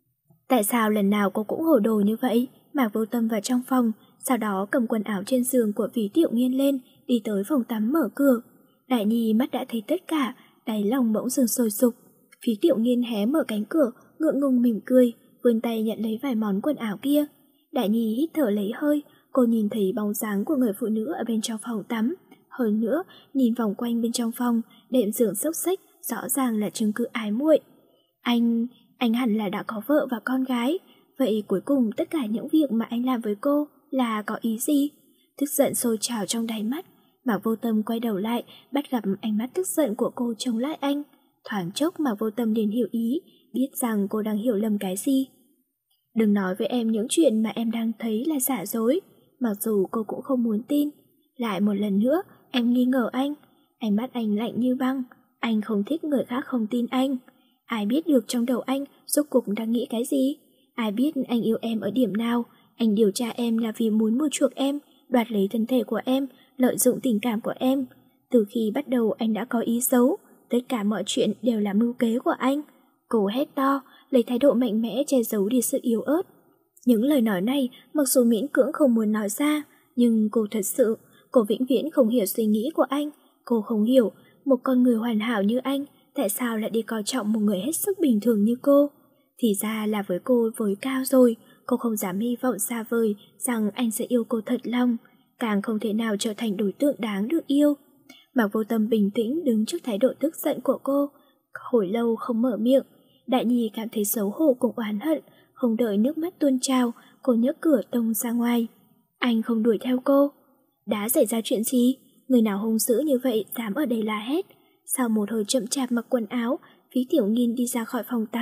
Tại sao lần nào cô cũng hồ đồ như vậy? Mạc Vô Tâm vào trong phòng, sau đó cầm quần áo trên giường của Phí Tiểu Nghiên lên, đi tới phòng tắm mở cửa. Đại Nhi mắt đã thấy tất cả, đáy lòng bỗng dưng sôi sục. Phí Tiểu Nghiên hé mở cánh cửa, ngượng ngùng mỉm cười, vươn tay nhận lấy vài món quần áo kia. Đại Nhi hít thở lấy hơi, cô nhìn thấy bóng dáng của người phụ nữ ở bên trong phòng tắm. Hơn nữa, nhìn vòng quanh bên trong phòng, đệm giường xốc xếch, rõ ràng là chứng cứ ái muội. Anh, anh hẳn là đã có vợ và con gái. Vậy cuối cùng tất cả những việc mà anh làm với cô là có ý gì? Tức giận sôi trào trong đáy mắt. Mạc Vô Tâm quay đầu lại, bắt gặp ánh mắt tức giận của cô chống lại anh. Thoáng chốc Mạc Vô Tâm liền hiểu ý, biết rằng cô đang hiểu lầm cái gì. Đừng nói với em những chuyện mà em đang thấy là giả dối. Mặc dù cô cũng không muốn tin. Lại một lần nữa, em nghi ngờ anh. Ánh mắt anh lạnh như băng. Anh không thích người khác không tin anh. Ai biết được trong đầu anh rốt cuộc đang nghĩ cái gì? Ai biết anh yêu em ở điểm nào? Anh điều tra em là vì muốn mua chuộc em, đoạt lấy thân thể của em, lợi dụng tình cảm của em. Từ khi bắt đầu anh đã có ý xấu. Tất cả mọi chuyện đều là mưu kế của anh. Cô hét to, lấy thái độ mạnh mẽ che giấu đi sự yếu ớt. Những lời nói này mặc dù miễn cưỡng không muốn nói ra, nhưng cô thật sự, cô vĩnh viễn không hiểu suy nghĩ của anh. Cô không hiểu, một con người hoàn hảo như anh, tại sao lại đi coi trọng một người hết sức bình thường như cô. Thì ra là với cô với cao rồi, cô không dám hy vọng xa vời rằng anh sẽ yêu cô thật lòng, càng không thể nào trở thành đối tượng đáng được yêu. Mạc Vô Tâm bình tĩnh đứng trước thái độ tức giận của cô, hồi lâu không mở miệng. Đại Nhi cảm thấy xấu hổ cùng oán hận, không đợi nước mắt tuôn trào, cô nhấc cửa tông ra ngoài. Anh không đuổi theo cô. Đã xảy ra chuyện gì? Người nào hung dữ như vậy dám ở đây la hét? Sau một hồi chậm chạp mặc quần áo, Phí Tiểu Nghiên đi ra khỏi phòng tắm,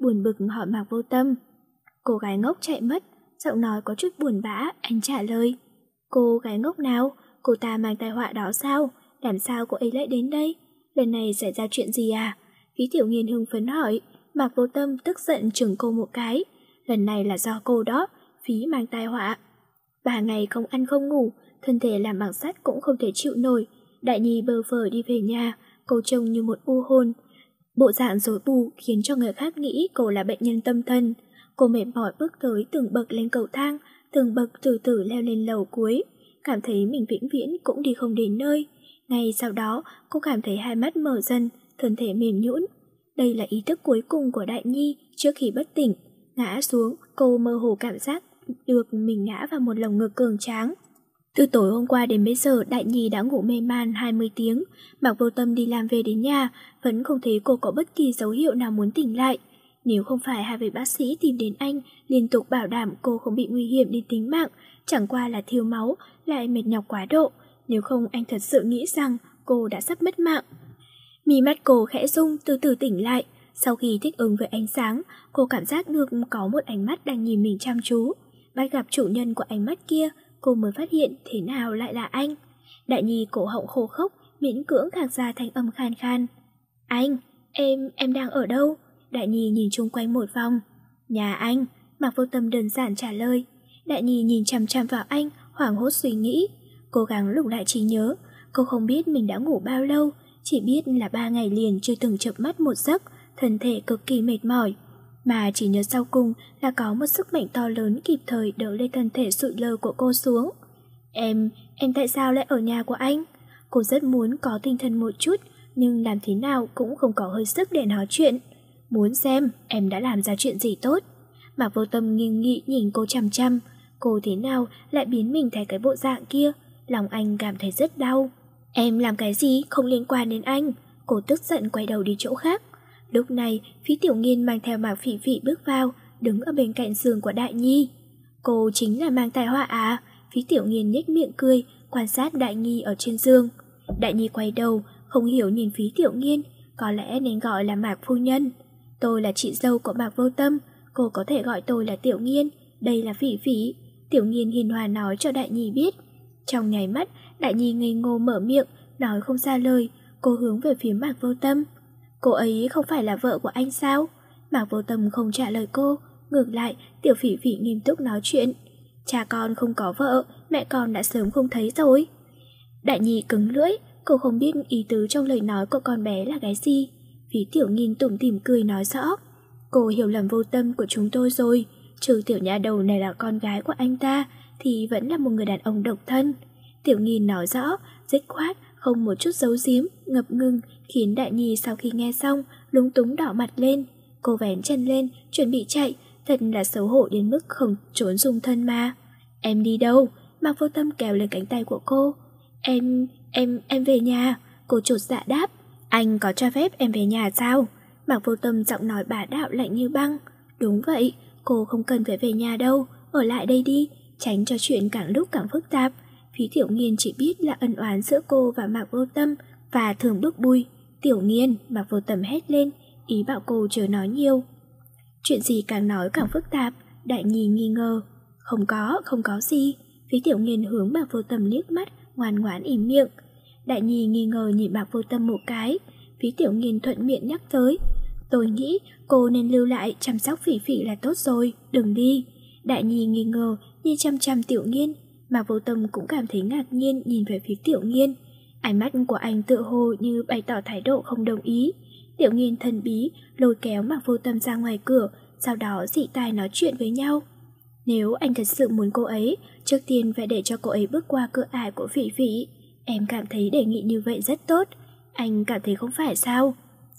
buồn bực hỏi Mạc Vô Tâm. Cô gái ngốc chạy mất, giọng nói có chút buồn bã, anh trả lời. Cô gái ngốc nào? Cô ta mang tai họa đó sao? Làm sao cô ấy lại đến đây? Lần này xảy ra chuyện gì à? Phí Tiểu Nghiên hưng phấn hỏi. Mạc Vô Tâm tức giận chừng cô một cái. Lần này là do cô đó, Phí mang tai họa. Ba ngày không ăn không ngủ, thân thể làm bằng sắt cũng không thể chịu nổi. Đại Nhi bơ phờ đi về nhà, cô trông như một u hồn. Bộ dạng rối bù khiến cho người khác nghĩ cô là bệnh nhân tâm thần. Cô mệt mỏi bước tới từng bậc lên cầu thang, từng bậc từ từ leo lên lầu cuối, cảm thấy mình vĩnh viễn cũng đi không đến nơi. Ngay sau đó, cô cảm thấy hai mắt mở dần, thân thể mềm nhũn. Đây là ý thức cuối cùng của Đại Nhi trước khi bất tỉnh. Ngã xuống, cô mơ hồ cảm giác được mình ngã vào một lồng ngực cường tráng. Từ tối hôm qua đến bây giờ, Đại Nhi đã ngủ mê man hai mươi tiếng. Mạc Vô Tâm đi làm về đến nhà, vẫn không thấy cô có bất kỳ dấu hiệu nào muốn tỉnh lại. Nếu không phải hai vị bác sĩ tìm đến anh, liên tục bảo đảm cô không bị nguy hiểm đến tính mạng, chẳng qua là thiếu máu, lại mệt nhọc quá độ. Nếu không anh thật sự nghĩ rằng cô đã sắp mất mạng. Mí mắt cô khẽ rung, từ từ tỉnh lại. Sau khi thích ứng với ánh sáng, cô cảm giác được có một ánh mắt đang nhìn mình chăm chú. Bắt gặp chủ nhân của ánh mắt kia, cô mới phát hiện thế nào lại là anh. Đại Nhi cổ họng khô khốc, miễn cưỡng khạc ra thanh âm khan khan. Anh, em, em đang ở đâu? Đại Nhi nhìn chung quanh một vòng. Nhà anh, Mạc Vô Tâm đơn giản trả lời. Đại Nhi nhìn chằm chằm vào anh, hoảng hốt suy nghĩ. Cố gắng lục lại trí nhớ. Cô không biết mình đã ngủ bao lâu, chỉ biết là ba ngày liền chưa từng chợp mắt một giấc, thân thể cực kỳ mệt mỏi. Mà chỉ nhớ sau cùng là có một sức mạnh to lớn kịp thời đỡ lên thân thể sụi lơ của cô xuống. Em, em tại sao lại ở nhà của anh? Cô rất muốn có tinh thần một chút, nhưng làm thế nào cũng không có hơi sức để nói chuyện. Muốn xem em đã làm ra chuyện gì tốt. Mạc Vô Tâm nghiêm nghị nhìn cô chằm chằm. Cô thế nào lại biến mình thành cái bộ dạng kia? Lòng anh cảm thấy rất đau. Em làm cái gì không liên quan đến anh? Cô tức giận quay đầu đi chỗ khác. Lúc này, Phí Tiểu Nghiên mang theo Mạc Phỉ Phỉ bước vào, đứng ở bên cạnh giường của Đại Nhi. Cô chính là mang tai họa à? Phí Tiểu Nghiên nhếch miệng cười, quan sát Đại Nhi ở trên giường. Đại Nhi quay đầu, không hiểu nhìn Phí Tiểu Nghiên, có lẽ nên gọi là Mạc phu nhân. Tôi là chị dâu của Mạc Vô Tâm, cô có thể gọi tôi là Tiểu Nghiên, đây là Phỉ Phỉ. Tiểu Nghiên hiền hòa nói cho Đại Nhi biết. Trong nháy mắt, Đại Nhi ngây ngô mở miệng, nói không ra lời, cô hướng về phía Mạc Vô Tâm. Cô ấy không phải là vợ của anh sao? Mạc Vô Tâm không trả lời cô, ngược lại, Tiểu Phỉ Phỉ nghiêm túc nói chuyện. Cha con không có vợ, mẹ con đã sớm không thấy rồi. Đại Nhi cứng lưỡi, cô không biết ý tứ trong lời nói của con bé là cái gì. Phí Tiểu Nghiên tủm tỉm cười nói rõ. Cô hiểu lầm Vô Tâm của chúng tôi rồi, trừ tiểu nha đầu này là con gái của anh ta, thì vẫn là một người đàn ông độc thân. Tiểu Nghiên nói rõ, dứt khoát, không một chút giấu giếm, ngập ngừng, khiến Đại Nhi sau khi nghe xong, lúng túng đỏ mặt lên. Cô vén chân lên, chuẩn bị chạy, thật là xấu hổ đến mức không trốn dung thân mà. Em đi đâu? Mạc Vô Tâm kéo lên cánh tay của cô. Em, em, em về nhà. Cô chột dạ đáp. Anh có cho phép em về nhà sao? Mạc Vô Tâm giọng nói bá đạo lạnh như băng. Đúng vậy, cô không cần phải về nhà đâu, ở lại đây đi, tránh cho chuyện càng lúc càng phức tạp. Phí Tiểu Nghiên chỉ biết là ân oán giữa cô và Mạc Vô Tâm và thường bước bùi. Tiểu Nghiên, Mạc Vô Tâm hét lên, ý bảo cô chớ nói nhiều. Chuyện gì càng nói càng phức tạp? Đại Nhi nghi ngờ. Không có, không có gì. Phí Tiểu Nghiên hướng Mạc Vô Tâm liếc mắt, ngoan ngoãn im miệng. Đại Nhi nghi ngờ nhìn Mạc Vô Tâm một cái. Phí Tiểu Nghiên thuận miệng nhắc tới. Tôi nghĩ cô nên lưu lại chăm sóc Phỉ Phỉ là tốt rồi, đừng đi. Đại Nhi nghi ngờ nhìn chăm chăm Tiểu Nghiên. Mạc Vô Tâm cũng cảm thấy ngạc nhiên nhìn về phía Tiểu Nghiên. Ánh mắt của anh tựa hồ như bày tỏ thái độ không đồng ý. Tiểu Nghiên thần bí lôi kéo Mạc Vô Tâm ra ngoài cửa, sau đó dị tai nói chuyện với nhau. Nếu anh thật sự muốn cô ấy, trước tiên phải để cho cô ấy bước qua cửa ải của Phỉ Phỉ. Em cảm thấy đề nghị như vậy rất tốt. Anh cảm thấy không phải sao?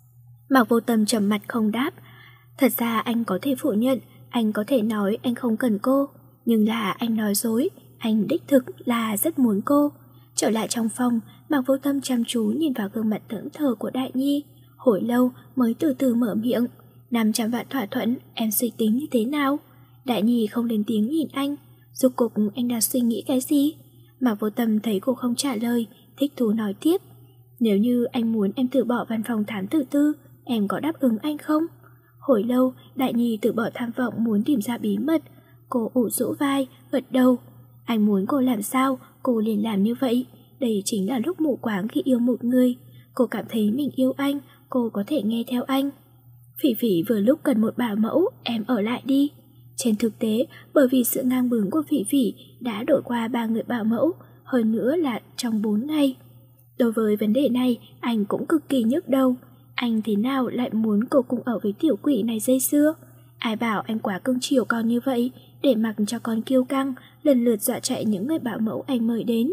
Mạc Vô Tâm trầm mặt không đáp. Thật ra anh có thể phủ nhận, anh có thể nói anh không cần cô, nhưng là anh nói dối, anh đích thực là rất muốn cô. Trở lại trong phòng, Mạc Vô Tâm chăm chú nhìn vào gương mặt thẫn thờ của Đại Nhi, hồi lâu mới từ từ mở miệng. năm trăm vạn thỏa thuận, em suy tính như thế nào? Đại Nhi không lên tiếng nhìn anh. Rốt cuộc anh đang suy nghĩ cái gì? Mạc Vô Tâm thấy cô không trả lời, thích thú nói tiếp. Nếu như anh muốn em từ bỏ văn phòng thám tử tư, em có đáp ứng anh không? Hồi lâu, Đại Nhi từ bỏ tham vọng muốn tìm ra bí mật. Cô ủ rũ vai, gật đầu. Anh muốn cô làm sao, cô liền làm như vậy. Đây chính là lúc mù quáng khi yêu một người. Cô cảm thấy mình yêu anh, cô có thể nghe theo anh. Phỉ Phỉ vừa lúc cần một bảo mẫu, em ở lại đi. Trên thực tế, bởi vì sự ngang bướng của Phỉ Phỉ đã đổi qua ba người bảo mẫu, hơn nữa là trong bốn ngày. Đối với vấn đề này, anh cũng cực kỳ nhức đầu. Anh thế nào lại muốn cô cùng ở với tiểu quỷ này dây dưa? Ai bảo anh quá cưng chiều con như vậy, để mặc cho con kiêu căng, lần lượt dọa chạy những người bảo mẫu anh mời đến.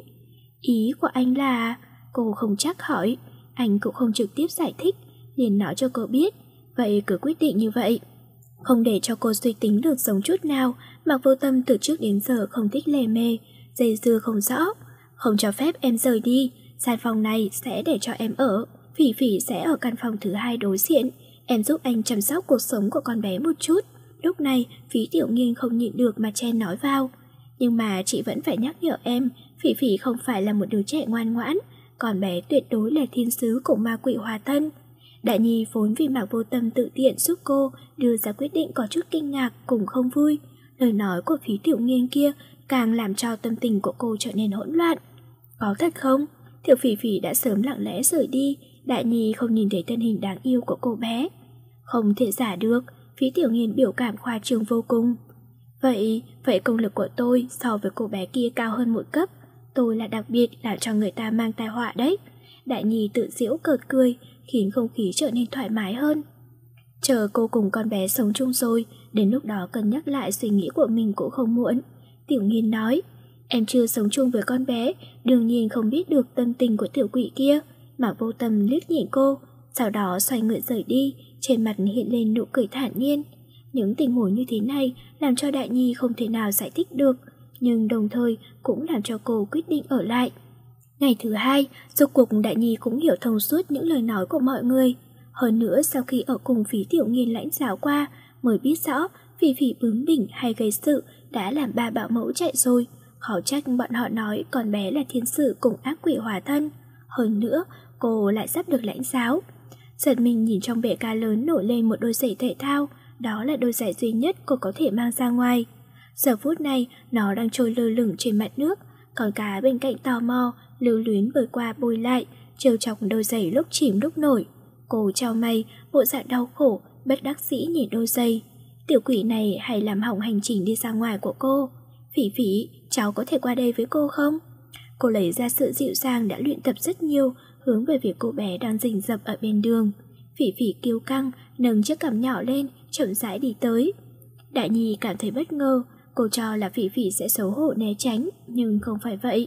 Ý của anh là... Cô không chắc hỏi, anh cũng không trực tiếp giải thích, liền nói cho cô biết. Vậy cứ quyết định như vậy. Không để cho cô suy tính được sống chút nào, Mạc Vô Tâm từ trước đến giờ không thích lề mề, dây dưa không rõ. Không cho phép em rời đi, gian phòng này sẽ để cho em ở. Phỉ Phỉ sẽ ở căn phòng thứ hai đối diện. Em giúp anh chăm sóc cuộc sống của con bé một chút. Lúc này, Phí Tiểu Nghiên không nhịn được mà chen nói vào. Nhưng mà chị vẫn phải nhắc nhở em, Phỉ Phỉ không phải là một đứa trẻ ngoan ngoãn, con bé tuyệt đối là thiên sứ của ma quỷ hòa thân. Đại Nhi vốn vì Mạc Vô Tâm tự tiện giúp cô đưa ra quyết định có chút kinh ngạc cùng không vui. Lời nói của Phí Tiểu Nghiên kia càng làm cho tâm tình của cô trở nên hỗn loạn. Có thật không? Tiểu Phỉ Phỉ đã sớm lặng lẽ rời đi, Đại Nhi không nhìn thấy thân hình đáng yêu của cô bé. Không thể giả được, Phí Tiểu Nghiên biểu cảm khoa trương vô cùng. Vậy, vậy công lực của tôi so với cô bé kia cao hơn một cấp. Tôi là đặc biệt làm cho người ta mang tai họa đấy. Đại Nhi tự giễu cợt cười, khiến không khí trở nên thoải mái hơn. Chờ cô cùng con bé sống chung rồi, đến lúc đó cân nhắc lại suy nghĩ của mình cũng không muộn. Tiểu Nghiên nói, em chưa sống chung với con bé, đương nhiên không biết được tâm tình của tiểu quỷ kia. Mạc Vô Tâm liếc nhìn cô, sau đó xoay người rời đi, trên mặt hiện lên nụ cười thản nhiên. Những tình huống như thế này làm cho Đại Nhi không thể nào giải thích được, nhưng đồng thời cũng làm cho cô quyết định ở lại. Ngày thứ hai, rốt cuộc Đại Nhi cũng hiểu thông suốt những lời nói của mọi người. Hơn nữa sau khi ở cùng Phí Tiểu Nghiên lãnh giáo qua, mới biết rõ Phỉ Phỉ bướng bỉnh hay gây sự đã làm ba bảo mẫu chạy rồi. Khó trách bọn họ nói con bé là thiên sử cùng ác quỷ hòa thân. Hơn nữa, cô lại sắp được lãnh giáo. Giật mình nhìn trong bể cá lớn nổi lên một đôi giày thể thao, đó là đôi giày duy nhất cô có thể mang ra ngoài. Giờ phút này, nó đang trôi lơ lửng trên mặt nước, còn cá bên cạnh tò mò, lưu luyến bơi qua bơi lại, trêu chọc đôi giày lúc chìm lúc nổi. Cô trao mày, bộ dạng đau khổ, bất đắc dĩ nhìn đôi giày. Tiểu quỷ này hay làm hỏng hành trình đi ra ngoài của cô. Phỉ Phỉ, cháu có thể qua đây với cô không? Cô lấy ra sự dịu dàng đã luyện tập rất nhiều, hướng về việc cô bé đang rình rập ở bên đường. Phỉ Phỉ kiêu căng, nâng chiếc cằm nhỏ lên, chậm rãi đi tới. Đại Nhi cảm thấy bất ngờ, cô cho là Phỉ Phỉ sẽ xấu hổ né tránh, nhưng không phải vậy.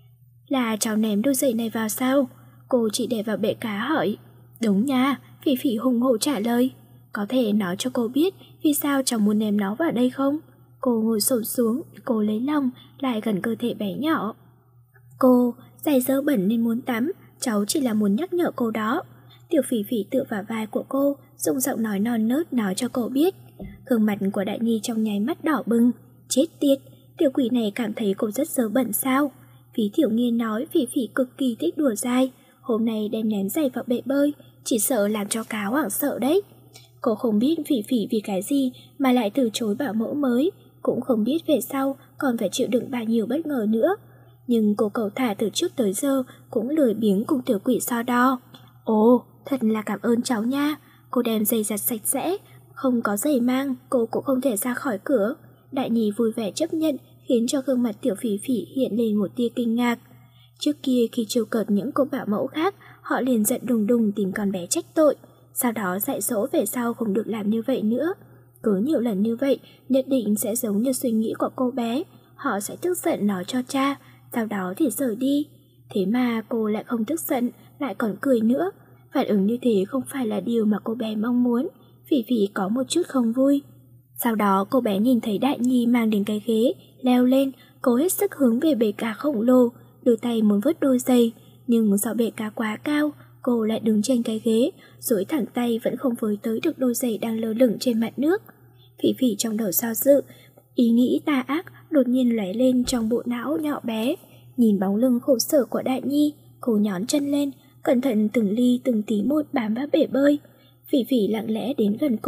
Là cháu ném đôi giày này vào sao? Cô chỉ để vào bể cá hỏi. Đúng nha, Phỉ Phỉ hùng hổ trả lời. Có thể nói cho cô biết vì sao cháu muốn ném nó vào đây không? Cô ngồi xổm xuống, cô lấy lòng, lại gần cơ thể bé nhỏ. Cô, giày dơ bẩn nên muốn tắm, cháu chỉ là muốn nhắc nhở cô đó. Tiểu Phỉ Phỉ tựa vào vai của cô, dùng giọng nói non nớt nói cho cô biết. Gương mặt của Đại Nhi trong nháy mắt đỏ bừng. Chết tiệt, tiểu quỷ này cảm thấy cô rất dơ bẩn sao? Phí Tiểu Nghiên nói Phỉ Phỉ cực kỳ thích đùa dai, hôm nay đem ném giày vào bể bơi, chỉ sợ làm cho cá hoảng sợ đấy. Cô không biết Phỉ Phỉ vì cái gì mà lại từ chối bảo mẫu mới, cũng không biết về sau còn phải chịu đựng bao nhiêu bất ngờ nữa. Nhưng cô cẩu thả từ trước tới giờ cũng lười biếng cùng tiểu quỷ so đo. Ồ, thật là cảm ơn cháu nha. Cô đem giày giặt sạch sẽ, không có giày mang, cô cũng không thể ra khỏi cửa. Đại Nhi vui vẻ chấp nhận, khiến cho gương mặt tiểu Phỉ Phỉ hiện lên một tia kinh ngạc. Trước kia khi trêu cợt những cô bảo mẫu khác, họ liền giận đùng đùng tìm con bé trách tội, sau đó dạy dỗ về sau không được làm như vậy nữa. Cứ nhiều lần như vậy, nhất định sẽ giống như suy nghĩ của cô bé, họ sẽ tức giận nói cho cha, sau đó thì rời đi. Thế mà cô lại không tức giận, lại còn cười nữa. Phản ứng như thế không phải là điều mà cô bé mong muốn. Phỉ Phỉ có một chút không vui. Sau đó cô bé nhìn thấy Đại Nhi mang đến cái ghế, leo lên, cố hết sức hướng về bể cá khổng lồ, đôi tay muốn vớt đôi giày, nhưng do bể cá quá cao, cô lại đứng trên cái ghế, duỗi thẳng tay vẫn không với tới được đôi giày đang lơ lửng trên mặt nước. Phỉ Phỉ trong đầu do dự, ý nghĩ tà ác đột nhiên lóe lên trong bộ não nhỏ bé. Nhìn bóng lưng khổ sở của Đại Nhi, cô nhón chân lên, cẩn thận từng ly từng tí một bám vào bể bơi. Phỉ Phỉ lặng lẽ đến gần cô,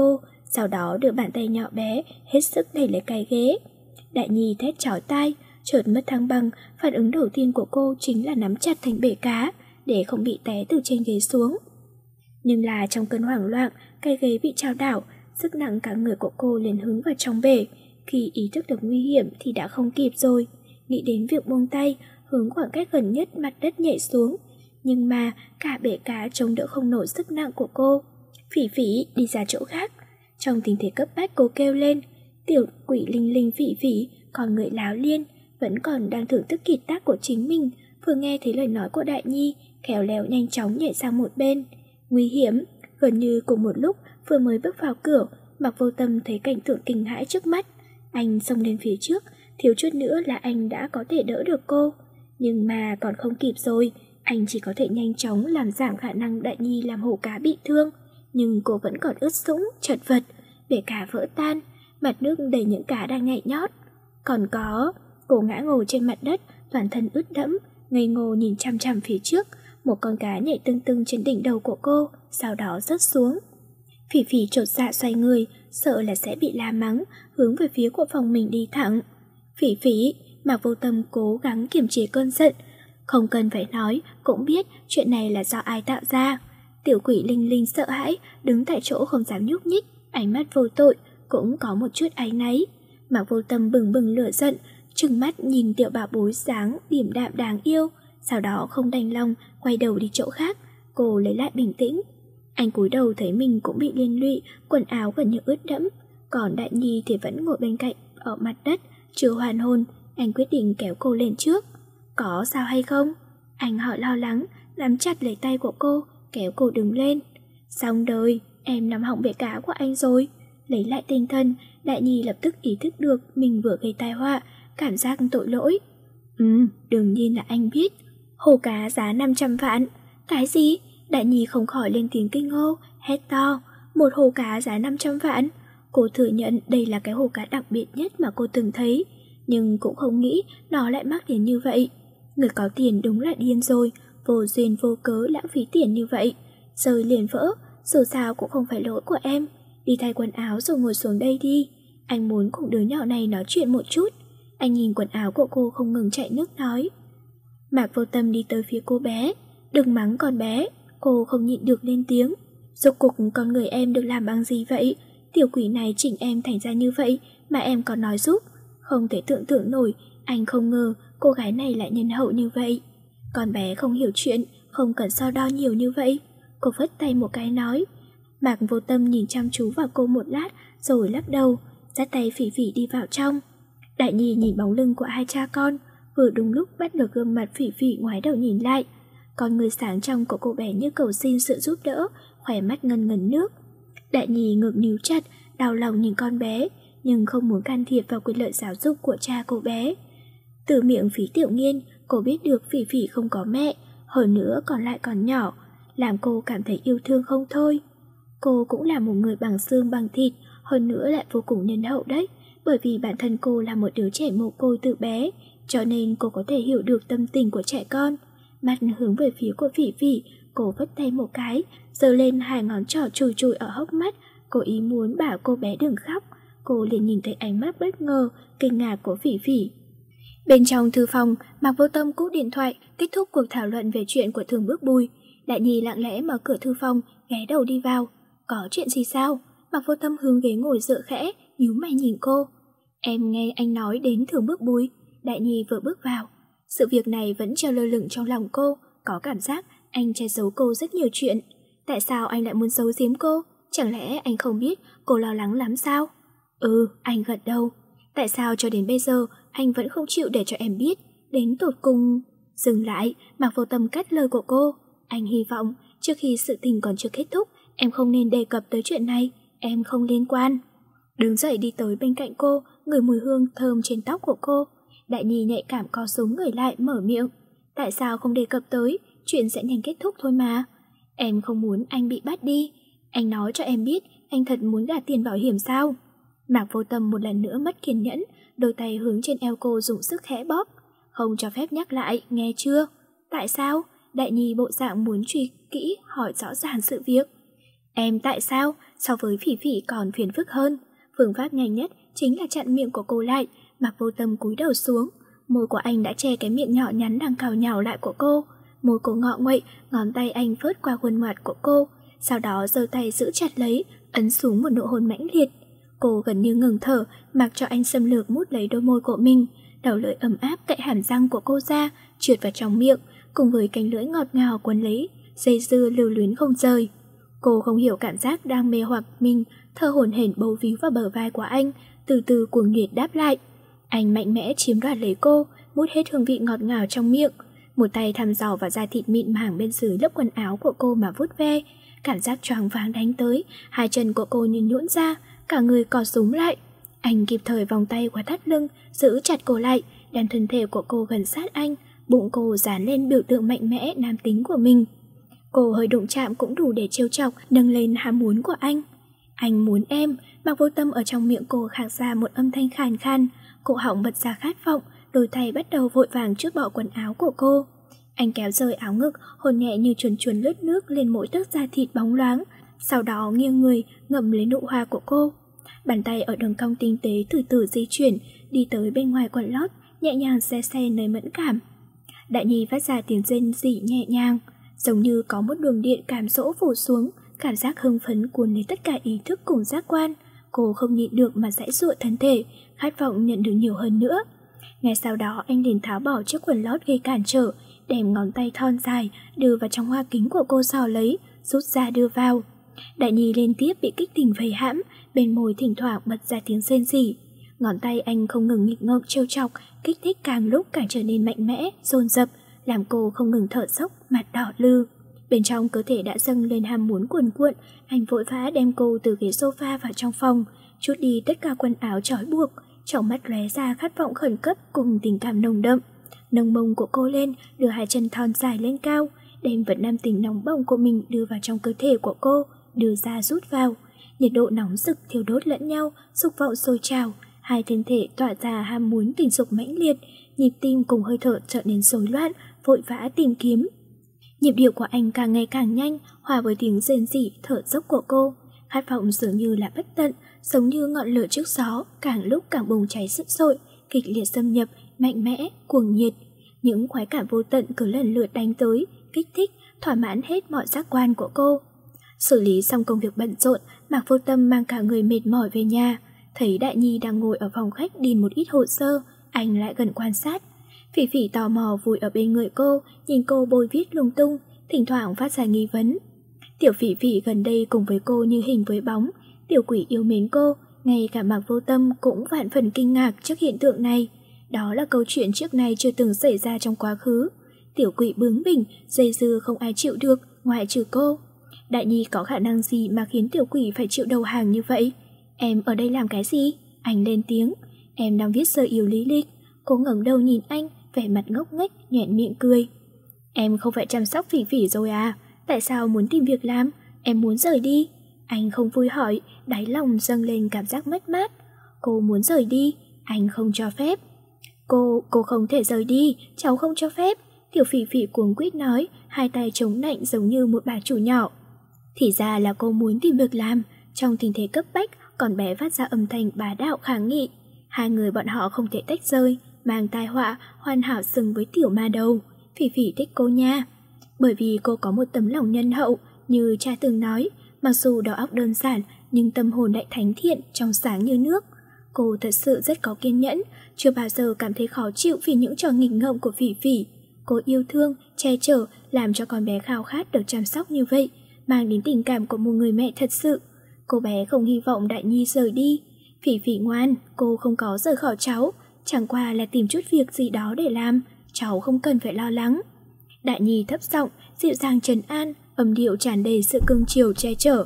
sau đó đưa bàn tay nhỏ bé hết sức đẩy lấy cái ghế. Đại Nhi thét chói tai, chợt mất thăng bằng, phản ứng đầu tiên của cô chính là nắm chặt thành bể cá để không bị té từ trên ghế xuống. Nhưng là trong cơn hoảng loạn, cái ghế bị chao đảo, sức nặng cả người của cô liền hướng vào trong bể. Khi ý thức được nguy hiểm thì đã không kịp rồi, nghĩ đến việc buông tay, hướng khoảng cách gần nhất mặt đất nhảy xuống. Nhưng mà cả bể cá chống đỡ không nổi sức nặng của cô. Phỉ Phỉ, đi ra chỗ khác. Trong tình thế cấp bách cô kêu lên. Tiểu quỷ linh linh Phỉ Phỉ, còn người láo liên, vẫn còn đang thưởng thức kiệt tác của chính mình, vừa nghe thấy lời nói của Đại Nhi, khéo léo nhanh chóng nhảy sang một bên. Nguy hiểm, gần như cùng một lúc, vừa mới bước vào cửa, Mạc Vô Tâm thấy cảnh tượng kinh hãi trước mắt. Anh xông lên phía trước, thiếu chút nữa là anh đã có thể đỡ được cô. Nhưng mà còn không kịp rồi, anh chỉ có thể nhanh chóng làm giảm khả năng Đại Nhi làm hổ cá bị thương. Nhưng cô vẫn còn ướt sũng, chật vật, bể cá vỡ tan, mặt nước đầy những cá đang nhảy nhót. Còn có, cô ngã ngồi trên mặt đất, toàn thân ướt đẫm, ngây ngô nhìn chăm chăm phía trước. Một con cá nhảy tưng tưng trên đỉnh đầu của cô, sau đó rớt xuống. Phỉ Phỉ chột dạ xoay người, sợ là sẽ bị la mắng, hướng về phía của phòng mình đi thẳng. Phỉ Phỉ, Mạc Vô Tâm cố gắng kiềm chế cơn giận. Không cần phải nói, cũng biết chuyện này là do ai tạo ra. Tiểu quỷ linh linh sợ hãi, đứng tại chỗ không dám nhúc nhích, ánh mắt vô tội, cũng có một chút áy náy. Mạc Vô Tâm bừng bừng lửa giận, trừng mắt nhìn tiểu bảo bối dáng điềm đạm đáng yêu, sau đó không đành lòng quay đầu đi chỗ khác. Cô lấy lại bình tĩnh. Anh cúi đầu thấy mình cũng bị liên lụy, quần áo gần như ướt đẫm, còn Đại Nhi thì vẫn ngồi bên cạnh ở mặt đất, chưa hoàn hồn. Anh quyết định kéo cô lên trước. Có sao hay không? Anh hỏi lo lắng, nắm chặt lấy tay của cô, kéo cô đứng lên. Xong đời, em nắm hỏng bể cá của anh rồi. Lấy lại tinh thần, Đại Nhi lập tức ý thức được mình vừa gây tai họa, cảm giác tội lỗi. Ừ, đương nhiên là anh biết. Hồ cá giá năm trăm vạn. Cái gì? Đại Nhi không khỏi lên tiếng kinh hô, hét to. Một hồ cá giá năm trăm vạn. Cô thừa nhận đây là cái hồ cá đặc biệt nhất mà cô từng thấy, nhưng cũng không nghĩ nó lại mắc đến như vậy. Người có tiền đúng là điên rồi, vô duyên vô cớ lãng phí tiền như vậy. Rơi liền vỡ, dù sao cũng không phải lỗi của em. Đi thay quần áo rồi ngồi xuống đây đi. Anh muốn cùng đứa nhỏ này nói chuyện một chút. Anh nhìn quần áo của cô không ngừng chạy nước nói. Mạc Vô Tâm đi tới phía cô bé. Đừng mắng con bé. Cô không nhịn được lên tiếng. Rốt cuộc con người em được làm bằng gì vậy? Tiểu quỷ này chỉnh em thành ra như vậy mà em còn nói giúp. Không thể tưởng tượng nổi, anh không ngờ cô gái này lại nhân hậu như vậy. Con bé không hiểu chuyện, không cần so đo nhiều như vậy. Cô phất tay một cái nói. Mạc Vô Tâm nhìn chăm chú vào cô một lát rồi lắc đầu, dắt tay Phỉ Phỉ đi vào trong. Đại Nhi nhìn bóng lưng của hai cha con, vừa đúng lúc bắt được gương mặt Phỉ Phỉ ngoái đầu nhìn lại. Con người sáng trong của cô bé như cầu xin sự giúp đỡ, khỏe mắt ngân ngấn nước. Đại Nhi ngực níu chặt, đau lòng nhìn con bé, nhưng không muốn can thiệp vào quyền lợi giáo dục của cha cô bé. Từ miệng Phí Tiểu Nghiên, cô biết được Phỉ Phỉ không có mẹ, hơn nữa còn lại còn nhỏ, làm cô cảm thấy yêu thương không thôi. Cô cũng là một người bằng xương bằng thịt, hơn nữa lại vô cùng nhân hậu đấy, bởi vì bản thân cô là một đứa trẻ mồ côi từ bé, cho nên cô có thể hiểu được tâm tình của trẻ con. Mặt hướng về phía của Phỉ Phỉ, cô vất tay một cái, giơ lên hai ngón trỏ chùi chùi ở hốc mắt, cô ý muốn bảo cô bé đừng khóc. Cô liền nhìn thấy ánh mắt bất ngờ, kinh ngạc của Phỉ Phỉ. Bên trong thư phòng, Mạc Vô Tâm cúp điện thoại, kết thúc cuộc thảo luận về chuyện của Thường Bước Bùi. Đại Nhi lặng lẽ mở cửa thư phòng, ghé đầu đi vào. Có chuyện gì sao? Mạc Vô Tâm hướng ghế ngồi dựa khẽ, nhíu mày nhìn cô. Em nghe anh nói đến Thường Bước Bùi. Đại Nhi vừa bước vào. Sự việc này vẫn treo lơ lửng trong lòng cô, có cảm giác anh che giấu cô rất nhiều chuyện. Tại sao anh lại muốn giấu giếm cô? Chẳng lẽ anh không biết cô lo lắng lắm sao? Ừ, anh gật đầu. Tại sao cho đến bây giờ anh vẫn không chịu để cho em biết? Đến tột cùng... Dừng lại, Mạc Vô Tâm cắt lời của cô. Anh hy vọng trước khi sự tình còn chưa kết thúc, em không nên đề cập tới chuyện này. Em không liên quan. Đứng dậy đi tới bên cạnh cô, ngửi mùi hương thơm trên tóc của cô. Đại Nhi nhạy cảm co xuống người lại mở miệng. Tại sao không đề cập tới? Chuyện sẽ nhanh kết thúc thôi mà. Em không muốn anh bị bắt đi. Anh nói cho em biết anh thật muốn gạt tiền bảo hiểm sao? Mạc Vô Tâm một lần nữa mất kiên nhẫn, đôi tay hướng trên eo cô dùng sức khẽ bóp. Không cho phép nhắc lại, nghe chưa? Tại sao? Đại Nhi bộ dạng muốn truy kỹ hỏi rõ ràng sự việc. Em tại sao? So với Phỉ Phỉ còn phiền phức hơn. Phương pháp nhanh nhất chính là chặn miệng của cô lại. Mạc Vô Tâm cúi đầu xuống. Môi của anh đã che cái miệng nhỏ nhắn đang cào nhào lại của cô. Môi cô ngọ nguậy, ngón tay anh phớt qua khuôn mặt của cô. Sau đó giơ tay giữ chặt lấy, ấn xuống một nụ hôn mãnh liệt. Cô gần như ngừng thở, mặc cho anh xâm lược mút lấy đôi môi của mình. Đầu lưỡi ấm áp cạy hàm răng của cô ra, trượt vào trong miệng, cùng với cánh lưỡi ngọt ngào quấn lấy, dây dưa lưu luyến không rời. Cô không hiểu cảm giác đang mê hoặc mình, thở hổn hển bấu víu vào bờ vai của anh, từ từ cuồng nhiệt đáp lại. Anh mạnh mẽ chiếm đoạt lấy cô, mút hết hương vị ngọt ngào trong miệng. Một tay thăm dò vào da thịt mịn màng bên dưới lớp quần áo của cô mà vuốt ve. Cảm giác choáng váng đánh tới, hai chân của cô như nhũn ra, cả người cò rúm lại. Anh kịp thời vòng tay qua thắt lưng, giữ chặt cô lại, đem thân thể của cô gần sát anh, bụng cô dán lên biểu tượng mạnh mẽ nam tính của mình. Cô hơi đụng chạm cũng đủ để trêu chọc, nâng lên ham muốn của anh. Anh muốn em. Mạc Vô Tâm ở trong miệng cô khạc ra một âm thanh khàn khan, cổ họng bật ra khát vọng, đôi tay bắt đầu vội vàng trút bỏ quần áo của cô. Anh kéo rời áo ngực, hôn nhẹ như chuồn chuồn lướt nước lên mỗi tấc da thịt bóng loáng, sau đó nghiêng người ngậm lấy nụ hoa của cô. Bàn tay ở đường cong tinh tế từ từ di chuyển, đi tới bên ngoài quần lót, nhẹ nhàng xe xe nơi mẫn cảm. Đại Nhi phát ra tiếng rên rỉ nhẹ nhàng, giống như có một luồng điện cảm dỗ phủ xuống, cảm giác hưng phấn cuốn lấy tất cả ý thức cùng giác quan. Cô không nhịn được mà giãy giụa thân thể, khát vọng nhận được nhiều hơn nữa. Ngay sau đó anh liền tháo bỏ chiếc quần lót gây cản trở, đem ngón tay thon dài đưa vào trong hoa kính của cô dò lấy, rút ra đưa vào. Đại Nhi liên tiếp bị kích tình vây hãm, bên môi thỉnh thoảng bật ra tiếng rên rỉ. Ngón tay anh không ngừng nghịch ngợm trêu chọc, kích thích càng lúc càng trở nên mạnh mẽ, dồn dập, làm cô không ngừng thở dốc, mặt đỏ lư. Bên trong cơ thể đã dâng lên ham muốn cuồn cuộn, anh vội vã đem cô từ ghế sofa vào trong phòng, trút đi tất cả quần áo trói buộc, trong mắt lóe ra khát vọng khẩn cấp cùng tình cảm nồng đậm. Nâng mông của cô lên, đưa hai chân thon dài lên cao, đem vật nam tính nóng bỏng của mình đưa vào trong cơ thể của cô, đưa ra rút vào. Nhiệt độ nóng rực thiêu đốt lẫn nhau, dục vọng sôi trào, hai thân thể tỏa ra ham muốn tình dục mãnh liệt, nhịp tim cùng hơi thở trở nên rối loạn, vội vã tìm kiếm. Nhịp điệu của anh càng ngày càng nhanh, hòa với tiếng rên rỉ thở dốc của cô. Khát vọng dường như là bất tận, giống như ngọn lửa trước gió, càng lúc càng bùng cháy dữ dội, kịch liệt xâm nhập, mạnh mẽ, cuồng nhiệt. Những khoái cảm vô tận cứ lần lượt đánh tới, kích thích, thỏa mãn hết mọi giác quan của cô. Xử lý xong công việc bận rộn, Mạc Vô Tâm mang cả người mệt mỏi về nhà. Thấy Đại Nhi đang ngồi ở phòng khách điền một ít hồ sơ, anh lại gần quan sát. Phỉ Phỉ tò mò vùi ở bên người cô, nhìn cô bôi viết lung tung, thỉnh thoảng phát ra nghi vấn. Tiểu Phỉ Phỉ gần đây cùng với cô như hình với bóng, Tiểu Quỷ yêu mến cô, ngay cả Mạc Vô Tâm cũng vạn phần kinh ngạc trước hiện tượng này. Đó là câu chuyện trước nay chưa từng xảy ra trong quá khứ. Tiểu Quỷ bướng bỉnh, dây dưa không ai chịu được, ngoại trừ cô. Đại Nhi có khả năng gì mà khiến Tiểu Quỷ phải chịu đầu hàng như vậy? Em ở đây làm cái gì? Anh lên tiếng. Em đang viết sơ yếu lý lịch. Cô ngẩng đầu nhìn anh, vẻ mặt ngốc nghếch, nhoẻn miệng cười. Em không phải chăm sóc Phỉ Phỉ rồi à? Tại sao muốn tìm việc làm? Em muốn rời đi. Anh không vui hỏi, đáy lòng dâng lên cảm giác mất mát. Cô muốn rời đi, anh không cho phép. Cô, cô không thể rời đi, cháu không cho phép. Tiểu Phỉ Phỉ cuống quýt nói, hai tay chống nạnh giống như một bà chủ nhỏ. Thì ra là cô muốn tìm việc làm. Trong tình thế cấp bách, con bé phát ra âm thanh bá đạo kháng nghị. Hai người bọn họ không thể tách rời, mang tai họa, hoàn hảo xứng với tiểu ma đầu. Phỉ Phỉ thích cô nha. Bởi vì cô có một tấm lòng nhân hậu, như cha từng nói, mặc dù đầu óc đơn giản, nhưng tâm hồn lại thánh thiện, trong sáng như nước. Cô thật sự rất có kiên nhẫn, chưa bao giờ cảm thấy khó chịu vì những trò nghịch ngợm của Phỉ Phỉ. Cô yêu thương, che chở, làm cho con bé khao khát được chăm sóc như vậy, mang đến tình cảm của một người mẹ thật sự. Cô bé không hy vọng Đại Nhi rời đi. Phỉ Phỉ ngoan, cô không có rời khỏi cháu, chẳng qua là tìm chút việc gì đó để làm, cháu không cần phải lo lắng. Đại Nhi thấp giọng, dịu dàng trấn an, âm điệu tràn đầy sự cưng chiều che chở.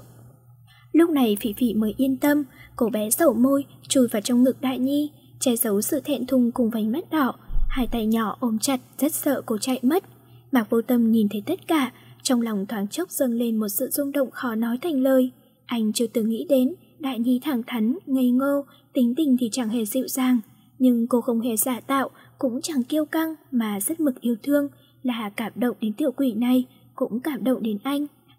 Lúc này Phỉ Phỉ mới yên tâm, cô bé dẩu môi, chui vào trong ngực Đại Nhi, che giấu sự thẹn thùng cùng vành mắt đỏ, hai tay nhỏ ôm chặt, rất sợ cô chạy mất. Mạc Vô Tâm nhìn thấy tất cả, trong lòng thoáng chốc dâng lên một sự rung động khó nói thành lời. Anh chưa từng nghĩ đến Đại Nhi thẳng thắn, ngây ngô, tính tình thì chẳng hề dịu dàng, nhưng cô không hề giả tạo, cũng chẳng kiêu căng mà rất mực yêu thương, là cảm động đến Tiểu Quỷ này, cũng cảm động đến anh.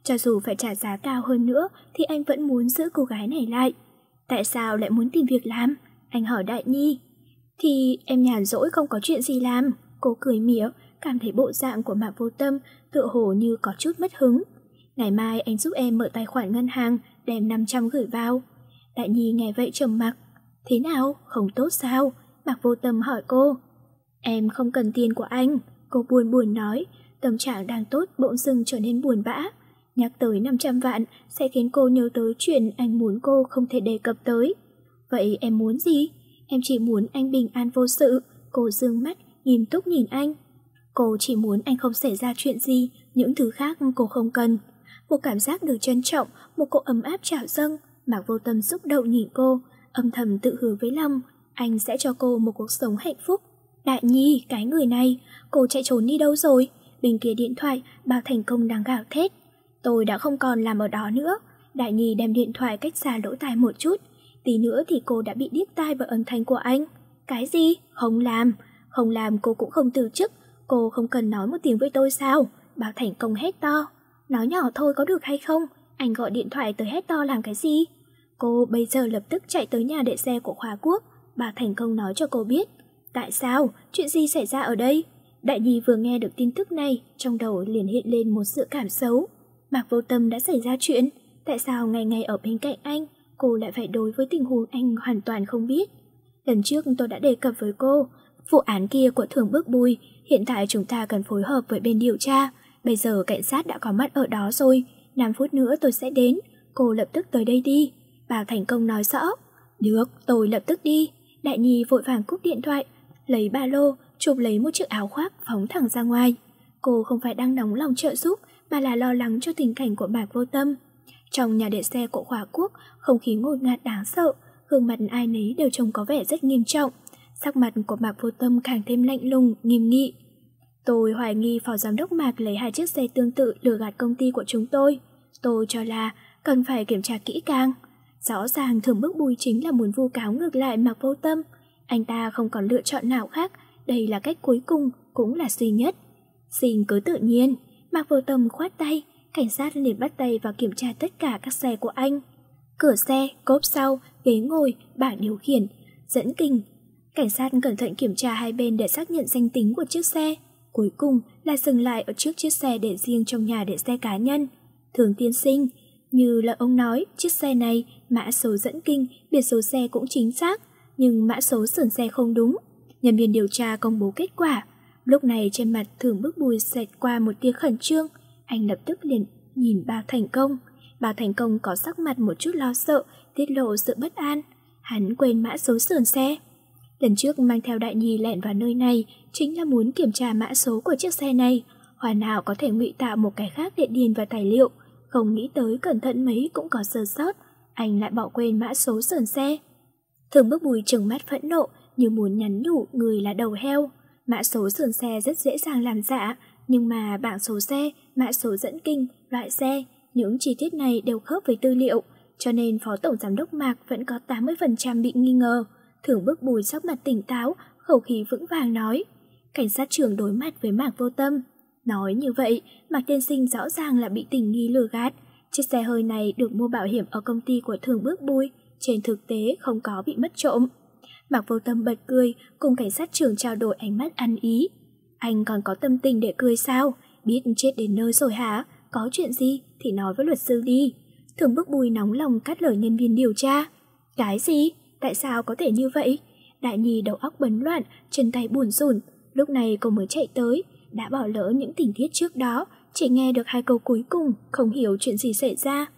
Cho dù phải trả giá cao hơn nữa thì anh vẫn muốn giữ cô gái này lại. Tại sao lại muốn tìm việc làm? Anh hỏi Đại Nhi. Thì em nhàn rỗi không có chuyện gì làm. Cô cười mỉa, cảm thấy bộ dạng của Mạc Vô Tâm tựa hồ như có chút mất hứng. Ngày mai anh giúp em mở tài khoản ngân hàng, đem năm trăm gửi vào. Đại Nhi nghe vậy trầm mặc. Thế nào, không tốt sao? Mạc Vô Tâm hỏi cô. Em không cần tiền của anh. Cô buồn buồn nói, tâm trạng đang tốt bỗng dưng trở nên buồn bã. Nhắc tới năm trăm vạn sẽ khiến cô nhớ tới chuyện anh muốn cô không thể đề cập tới. Vậy em muốn gì? Em chỉ muốn anh bình an vô sự. Cô dương mắt, nghiêm túc nhìn anh. Cô chỉ muốn anh không xảy ra chuyện gì, những thứ khác cô không cần. Một cảm giác được trân trọng, một cỗ ấm áp trào dâng. Mạc Vô Tâm xúc động nhìn cô, âm thầm tự hứa với lòng, anh sẽ cho cô một cuộc sống hạnh phúc. Đại Nhi, cái người này, cô chạy trốn đi đâu rồi? Bên kia điện thoại, Bao Thành Công đang gào thét. Tôi đã không còn làm ở đó nữa. Đại Nhi đem điện thoại cách xa lỗ tai một chút. Tí nữa thì cô đã bị điếc tai bởi âm thanh của anh. Cái gì? Không làm. Không làm cô cũng không từ chức. Cô không cần nói một tiếng với tôi sao? Bao Thành Công hét to. Nói nhỏ thôi có được hay không? Anh gọi điện thoại tới hét to làm cái gì? Cô bây giờ lập tức chạy tới nhà để xe của Khóa Quốc. Bao Thành Công nói cho cô biết. Tại sao? Chuyện gì xảy ra ở đây? Đại Nhi vừa nghe được tin tức này, trong đầu liền hiện lên một sự cảm xấu. Mạc Vô Tâm đã xảy ra chuyện. Tại sao ngày ngày ở bên cạnh anh, cô lại phải đối với tình huống anh hoàn toàn không biết? Lần trước tôi đã đề cập với cô, vụ án kia của Thường Bước Bùi, hiện tại chúng ta cần phối hợp với bên điều tra. Bây giờ cảnh sát đã có mặt ở đó rồi, năm phút nữa tôi sẽ đến, cô lập tức tới đây đi. Bảo Thành Công nói rõ. Được, tôi lập tức đi. Đại Nhi vội vàng cúp điện thoại, lấy ba lô, chụp lấy một chiếc áo khoác phóng thẳng ra ngoài. Cô không phải đang nóng lòng trợ giúp, mà là lo lắng cho tình cảnh của Mạc Vô Tâm. Trong nhà để xe của Khóa Quốc, không khí ngột ngạt đáng sợ, gương mặt ai nấy đều trông có vẻ rất nghiêm trọng. Sắc mặt của Mạc Vô Tâm càng thêm lạnh lùng, nghiêm nghị. Tôi hoài nghi phó giám đốc Mạc lấy hai chiếc xe tương tự lừa gạt công ty của chúng tôi. Tôi cho là cần phải kiểm tra kỹ càng. Rõ ràng Thường Bước Bùi chính là muốn vu cáo ngược lại Mạc Vô Tâm. Anh ta không còn lựa chọn nào khác, đây là cách cuối cùng, cũng là duy nhất. Xin cứ tự nhiên. Mạc Vô Tâm khoát tay, cảnh sát liền bắt tay vào kiểm tra tất cả các xe của anh. Cửa xe, cốp sau, ghế ngồi, bảng điều khiển, dẫn kinh. Cảnh sát cẩn thận kiểm tra hai bên để xác nhận danh tính của chiếc xe. Cuối cùng là dừng lại ở trước chiếc xe để riêng trong nhà để xe cá nhân. Thường tiên sinh, như là ông nói, chiếc xe này, mã số dẫn kinh, biển số xe cũng chính xác, nhưng mã số sườn xe không đúng. Nhân viên điều tra công bố kết quả. Lúc này trên mặt Thường Bước Bùi xẹt qua một tia khẩn trương, anh lập tức liền nhìn Bao Thành Công. Bao Thành Công có sắc mặt một chút lo sợ, tiết lộ sự bất an. Hắn quên mã số sườn xe. Lần trước mang theo Đại Nhi lẻn vào nơi này chính là muốn kiểm tra mã số của chiếc xe này, hoàn hảo có thể ngụy tạo một cái khác để điền vào tài liệu. Không nghĩ tới cẩn thận mấy cũng có sơ sót, anh lại bỏ quên mã số sườn xe. Thường Bước Bùi trừng mắt phẫn nộ, như muốn nhắn nhủ người là đầu heo. Mã số sườn xe rất dễ dàng làm giả, nhưng mà bảng số xe, mã số dẫn kinh, loại xe, những chi tiết này đều khớp với tư liệu, cho nên Phó Tổng Giám đốc Mạc vẫn có tám mươi phần trăm bị nghi ngờ. Thường Bước Bùi sắc mặt tỉnh táo, khẩu khí vững vàng nói. Cảnh sát trưởng đối mặt với Mạc Vô Tâm. Nói như vậy, Mạc tiên sinh rõ ràng là bị tình nghi lừa gạt. Chiếc xe hơi này được mua bảo hiểm ở công ty của Thường Bước Bùi, trên thực tế không có bị mất trộm. Mạc Vô Tâm bật cười, cùng cảnh sát trưởng trao đổi ánh mắt ăn ý. Anh còn có tâm tình để cười sao? Biết chết đến nơi rồi hả? Có chuyện gì thì nói với luật sư đi. Thường Bước Bùi nóng lòng cắt lời nhân viên điều tra. Cái gì? Tại sao có thể như vậy? Đại Nhi đầu óc bấn loạn, chân tay buồn rùn. Lúc này cô mới chạy tới, đã bỏ lỡ những tình tiết trước đó, chỉ nghe được hai câu cuối cùng, không hiểu chuyện gì xảy ra.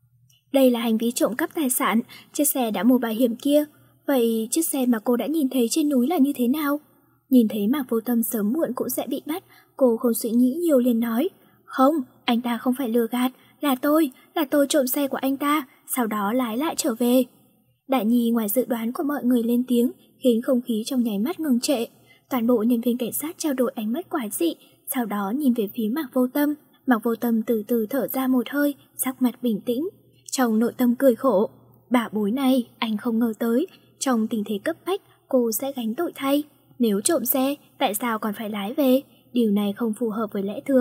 Đây là hành vi trộm cắp tài sản, chiếc xe đã mua bảo hiểm kia. Vậy chiếc xe mà cô đã nhìn thấy trên núi là như thế nào? Nhìn thấy Mạc Vô Tâm sớm muộn cũng sẽ bị bắt, cô không suy nghĩ nhiều liền nói. Không, anh ta không phải lừa gạt, là tôi, là tôi trộm xe của anh ta, sau đó lái lại trở về. Đại Nhi ngoài dự đoán của mọi người lên tiếng, khiến không khí trong nháy mắt ngừng trệ. Toàn bộ nhân viên cảnh sát trao đổi ánh mắt quái dị, sau đó nhìn về phía Mạc Vô Tâm. Mạc Vô Tâm từ từ thở ra một hơi, sắc mặt bình tĩnh. Trong nội tâm cười khổ. Bà bối này, anh không ngờ tới, trong tình thế cấp bách, cô sẽ gánh tội thay. Nếu trộm xe, tại sao còn phải lái về? Điều này không phù hợp với lẽ thường.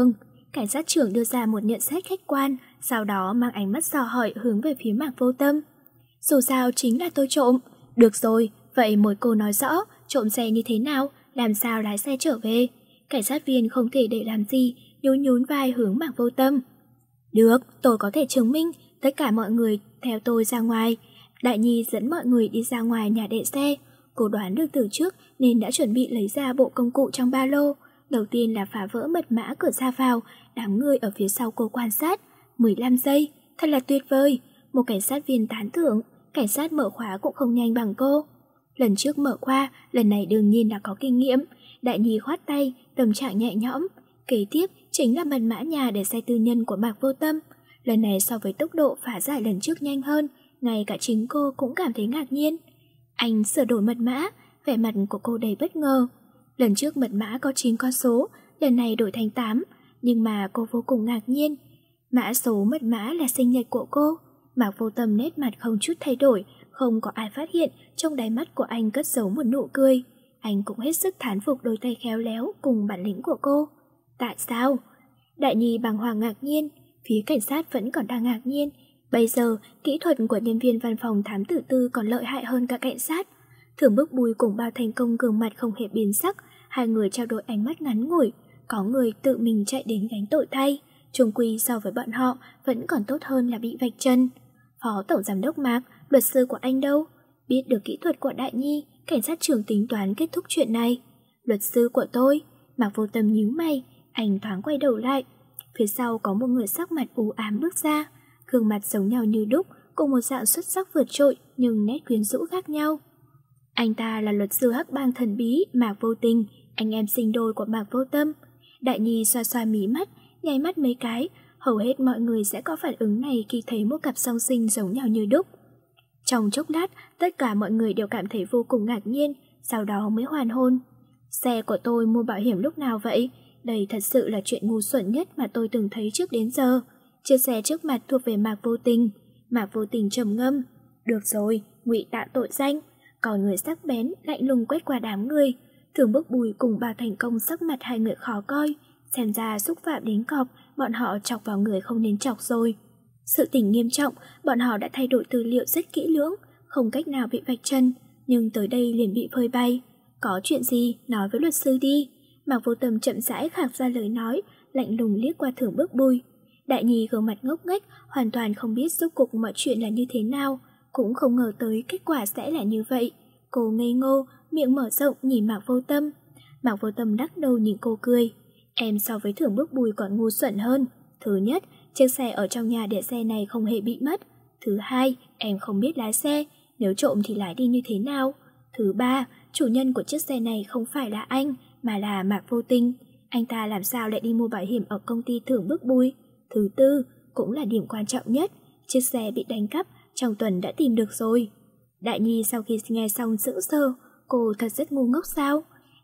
cảnh sát trưởng đưa ra một nhận xét khách quan, sau đó mang ánh mắt dò hỏi hướng về phía Mạc Vô Tâm. Dù sao chính là tôi trộm. Được rồi, vậy mời cô nói rõ, trộm xe như thế nào, làm sao lái xe trở về. Cảnh sát viên không thể để làm gì, nhún nhún vai hướng Mạc Vô Tâm. Được, tôi có thể chứng minh, tất cả mọi người theo tôi ra ngoài. Đại Nhi dẫn mọi người đi ra ngoài nhà để xe. Cô đoán được từ trước nên đã chuẩn bị lấy ra bộ công cụ trong ba lô. Đầu tiên là phá vỡ mật mã cửa ra vào, đám người ở phía sau cô quan sát. mười lăm giây, thật là tuyệt vời. Một cảnh sát viên tán thưởng, cảnh sát mở khóa cũng không nhanh bằng cô. Lần trước mở qua, lần này đương nhiên là có kinh nghiệm. Đại Nhi khoát tay, tâm trạng nhẹ nhõm. Kế tiếp chính là mật mã nhà để xe tư nhân của Mạc Vô Tâm. Lần này so với tốc độ phá giải lần trước nhanh hơn, ngay cả chính cô cũng cảm thấy ngạc nhiên. Anh sửa đổi mật mã, vẻ mặt của cô đầy bất ngờ. Lần trước mật mã có chín con số, lần này đổi thành tám, nhưng mà cô vô cùng ngạc nhiên. Mã số mật mã là sinh nhật của cô. Mạc Vô Tâm nét mặt không chút thay đổi, không có ai phát hiện trong đáy mắt của anh cất giấu một nụ cười. Anh cũng hết sức thán phục đôi tay khéo léo cùng bản lĩnh của cô. Tại sao? Đại Nhi bàng hoàng ngạc nhiên, phía cảnh sát vẫn còn đang ngạc nhiên. Bây giờ, kỹ thuật của nhân viên văn phòng thám tử tư còn lợi hại hơn cả cảnh sát. Thưởng Bức Bùi cùng Bao Thành Công gương mặt không hề biến sắc, hai người trao đổi ánh mắt ngắn ngủi. Có người tự mình chạy đến gánh tội thay, chung quy so với bọn họ vẫn còn tốt hơn là bị vạch chân. Phó Tổng Giám đốc Mạc, luật sư của anh đâu? Biết được kỹ thuật của Đại Nhi, cảnh sát trưởng tính toán kết thúc chuyện này. Luật sư của tôi. Mạc Vô Tâm nhíu mày, anh thoáng quay đầu lại. Phía sau có một người sắc mặt u ám bước ra, gương mặt giống nhau như đúc, cùng một dạng xuất sắc vượt trội nhưng nét quyến rũ khác nhau. Anh ta là luật sư hắc bang thần bí Mạc Vô Tình, anh em sinh đôi của Mạc Vô Tâm. Đại Nhi xoa xoa mí mắt, nháy mắt mấy cái, hầu hết mọi người sẽ có phản ứng này khi thấy một cặp song sinh giống nhau như đúc. Trong chốc lát, tất cả mọi người đều cảm thấy vô cùng ngạc nhiên, sau đó mới hoàn hồn. Xe của tôi mua bảo hiểm lúc nào vậy? Đây thật sự là chuyện ngu xuẩn nhất mà tôi từng thấy trước đến giờ. Chiếc xe trước mặt thuộc về Mạc Vô Tình. Mạc Vô Tình trầm ngâm. Được rồi, ngụy tạo tội danh. Còn người sắc bén lạnh lùng quét qua đám người. Thưởng Bức Bùi cùng Bao Thành Công sắc mặt hai người khó coi. Xem ra xúc phạm đến cọp, bọn họ chọc vào người không nên chọc rồi. Sự tình nghiêm trọng, bọn họ đã thay đổi tư liệu rất kỹ lưỡng, không cách nào bị vạch chân, nhưng tới đây liền bị phơi bay. Có chuyện gì, nói với luật sư đi. Mạc Vô Tâm chậm rãi khạc ra lời nói, lạnh lùng liếc qua Thưởng Bức Bùi. Đại Nhi gương mặt ngốc nghếch, hoàn toàn không biết rốt cuộc mọi chuyện là như thế nào, cũng không ngờ tới kết quả sẽ là như vậy. Cô ngây ngô, miệng mở rộng nhìn Mạc Vô Tâm. Mạc Vô Tâm lắc đầu nhìn cô cười. Em so với Thưởng Bức Bùi còn ngu xuẩn hơn. Thứ nhất, chiếc xe ở trong nhà để xe này không hề bị mất. Thứ hai, em không biết lái xe, nếu trộm thì lái đi như thế nào. Thứ ba, chủ nhân của chiếc xe này không phải là anh, mà là Mạc Vô Tình. Anh ta làm sao lại đi mua bảo hiểm ở công ty Thưởng Bức Bùi? Thứ tư, cũng là điểm quan trọng nhất, chiếc xe bị đánh cắp, trong tuần đã tìm được rồi. Đại Nhi sau khi nghe xong sững sờ, cô thật rất ngu ngốc sao?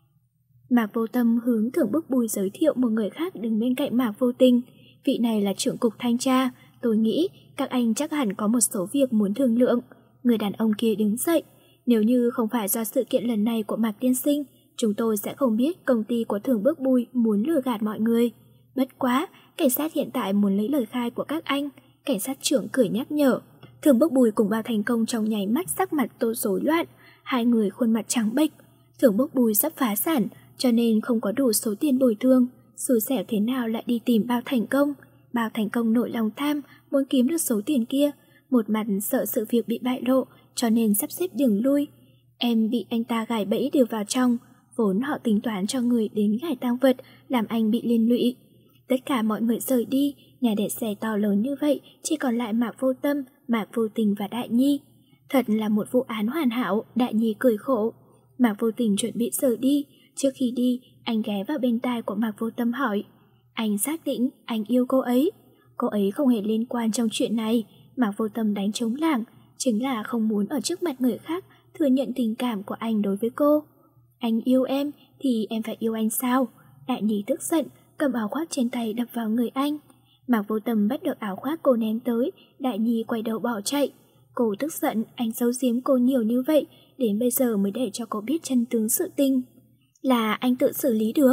Mạc Vô Tâm hướng Thưởng Bức Bùi giới thiệu một người khác đứng bên cạnh Mạc Vô Tình. Vị này là trưởng cục thanh tra, tôi nghĩ các anh chắc hẳn có một số việc muốn thương lượng. Người đàn ông kia đứng dậy. Nếu như không phải do sự kiện lần này của Mạc Tiên Sinh, chúng tôi sẽ không biết công ty của Thưởng Bức Bùi muốn lừa gạt mọi người. Bất quá, cảnh sát hiện tại muốn lấy lời khai của các anh. Cảnh sát trưởng cười nhắc nhở. Thưởng Bức Bùi cùng Bao Thành Công trong nháy mắt sắc mặt tô rối loạn, hai người khuôn mặt trắng bệch. Thưởng Bức Bùi sắp phá sản, cho nên không có đủ số tiền bồi thường. Xui xẻo thế nào lại đi tìm Bao Thành Công. Bao Thành Công nổi lòng tham, muốn kiếm được số tiền kia. Một mặt sợ sự việc bị bại lộ, cho nên sắp xếp đường lui. Em bị anh ta gài bẫy đưa vào trong. Vốn họ tính toán cho người đến gài tang vật, làm anh bị liên lụy. Tất cả mọi người rời đi, nhà để xe to lớn như vậy, chỉ còn lại Mạc Vô Tâm, Mạc Vô Tình và Đại Nhi. Thật là một vụ án hoàn hảo, Đại Nhi cười khổ. Mạc Vô Tình chuẩn bị rời đi. Trước khi đi, anh ghé vào bên tai của Mạc Vô Tâm hỏi. Anh xác định anh yêu cô ấy. Cô ấy không hề liên quan trong chuyện này. Mạc Vô Tâm đánh trống lảng, chính là không muốn ở trước mặt người khác thừa nhận tình cảm của anh đối với cô. Anh yêu em thì em phải yêu anh sao? Đại Nhi tức giận, cầm áo khoác trên tay đập vào người anh. Mạc Vô Tâm bắt được áo khoác cô ném tới, Đại Nhi quay đầu bỏ chạy. Cô tức giận anh giấu giếm cô nhiều như vậy, đến bây giờ mới để cho cô biết chân tướng sự tình. Là anh tự xử lý được.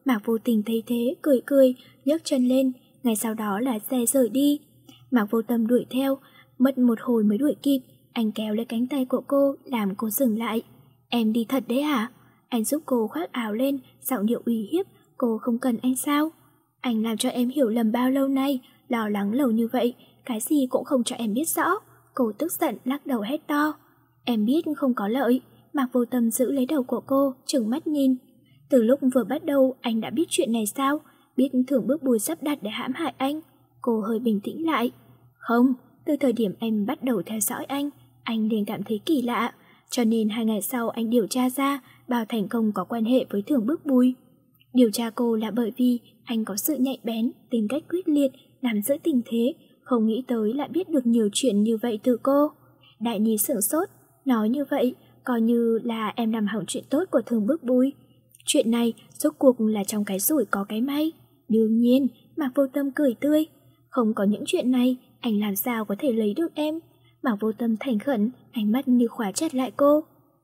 Mạc Vô Tình thấy thế, cười cười, nhấc chân lên, ngay sau đó là xe rời đi. Mạc Vô Tâm đuổi theo, mất một hồi mới đuổi kịp, anh kéo lấy cánh tay của cô, làm cô dừng lại. Em đi thật đấy hả? Anh giúp cô khoác áo lên, giọng điệu uy hiếp, cô không cần anh sao? Anh làm cho em hiểu lầm bao lâu nay, lo lắng lâu như vậy, cái gì cũng không cho em biết rõ. Cô tức giận lắc đầu hét to. Em biết không có lợi. Mạc Vô Tâm giữ lấy đầu của cô, trừng mắt nhìn. Từ lúc vừa bắt đầu anh đã biết chuyện này sao? Biết Thưởng Bước Bùi sắp đặt để hãm hại anh. Cô hơi bình tĩnh lại. Không, từ thời điểm em bắt đầu theo dõi anh, anh liền cảm thấy kỳ lạ. Cho nên hai ngày sau anh điều tra ra Bao Thành Công có quan hệ với Thưởng Bước Bùi. Điều tra cô là bởi vì anh có sự nhạy bén, tính cách quyết liệt, nắm giữ tình thế, không nghĩ tới lại biết được nhiều chuyện như vậy từ cô. Đại Nhi sửng sốt, nói như vậy, coi như là em làm hỏng chuyện tốt của Thưởng Bước Bùi. Chuyện này rốt cuộc là trong cái rủi có cái may. Đương nhiên, Mạc Vô Tâm cười tươi. Không có những chuyện này, anh làm sao có thể lấy được em? Mạc Vô Tâm thành khẩn, ánh mắt như khóa chặt lại cô.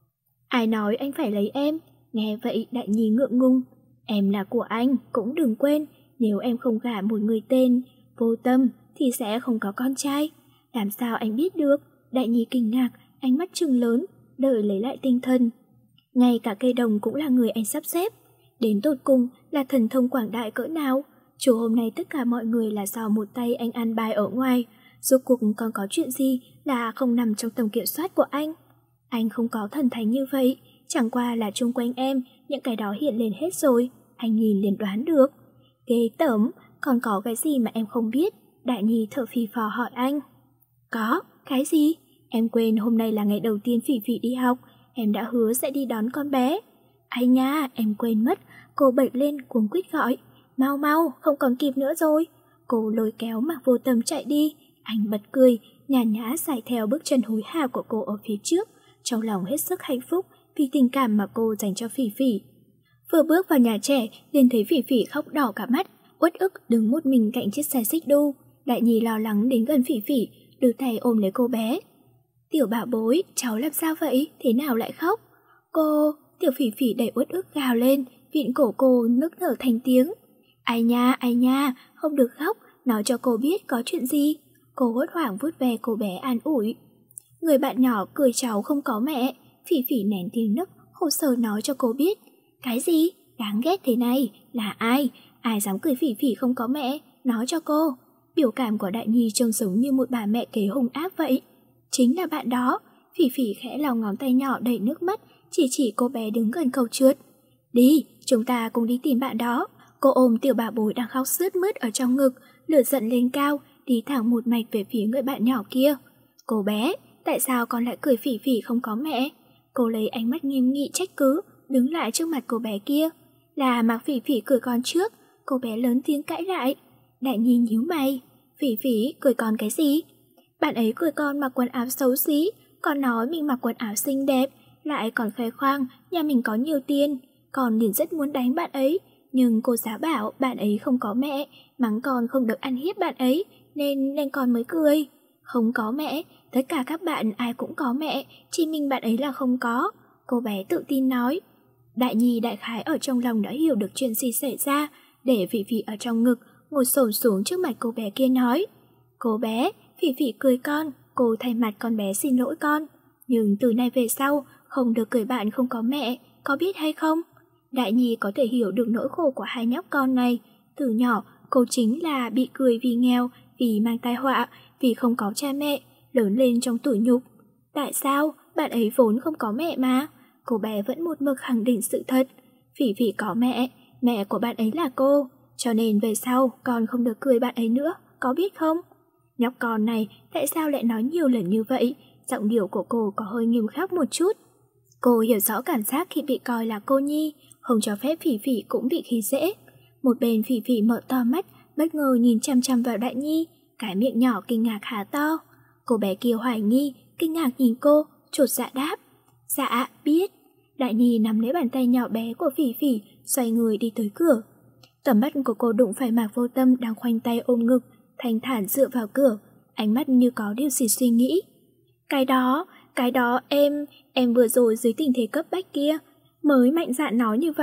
Ai nói anh phải lấy em? Nghe vậy Đại Nhi ngượng ngùng. Em là của anh, cũng đừng quên, nếu em không gả một người tên Vô Tâm thì sẽ không có con trai. Làm sao anh biết được? Đại Nhi kinh ngạc, ánh mắt trừng lớn, đợi lấy lại tinh thần. Ngay cả cây đồng cũng là người anh sắp xếp. Đến tột cùng là thần thông quảng đại cỡ nào? Chủ hôm nay tất cả mọi người là do một tay anh an bài ở ngoài. Rốt cuộc còn có chuyện gì là không nằm trong tầm kiểm soát của anh? Anh không có thần thánh như vậy, chẳng qua là chung quanh em, những cái đó hiện lên hết rồi. Anh nhìn liền đoán được. Ghê tởm, còn có cái gì mà em không biết? Đại Nhi thở phì phò hỏi anh. Có, cái gì? Em quên hôm nay là ngày đầu tiên Phỉ Phỉ đi học, em đã hứa sẽ đi đón con bé. Ai nha, em quên mất. Cô bật lên cuống quýt gọi. Mau mau, không còn kịp nữa rồi. Cô lôi kéo Mạc Vô Tâm chạy đi. Anh bật cười, nhàn nhã sải theo bước chân hối hả của cô ở phía trước, trong lòng hết sức hạnh phúc vì tình cảm mà cô dành cho Phỉ Phỉ. Vừa bước vào nhà trẻ, liền thấy Phỉ Phỉ khóc đỏ cả mắt, uất ức đứng một mình cạnh chiếc xe xích đu. Đại Nhi lo lắng đến gần Phỉ Phỉ, đưa tay ôm lấy cô bé. Tiểu bảo bối, cháu làm sao vậy? Thế nào lại khóc? Cô... Tiểu Phỉ Phỉ đầy uất ức gào lên, vịn cổ cô nức nở thành tiếng. Ai nha, ai nha, không được khóc, nói cho cô biết có chuyện gì. Cô hốt hoảng vuốt ve cô bé an ủi. Người bạn nhỏ cười cháu không có mẹ. Phỉ Phỉ nén tiếng nức, khổ sở nói cho cô biết. Cái gì? Đáng ghét thế này, là ai? Ai dám cười Phỉ Phỉ không có mẹ? Nói cho cô. Biểu cảm của Đại Nhi trông giống như một bà mẹ kế hung ác vậy. Chính là bạn đó. Phỉ Phỉ khẽ lau ngón tay nhỏ đầy nước mắt, chỉ chỉ cô bé đứng gần cầu trượt. Đi, chúng ta cùng đi tìm bạn đó. Cô ôm tiểu bà bối đang khóc sướt mướt ở trong ngực, lửa giận lên cao, đi thẳng một mạch về phía người bạn nhỏ kia. Cô bé, tại sao con lại cười Phỉ Phỉ không có mẹ? Cô lấy ánh mắt nghiêm nghị trách cứ, đứng lại trước mặt cô bé kia. Là Mạc Phỉ Phỉ cười con trước. Cô bé lớn tiếng cãi lại. Đại Nhi nhíu mày. Phỉ Phỉ cười con cái gì? Bạn ấy cười con mặc quần áo xấu xí, còn nói mình mặc quần áo xinh đẹp, lại còn khoe khoang nhà mình có nhiều tiền. Con liền rất muốn đánh bạn ấy, nhưng cô giáo bảo bạn ấy không có mẹ, mắng con không được ăn hiếp bạn ấy, nên nên con mới cười. Không có mẹ, tất cả các bạn ai cũng có mẹ, chỉ mình bạn ấy là không có. Cô bé tự tin nói. Đại Nhi đại khái ở trong lòng đã hiểu được chuyện gì xảy ra, để Phỉ Phỉ ở trong ngực, ngồi xổm xuống trước mặt cô bé kia nói. Cô bé, Phỉ Phỉ cười con, cô thay mặt con bé xin lỗi con. Nhưng từ nay về sau, không được cười bạn không có mẹ, có biết hay không? Đại Nhi có thể hiểu được nỗi khổ của hai nhóc con này. Từ nhỏ, cô chính là bị cười vì nghèo, vì mang tai họa, vì không có cha mẹ, lớn lên trong tủi nhục. Tại sao? Bạn ấy vốn không có mẹ mà. Cô bé vẫn một mực khẳng định sự thật. Phỉ Phỉ có mẹ, mẹ của bạn ấy là cô. Cho nên về sau, con không được cười bạn ấy nữa, có biết không? Nhóc con này, tại sao lại nói nhiều lần như vậy? Giọng điệu của cô có hơi nghiêm khắc một chút. Cô hiểu rõ cảm giác khi bị coi là cô nhi, không cho phép Phỉ Phỉ cũng bị khi dễ. Một bên Phỉ Phỉ mở to mắt, bất ngờ nhìn chăm chăm vào Đại Nhi, cái miệng nhỏ kinh ngạc há to. Cô bé kia hoài nghi, kinh ngạc nhìn cô, chột dạ đáp. Dạ, biết. Đại Nhi nắm lấy bàn tay nhỏ bé của Phỉ Phỉ, xoay người đi tới cửa. Tầm mắt của cô đụng phải Mạc Vô Tâm đang khoanh tay ôm ngực, thanh thản dựa vào cửa, ánh mắt như có điều gì suy nghĩ. Cái đó, cái đó em, em vừa rồi dưới tình thế cấp bách kia, mới mạnh dạn nói như vậy,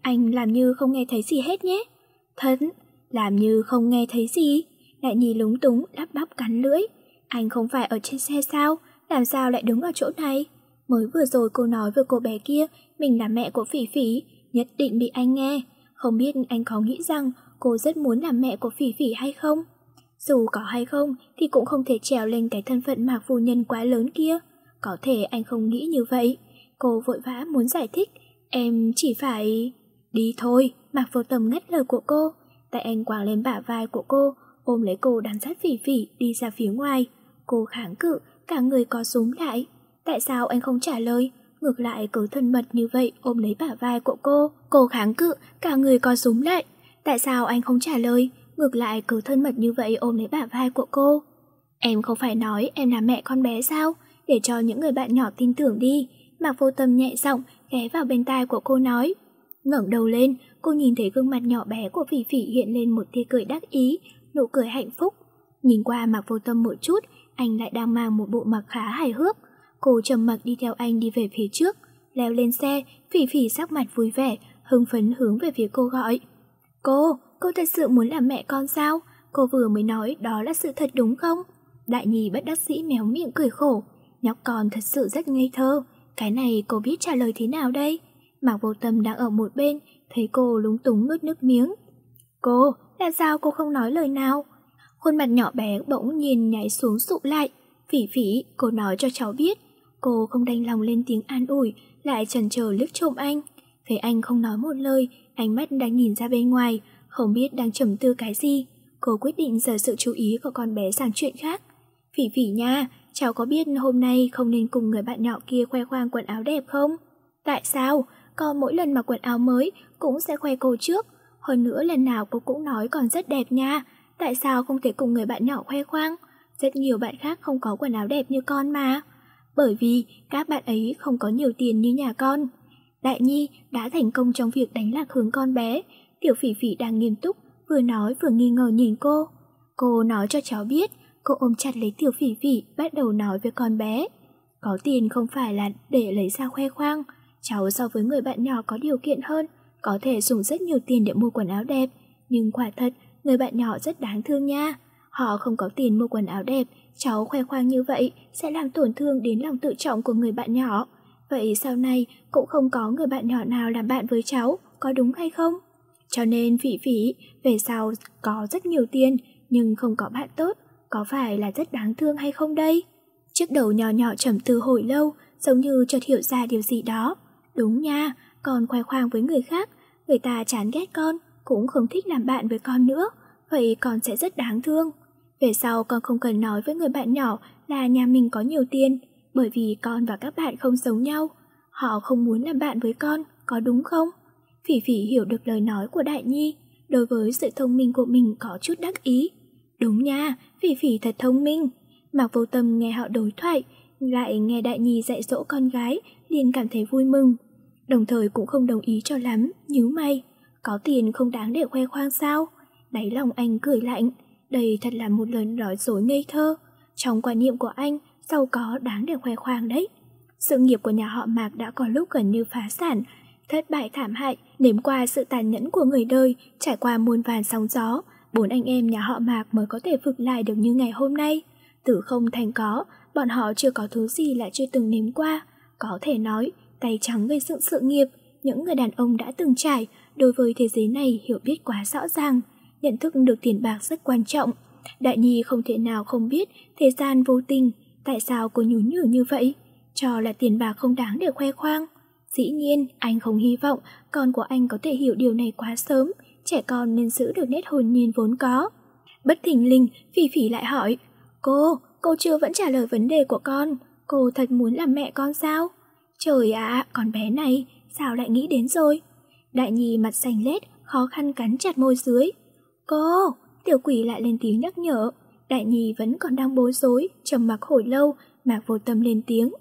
anh làm như không nghe thấy gì hết nhé. Thật, làm như không nghe thấy gì. Đại Nhi lúng túng, lắp bắp cắn lưỡi. Anh không phải ở trên xe sao? Làm sao lại đứng ở chỗ này? Mới vừa rồi cô nói với cô bé kia mình là mẹ của Phỉ Phỉ, nhất định bị anh nghe. Không biết anh có nghĩ rằng cô rất muốn làm mẹ của Phỉ Phỉ hay không? Dù có hay không thì cũng không thể trèo lên cái thân phận Mạc phu nhân quá lớn kia. Có thể anh không nghĩ như vậy. Cô vội vã muốn giải thích. Em chỉ phải... Đi thôi, Mạc Vô Tâm ngắt lời của cô. Tay anh quàng lên bả vai của cô, ôm lấy cô đắn dắt Phỉ Phỉ đi ra phía ngoài. Cô kháng cự, cả người co rúm lại. Tại sao anh không trả lời? Ngược lại cứ thân mật như vậy ôm lấy bả vai của cô. Cô kháng cự, cả người co rúm lại. Tại sao anh không trả lời? Ngược lại cứ thân mật như vậy ôm lấy bả vai của cô. Em không phải nói em là mẹ con bé sao? Để cho những người bạn nhỏ tin tưởng đi. Mạc Vô Tâm nhẹ giọng ghé vào bên tai của cô nói. Ngẩng đầu lên, cô nhìn thấy gương mặt nhỏ bé của Phỉ Phỉ hiện lên một tia cười đắc ý, nụ cười hạnh phúc. Nhìn qua Mạc Vô Tâm một chút, anh lại đang mang một bộ mặt khá hài hước. Cô trầm mặc đi theo anh đi về phía trước. Leo lên xe, Phỉ Phỉ sắc mặt vui vẻ, hưng phấn hướng về phía cô gọi. Cô, cô thật sự muốn làm mẹ con sao? Cô vừa mới nói đó là sự thật đúng không? Đại Nhi bất đắc dĩ méo miệng cười khổ. Nhóc con thật sự rất ngây thơ. Cái này cô biết trả lời thế nào đây? Mạc Vô Tâm đang ở một bên, thấy cô lúng túng nuốt nước miếng. Cô, làm sao cô không nói lời nào? Khuôn mặt nhỏ bé bỗng nhiên nhảy xuống sụ lại. Phỉ Phỉ, cô nói cho cháu biết. Cô không đành lòng lên tiếng an ủi, lại chần chờ liếc trộm anh. Thấy anh không nói một lời, ánh mắt đang nhìn ra bên ngoài, không biết đang trầm tư cái gì. Cô quyết định dời sự chú ý của con bé sang chuyện khác. Phỉ Phỉ nha, cháu có biết hôm nay không nên cùng người bạn nhỏ kia khoe khoang quần áo đẹp không? Tại sao? Con mỗi lần mặc quần áo mới cũng sẽ khoe cô trước. Hơn nữa lần nào cô cũng nói còn rất đẹp nha. Tại sao không thể cùng người bạn nhỏ khoe khoang? Rất nhiều bạn khác không có quần áo đẹp như con mà. Bởi vì các bạn ấy không có nhiều tiền như nhà con. Đại Nhi đã thành công trong việc đánh lạc hướng con bé. Tiểu Phỉ Phỉ đang nghiêm túc, vừa nói vừa nghi ngờ nhìn cô. Cô nói cho cháu biết. Cô ôm chặt lấy Tiểu Phỉ Phỉ, bắt đầu nói với con bé. Có tiền không phải là để lấy ra khoe khoang. Cháu so với người bạn nhỏ có điều kiện hơn, có thể dùng rất nhiều tiền để mua quần áo đẹp. Nhưng quả thật, người bạn nhỏ rất đáng thương nha. Họ không có tiền mua quần áo đẹp, cháu khoe khoang như vậy sẽ làm tổn thương đến lòng tự trọng của người bạn nhỏ. Vậy sau này cũng không có người bạn nhỏ nào làm bạn với cháu, có đúng hay không? Cho nên Phỉ Phỉ, về sau có rất nhiều tiền nhưng không có bạn tốt, có phải là rất đáng thương hay không đây? Chiếc đầu nhỏ nhỏ trầm tư hồi lâu, giống như chợt hiểu ra điều gì đó. Đúng nha, con khoe khoang với người khác, người ta chán ghét con, cũng không thích làm bạn với con nữa, vậy con sẽ rất đáng thương. Về sau con không cần nói với người bạn nhỏ là nhà mình có nhiều tiền, bởi vì con và các bạn không giống nhau. Họ không muốn làm bạn với con, có đúng không? Phỉ Phỉ hiểu được lời nói của Đại Nhi, đối với sự thông minh của mình có chút đắc ý. Đúng nha, Phỉ Phỉ thật thông minh. Mạc Vô Tâm nghe họ đối thoại, lại nghe Đại Nhi dạy dỗ con gái, liền cảm thấy vui mừng. Đồng thời cũng không đồng ý cho lắm, nhíu mày. Có tiền không đáng để khoe khoang sao? Đáy lòng anh cười lạnh, đây thật là một lời nói dối ngây thơ. Trong quan niệm của anh, giàu có đáng để khoe khoang đấy. Sự nghiệp của nhà họ Mạc đã có lúc gần như phá sản, thất bại thảm hại, nếm qua sự tàn nhẫn của người đời, trải qua muôn vàn sóng gió, bốn anh em nhà họ Mạc mới có thể vực lại được như ngày hôm nay. Từ không thành có, bọn họ chưa có thứ gì lại chưa từng nếm qua. Có thể nói, tay trắng gây dựng sự nghiệp, những người đàn ông đã từng trải, đối với thế giới này hiểu biết quá rõ ràng, nhận thức được tiền bạc rất quan trọng. Đại Nhi không thể nào không biết thế gian vô tình, tại sao cô nhún nhường như vậy, cho là tiền bạc không đáng để khoe khoang. Dĩ nhiên, anh không hy vọng con của anh có thể hiểu điều này quá sớm, trẻ con nên giữ được nét hồn nhiên vốn có. Bất thình lình, Phỉ Phỉ lại hỏi, cô, cô chưa vẫn trả lời vấn đề của con, cô thật muốn làm mẹ con sao? Trời ạ, con bé này, sao lại nghĩ đến rồi? Đại Nhi mặt xanh lét, khó khăn cắn chặt môi dưới. Cô, Tiểu Quỷ lại lên tiếng nhắc nhở. Đại Nhi vẫn còn đang bối rối, trầm mặc hồi lâu, Mạc Vô Tâm lên tiếng.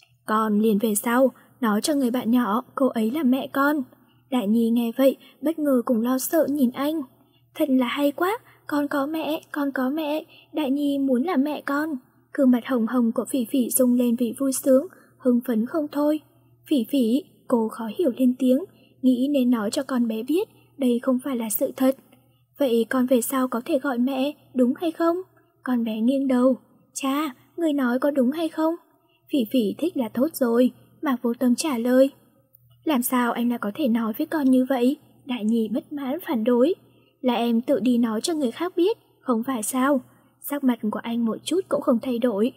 Con liền về sau, nói cho người bạn nhỏ cô ấy là mẹ con. Đại Nhi nghe vậy, bất ngờ cùng lo sợ nhìn anh. Thật là hay quá, con có mẹ, con có mẹ, Đại Nhi muốn làm mẹ con. Gương mặt hồng hồng của Phỉ Phỉ rung lên vì vui sướng, hưng phấn không thôi. Phỉ Phỉ, cô khó hiểu lên tiếng, nghĩ nên nói cho con bé biết đây không phải là sự thật. Vậy con về sau có thể gọi mẹ, đúng hay không? Con bé nghiêng đầu. Cha, người nói có đúng hay không? Phỉ Phỉ thích là tốt rồi, Mạc Vô Tâm trả lời. Làm sao anh lại có thể nói với con như vậy? Đại Nhi bất mãn phản đối. Là em tự đi nói cho người khác biết, không phải sao? Sắc mặt của anh một chút cũng không thay đổi.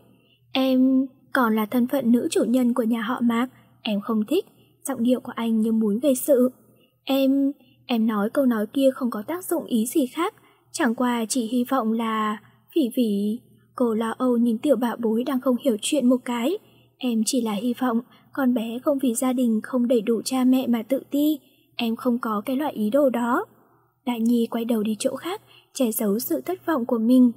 Em còn là thân phận nữ chủ nhân của nhà họ Mạc, em không thích. Giọng điệu của anh như muốn gây sự. Em, em nói câu nói kia không có tác dụng ý gì khác, chẳng qua chỉ hy vọng là... Phỉ Phỉ, cô lo âu nhìn tiểu bảo bối đang không hiểu chuyện một cái. Em chỉ là hy vọng con bé không vì gia đình không đầy đủ cha mẹ mà tự ti. Em không có cái loại ý đồ đó. Đại Nhi quay đầu đi chỗ khác, che giấu sự thất vọng của mình.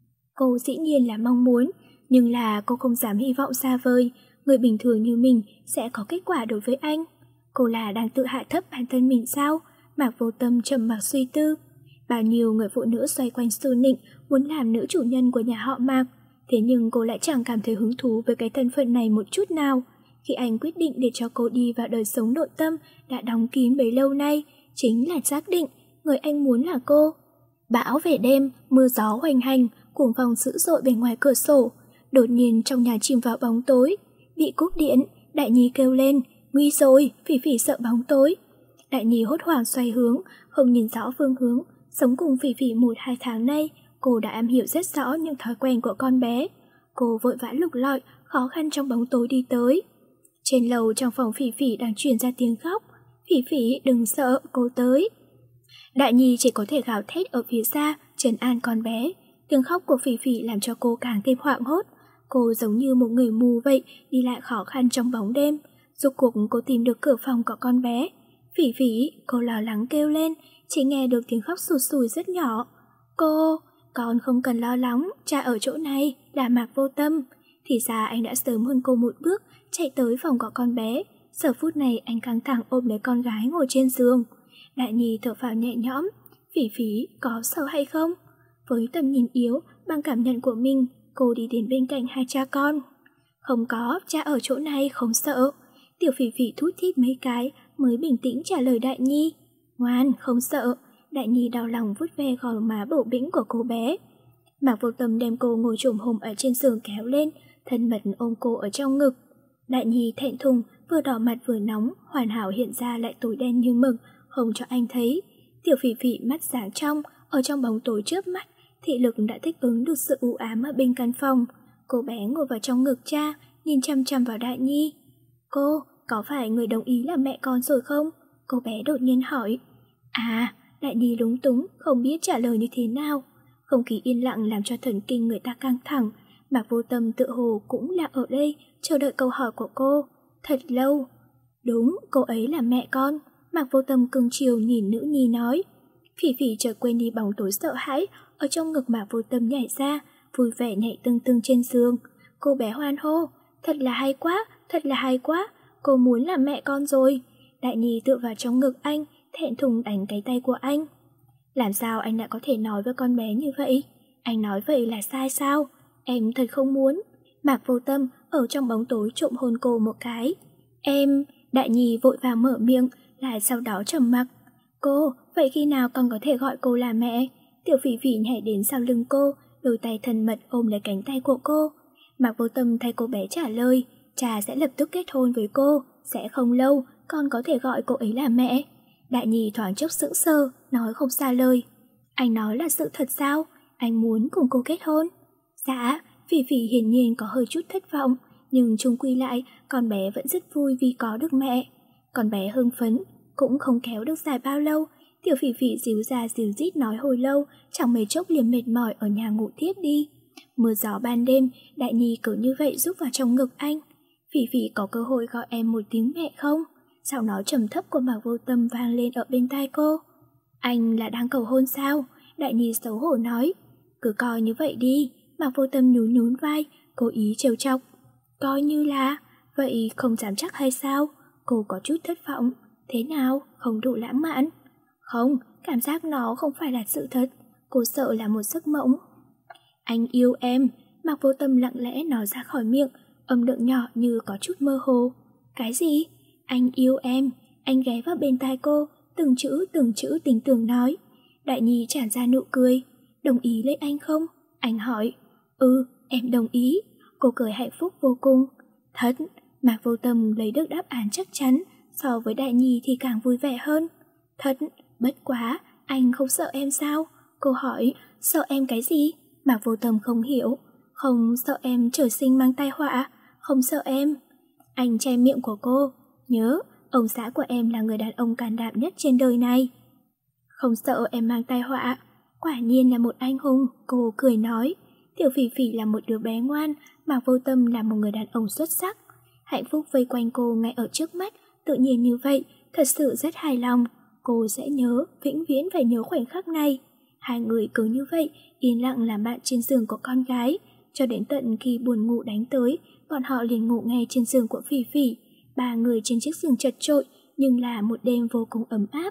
Cô dĩ nhiên là mong muốn, nhưng là cô không dám hy vọng xa vời người bình thường như mình sẽ có kết quả đối với anh. Cô là đang tự hạ thấp bản thân mình sao? Mạc Vô Tâm trầm mặc suy tư. Bao nhiêu người phụ nữ xoay quanh Su Nịnh muốn làm nữ chủ nhân của nhà họ Mạc, thế nhưng cô lại chẳng cảm thấy hứng thú với cái thân phận này một chút nào. Khi anh quyết định để cho cô đi vào đời sống nội tâm đã đóng kín bấy lâu nay, chính là xác định người anh muốn là cô. Bão về đêm, mưa gió hoành hành, cuồng phong dữ dội bên ngoài cửa sổ. Đột nhiên trong nhà chìm vào bóng tối. Bị cúp điện, Đại Nhi kêu lên, nguy rồi, Phỉ Phỉ sợ bóng tối. Đại Nhi hốt hoảng xoay hướng, không nhìn rõ phương hướng. Sống cùng Phỉ Phỉ một hai tháng nay, cô đã am hiểu rất rõ những thói quen của con bé. Cô vội vã lục lọi, khó khăn trong bóng tối đi tới. Trên lầu trong phòng Phỉ Phỉ đang truyền ra tiếng khóc. Phỉ Phỉ đừng sợ, cô tới. Đại Nhi chỉ có thể gào thét ở phía xa, trấn an con bé. Tiếng khóc của Phỉ Phỉ làm cho cô càng thêm hoảng hốt. Cô giống như một người mù vậy, đi lại khó khăn trong bóng đêm. Rốt cuộc cô tìm được cửa phòng của con bé. Phỉ Phỉ, cô lo lắng kêu lên, chỉ nghe được tiếng khóc sụt sùi rất nhỏ. Cô, con không cần lo lắng, cha ở chỗ này, là Mạc Vô Tâm. Thì ra anh đã sớm hơn cô một bước, chạy tới phòng của con bé. Giờ phút này anh căng thẳng ôm lấy con gái ngồi trên giường. Đại Nhi thở phào nhẹ nhõm. Phỉ Phỉ có sợ hay không? Với tầm nhìn yếu, bằng cảm nhận của mình, cô đi đến bên cạnh hai cha con. Không có, cha ở chỗ này không sợ. Tiểu Phỉ Phỉ thút thít mấy cái mới bình tĩnh trả lời Đại Nhi. Ngoan, không sợ. Đại Nhi đau lòng vuốt ve gò má bầu bĩnh của cô bé. Mạc Vô Tâm đem cô ngồi chồm hổm ở trên giường kéo lên, thân mật ôm cô ở trong ngực. Đại Nhi thẹn thùng, vừa đỏ mặt vừa nóng, hoàn hảo hiện ra lại tối đen như mực, không cho anh thấy. Tiểu Phỉ Phỉ mắt sáng trong, ở trong bóng tối chớp mắt, thị lực đã thích ứng được sự u ám ở bên căn phòng. Cô bé ngồi vào trong ngực cha, nhìn chăm chăm vào Đại Nhi. Cô, có phải người đồng ý là mẹ con rồi không? Cô bé đột nhiên hỏi. À, Đại Nhi lúng túng, không biết trả lời như thế nào. Không khí yên lặng làm cho thần kinh người ta căng thẳng. Mạc Vô Tâm tựa hồ cũng là ở đây, chờ đợi câu hỏi của cô. Thật lâu. Đúng, cô ấy là mẹ con. Mạc Vô Tâm cưng chiều nhìn nữ nhi nói. Phỉ Phỉ chợt quên đi bóng tối sợ hãi, ở trong ngực Mạc Vô Tâm nhảy ra, vui vẻ nhảy tưng tưng trên giường. Cô bé hoan hô, thật là hay quá, thật là hay quá, cô muốn làm mẹ con rồi. Đại Nhi tựa vào trong ngực anh, thẹn thùng đánh cái tay của anh. Làm sao anh lại có thể nói với con bé như vậy? Anh nói vậy là sai sao? Em thật không muốn. Mạc Vô Tâm ở trong bóng tối trộm hôn cô một cái. Em, Đại Nhi vội vàng mở miệng, lại sau đó trầm mặc. Cô, vậy khi nào con có thể gọi cô là mẹ? Tiểu Phỉ Phỉ nhảy đến sau lưng cô, đôi tay thân mật ôm lấy cánh tay của cô. Mạc Vô Tâm thay cô bé trả lời, cha sẽ lập tức kết hôn với cô, sẽ không lâu, con có thể gọi cô ấy là mẹ. Đại Nhi thoáng chốc sững sờ, nói không xa lời. Anh nói là sự thật sao? Anh muốn cùng cô kết hôn? Dạ, Phỉ Phỉ hiển nhiên có hơi chút thất vọng, nhưng chung quy lại, con bé vẫn rất vui vì có được mẹ. Con bé hưng phấn, cũng không kéo được dài bao lâu. Tiểu Phỉ Phỉ díu ra díu dít nói hồi lâu, chẳng mấy chốc liền mệt mỏi ở nhà ngủ tiếp đi. Mưa gió ban đêm, Đại Nhi cứ như vậy rúc vào trong ngực anh. Phỉ Phỉ có cơ hội gọi em một tiếng mẹ không? Giọng nói trầm thấp của Mạc Vô Tâm vang lên ở bên tai cô. Anh là đang cầu hôn sao? Đại Nhi xấu hổ nói. Cứ coi như vậy đi. Mạc Vô Tâm nhún nhún vai, cố ý trêu chọc. Coi như là, vậy không dám chắc hay sao? Cô có chút thất vọng. Thế nào? Không đủ lãng mạn? Không, cảm giác nó không phải là sự thật. Cô sợ là một giấc mộng. Anh yêu em. Mạc Vô Tâm lặng lẽ nói ra khỏi miệng, âm lượng nhỏ như có chút mơ hồ. Cái gì? Anh yêu em. Anh ghé vào bên tai cô, từng chữ từng chữ tính tường nói. Đại Nhi tràn ra nụ cười. Đồng ý lấy anh không? Anh hỏi. Ừ, em đồng ý. Cô cười hạnh phúc vô cùng. Thật, Mạc Vô Tâm lấy được đáp án chắc chắn, so với Đại Nhi thì càng vui vẻ hơn. Thật, bất quá, anh không sợ em sao? Cô hỏi. Sợ em cái gì? Mạc Vô Tâm không hiểu. Không sợ em trời sinh mang tai họa? Không sợ em. Anh che miệng của cô. Nhớ, ông xã của em là người đàn ông can đảm nhất trên đời này. Không sợ em mang tai họa. Quả nhiên là một anh hùng, cô cười nói. Tiểu Phỉ Phỉ là một đứa bé ngoan, Mạc Vô Tâm là một người đàn ông xuất sắc. Hạnh phúc vây quanh cô ngay ở trước mắt, tự nhiên như vậy, thật sự rất hài lòng. Cô sẽ nhớ, vĩnh viễn phải nhớ khoảnh khắc này. Hai người cứ như vậy, yên lặng làm bạn trên giường của con gái. Cho đến tận khi buồn ngủ đánh tới, bọn họ liền ngủ ngay trên giường của Phỉ Phỉ. Ba người trên chiếc giường chật chội, nhưng là một đêm vô cùng ấm áp.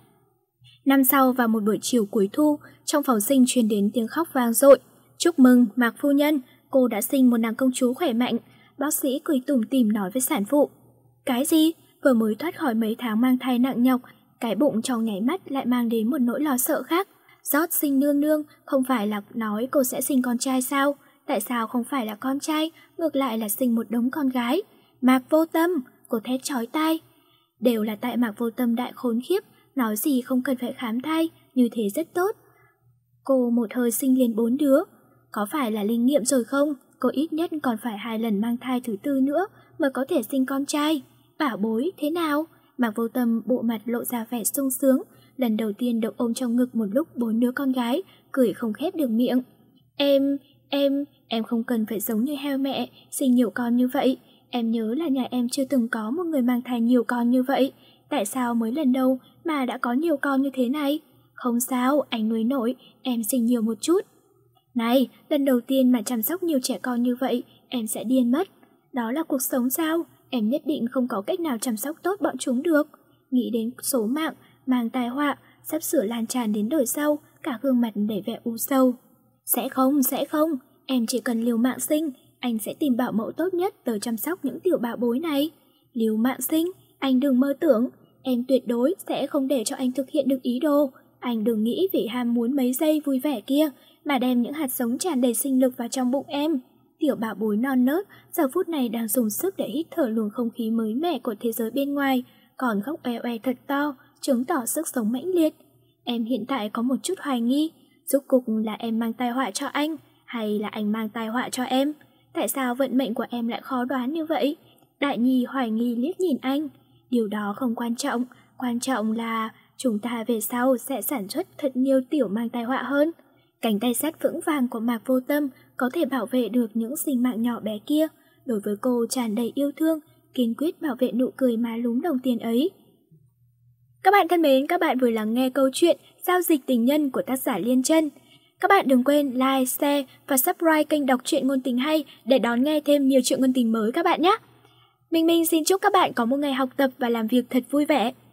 Năm sau vào một buổi chiều cuối thu, trong phòng sinh truyền đến tiếng khóc vang dội. Chúc mừng Mạc phu nhân, cô đã sinh một nàng công chúa khỏe mạnh. Bác sĩ cười tủm tỉm nói với sản phụ. Cái gì? Vừa mới thoát khỏi mấy tháng mang thai nặng nhọc, cái bụng trong nháy mắt lại mang đến một nỗi lo sợ khác. Rót sinh nương nương, không phải là nói cô sẽ sinh con trai sao? Tại sao không phải là con trai, ngược lại là sinh một đống con gái? Mạc Vô Tâm, cô thét chói tai. Đều là tại Mạc Vô Tâm đại khốn khiếp, nói gì không cần phải khám thai, như thế rất tốt. Cô một hơi sinh liền bốn đứa. Có phải là linh nghiệm rồi không? Cô ít nhất còn phải hai lần mang thai thứ tư nữa mới có thể sinh con trai. Bảo bối, thế nào? Mạc Vô Tâm bộ mặt lộ ra vẻ sung sướng, lần đầu tiên được ôm trong ngực một lúc bốn đứa con gái, cười không khép được miệng. Em, em, em không cần phải giống như heo mẹ, sinh nhiều con như vậy. Em nhớ là nhà em chưa từng có một người mang thai nhiều con như vậy. Tại sao mới lần đầu mà đã có nhiều con như thế này? Không sao, anh nuôi nổi, em sinh nhiều một chút. Này, lần đầu tiên mà chăm sóc nhiều trẻ con như vậy, em sẽ điên mất. Đó là cuộc sống sao? Em nhất định không có cách nào chăm sóc tốt bọn chúng được. Nghĩ đến số mạng, mang tai họa, sắp sửa lan tràn đến đời sau, cả gương mặt đầy vẻ u sầu. Sẽ không, sẽ không, em chỉ cần liều mạng sinh, anh sẽ tìm bảo mẫu tốt nhất tới chăm sóc những tiểu bảo bối này. Liều mạng sinh, anh đừng mơ tưởng, em tuyệt đối sẽ không để cho anh thực hiện được ý đồ. Anh đừng nghĩ vì ham muốn mấy giây vui vẻ kia mà đem những hạt giống tràn đầy sinh lực vào trong bụng em. Tiểu bảo bối non nớt giờ phút này đang dùng sức để hít thở luồng không khí mới mẻ của thế giới bên ngoài, còn khóc oe oe thật to, chứng tỏ sức sống mãnh liệt. Em hiện tại có một chút hoài nghi, rốt cục là em mang tai họa cho anh, hay là anh mang tai họa cho em? Tại sao vận mệnh của em lại khó đoán như vậy? Đại Nhi hoài nghi liếc nhìn anh. Điều đó không quan trọng, quan trọng là chúng ta về sau sẽ sản xuất thật nhiều tiểu mang tai họa hơn. Cánh tay sắt vững vàng của Mạc Vô Tâm có thể bảo vệ được những sinh mạng nhỏ bé kia. Đối với cô tràn đầy yêu thương, kiên quyết bảo vệ nụ cười má lúm đồng tiền ấy. Các bạn thân mến, các bạn vừa lắng nghe câu chuyện Giao dịch tình nhân của tác giả Liên Chân. Các bạn đừng quên like, share và subscribe kênh đọc truyện ngôn tình hay để đón nghe thêm nhiều chuyện ngôn tình mới các bạn nhé. Minh Minh xin chúc các bạn có một ngày học tập và làm việc thật vui vẻ.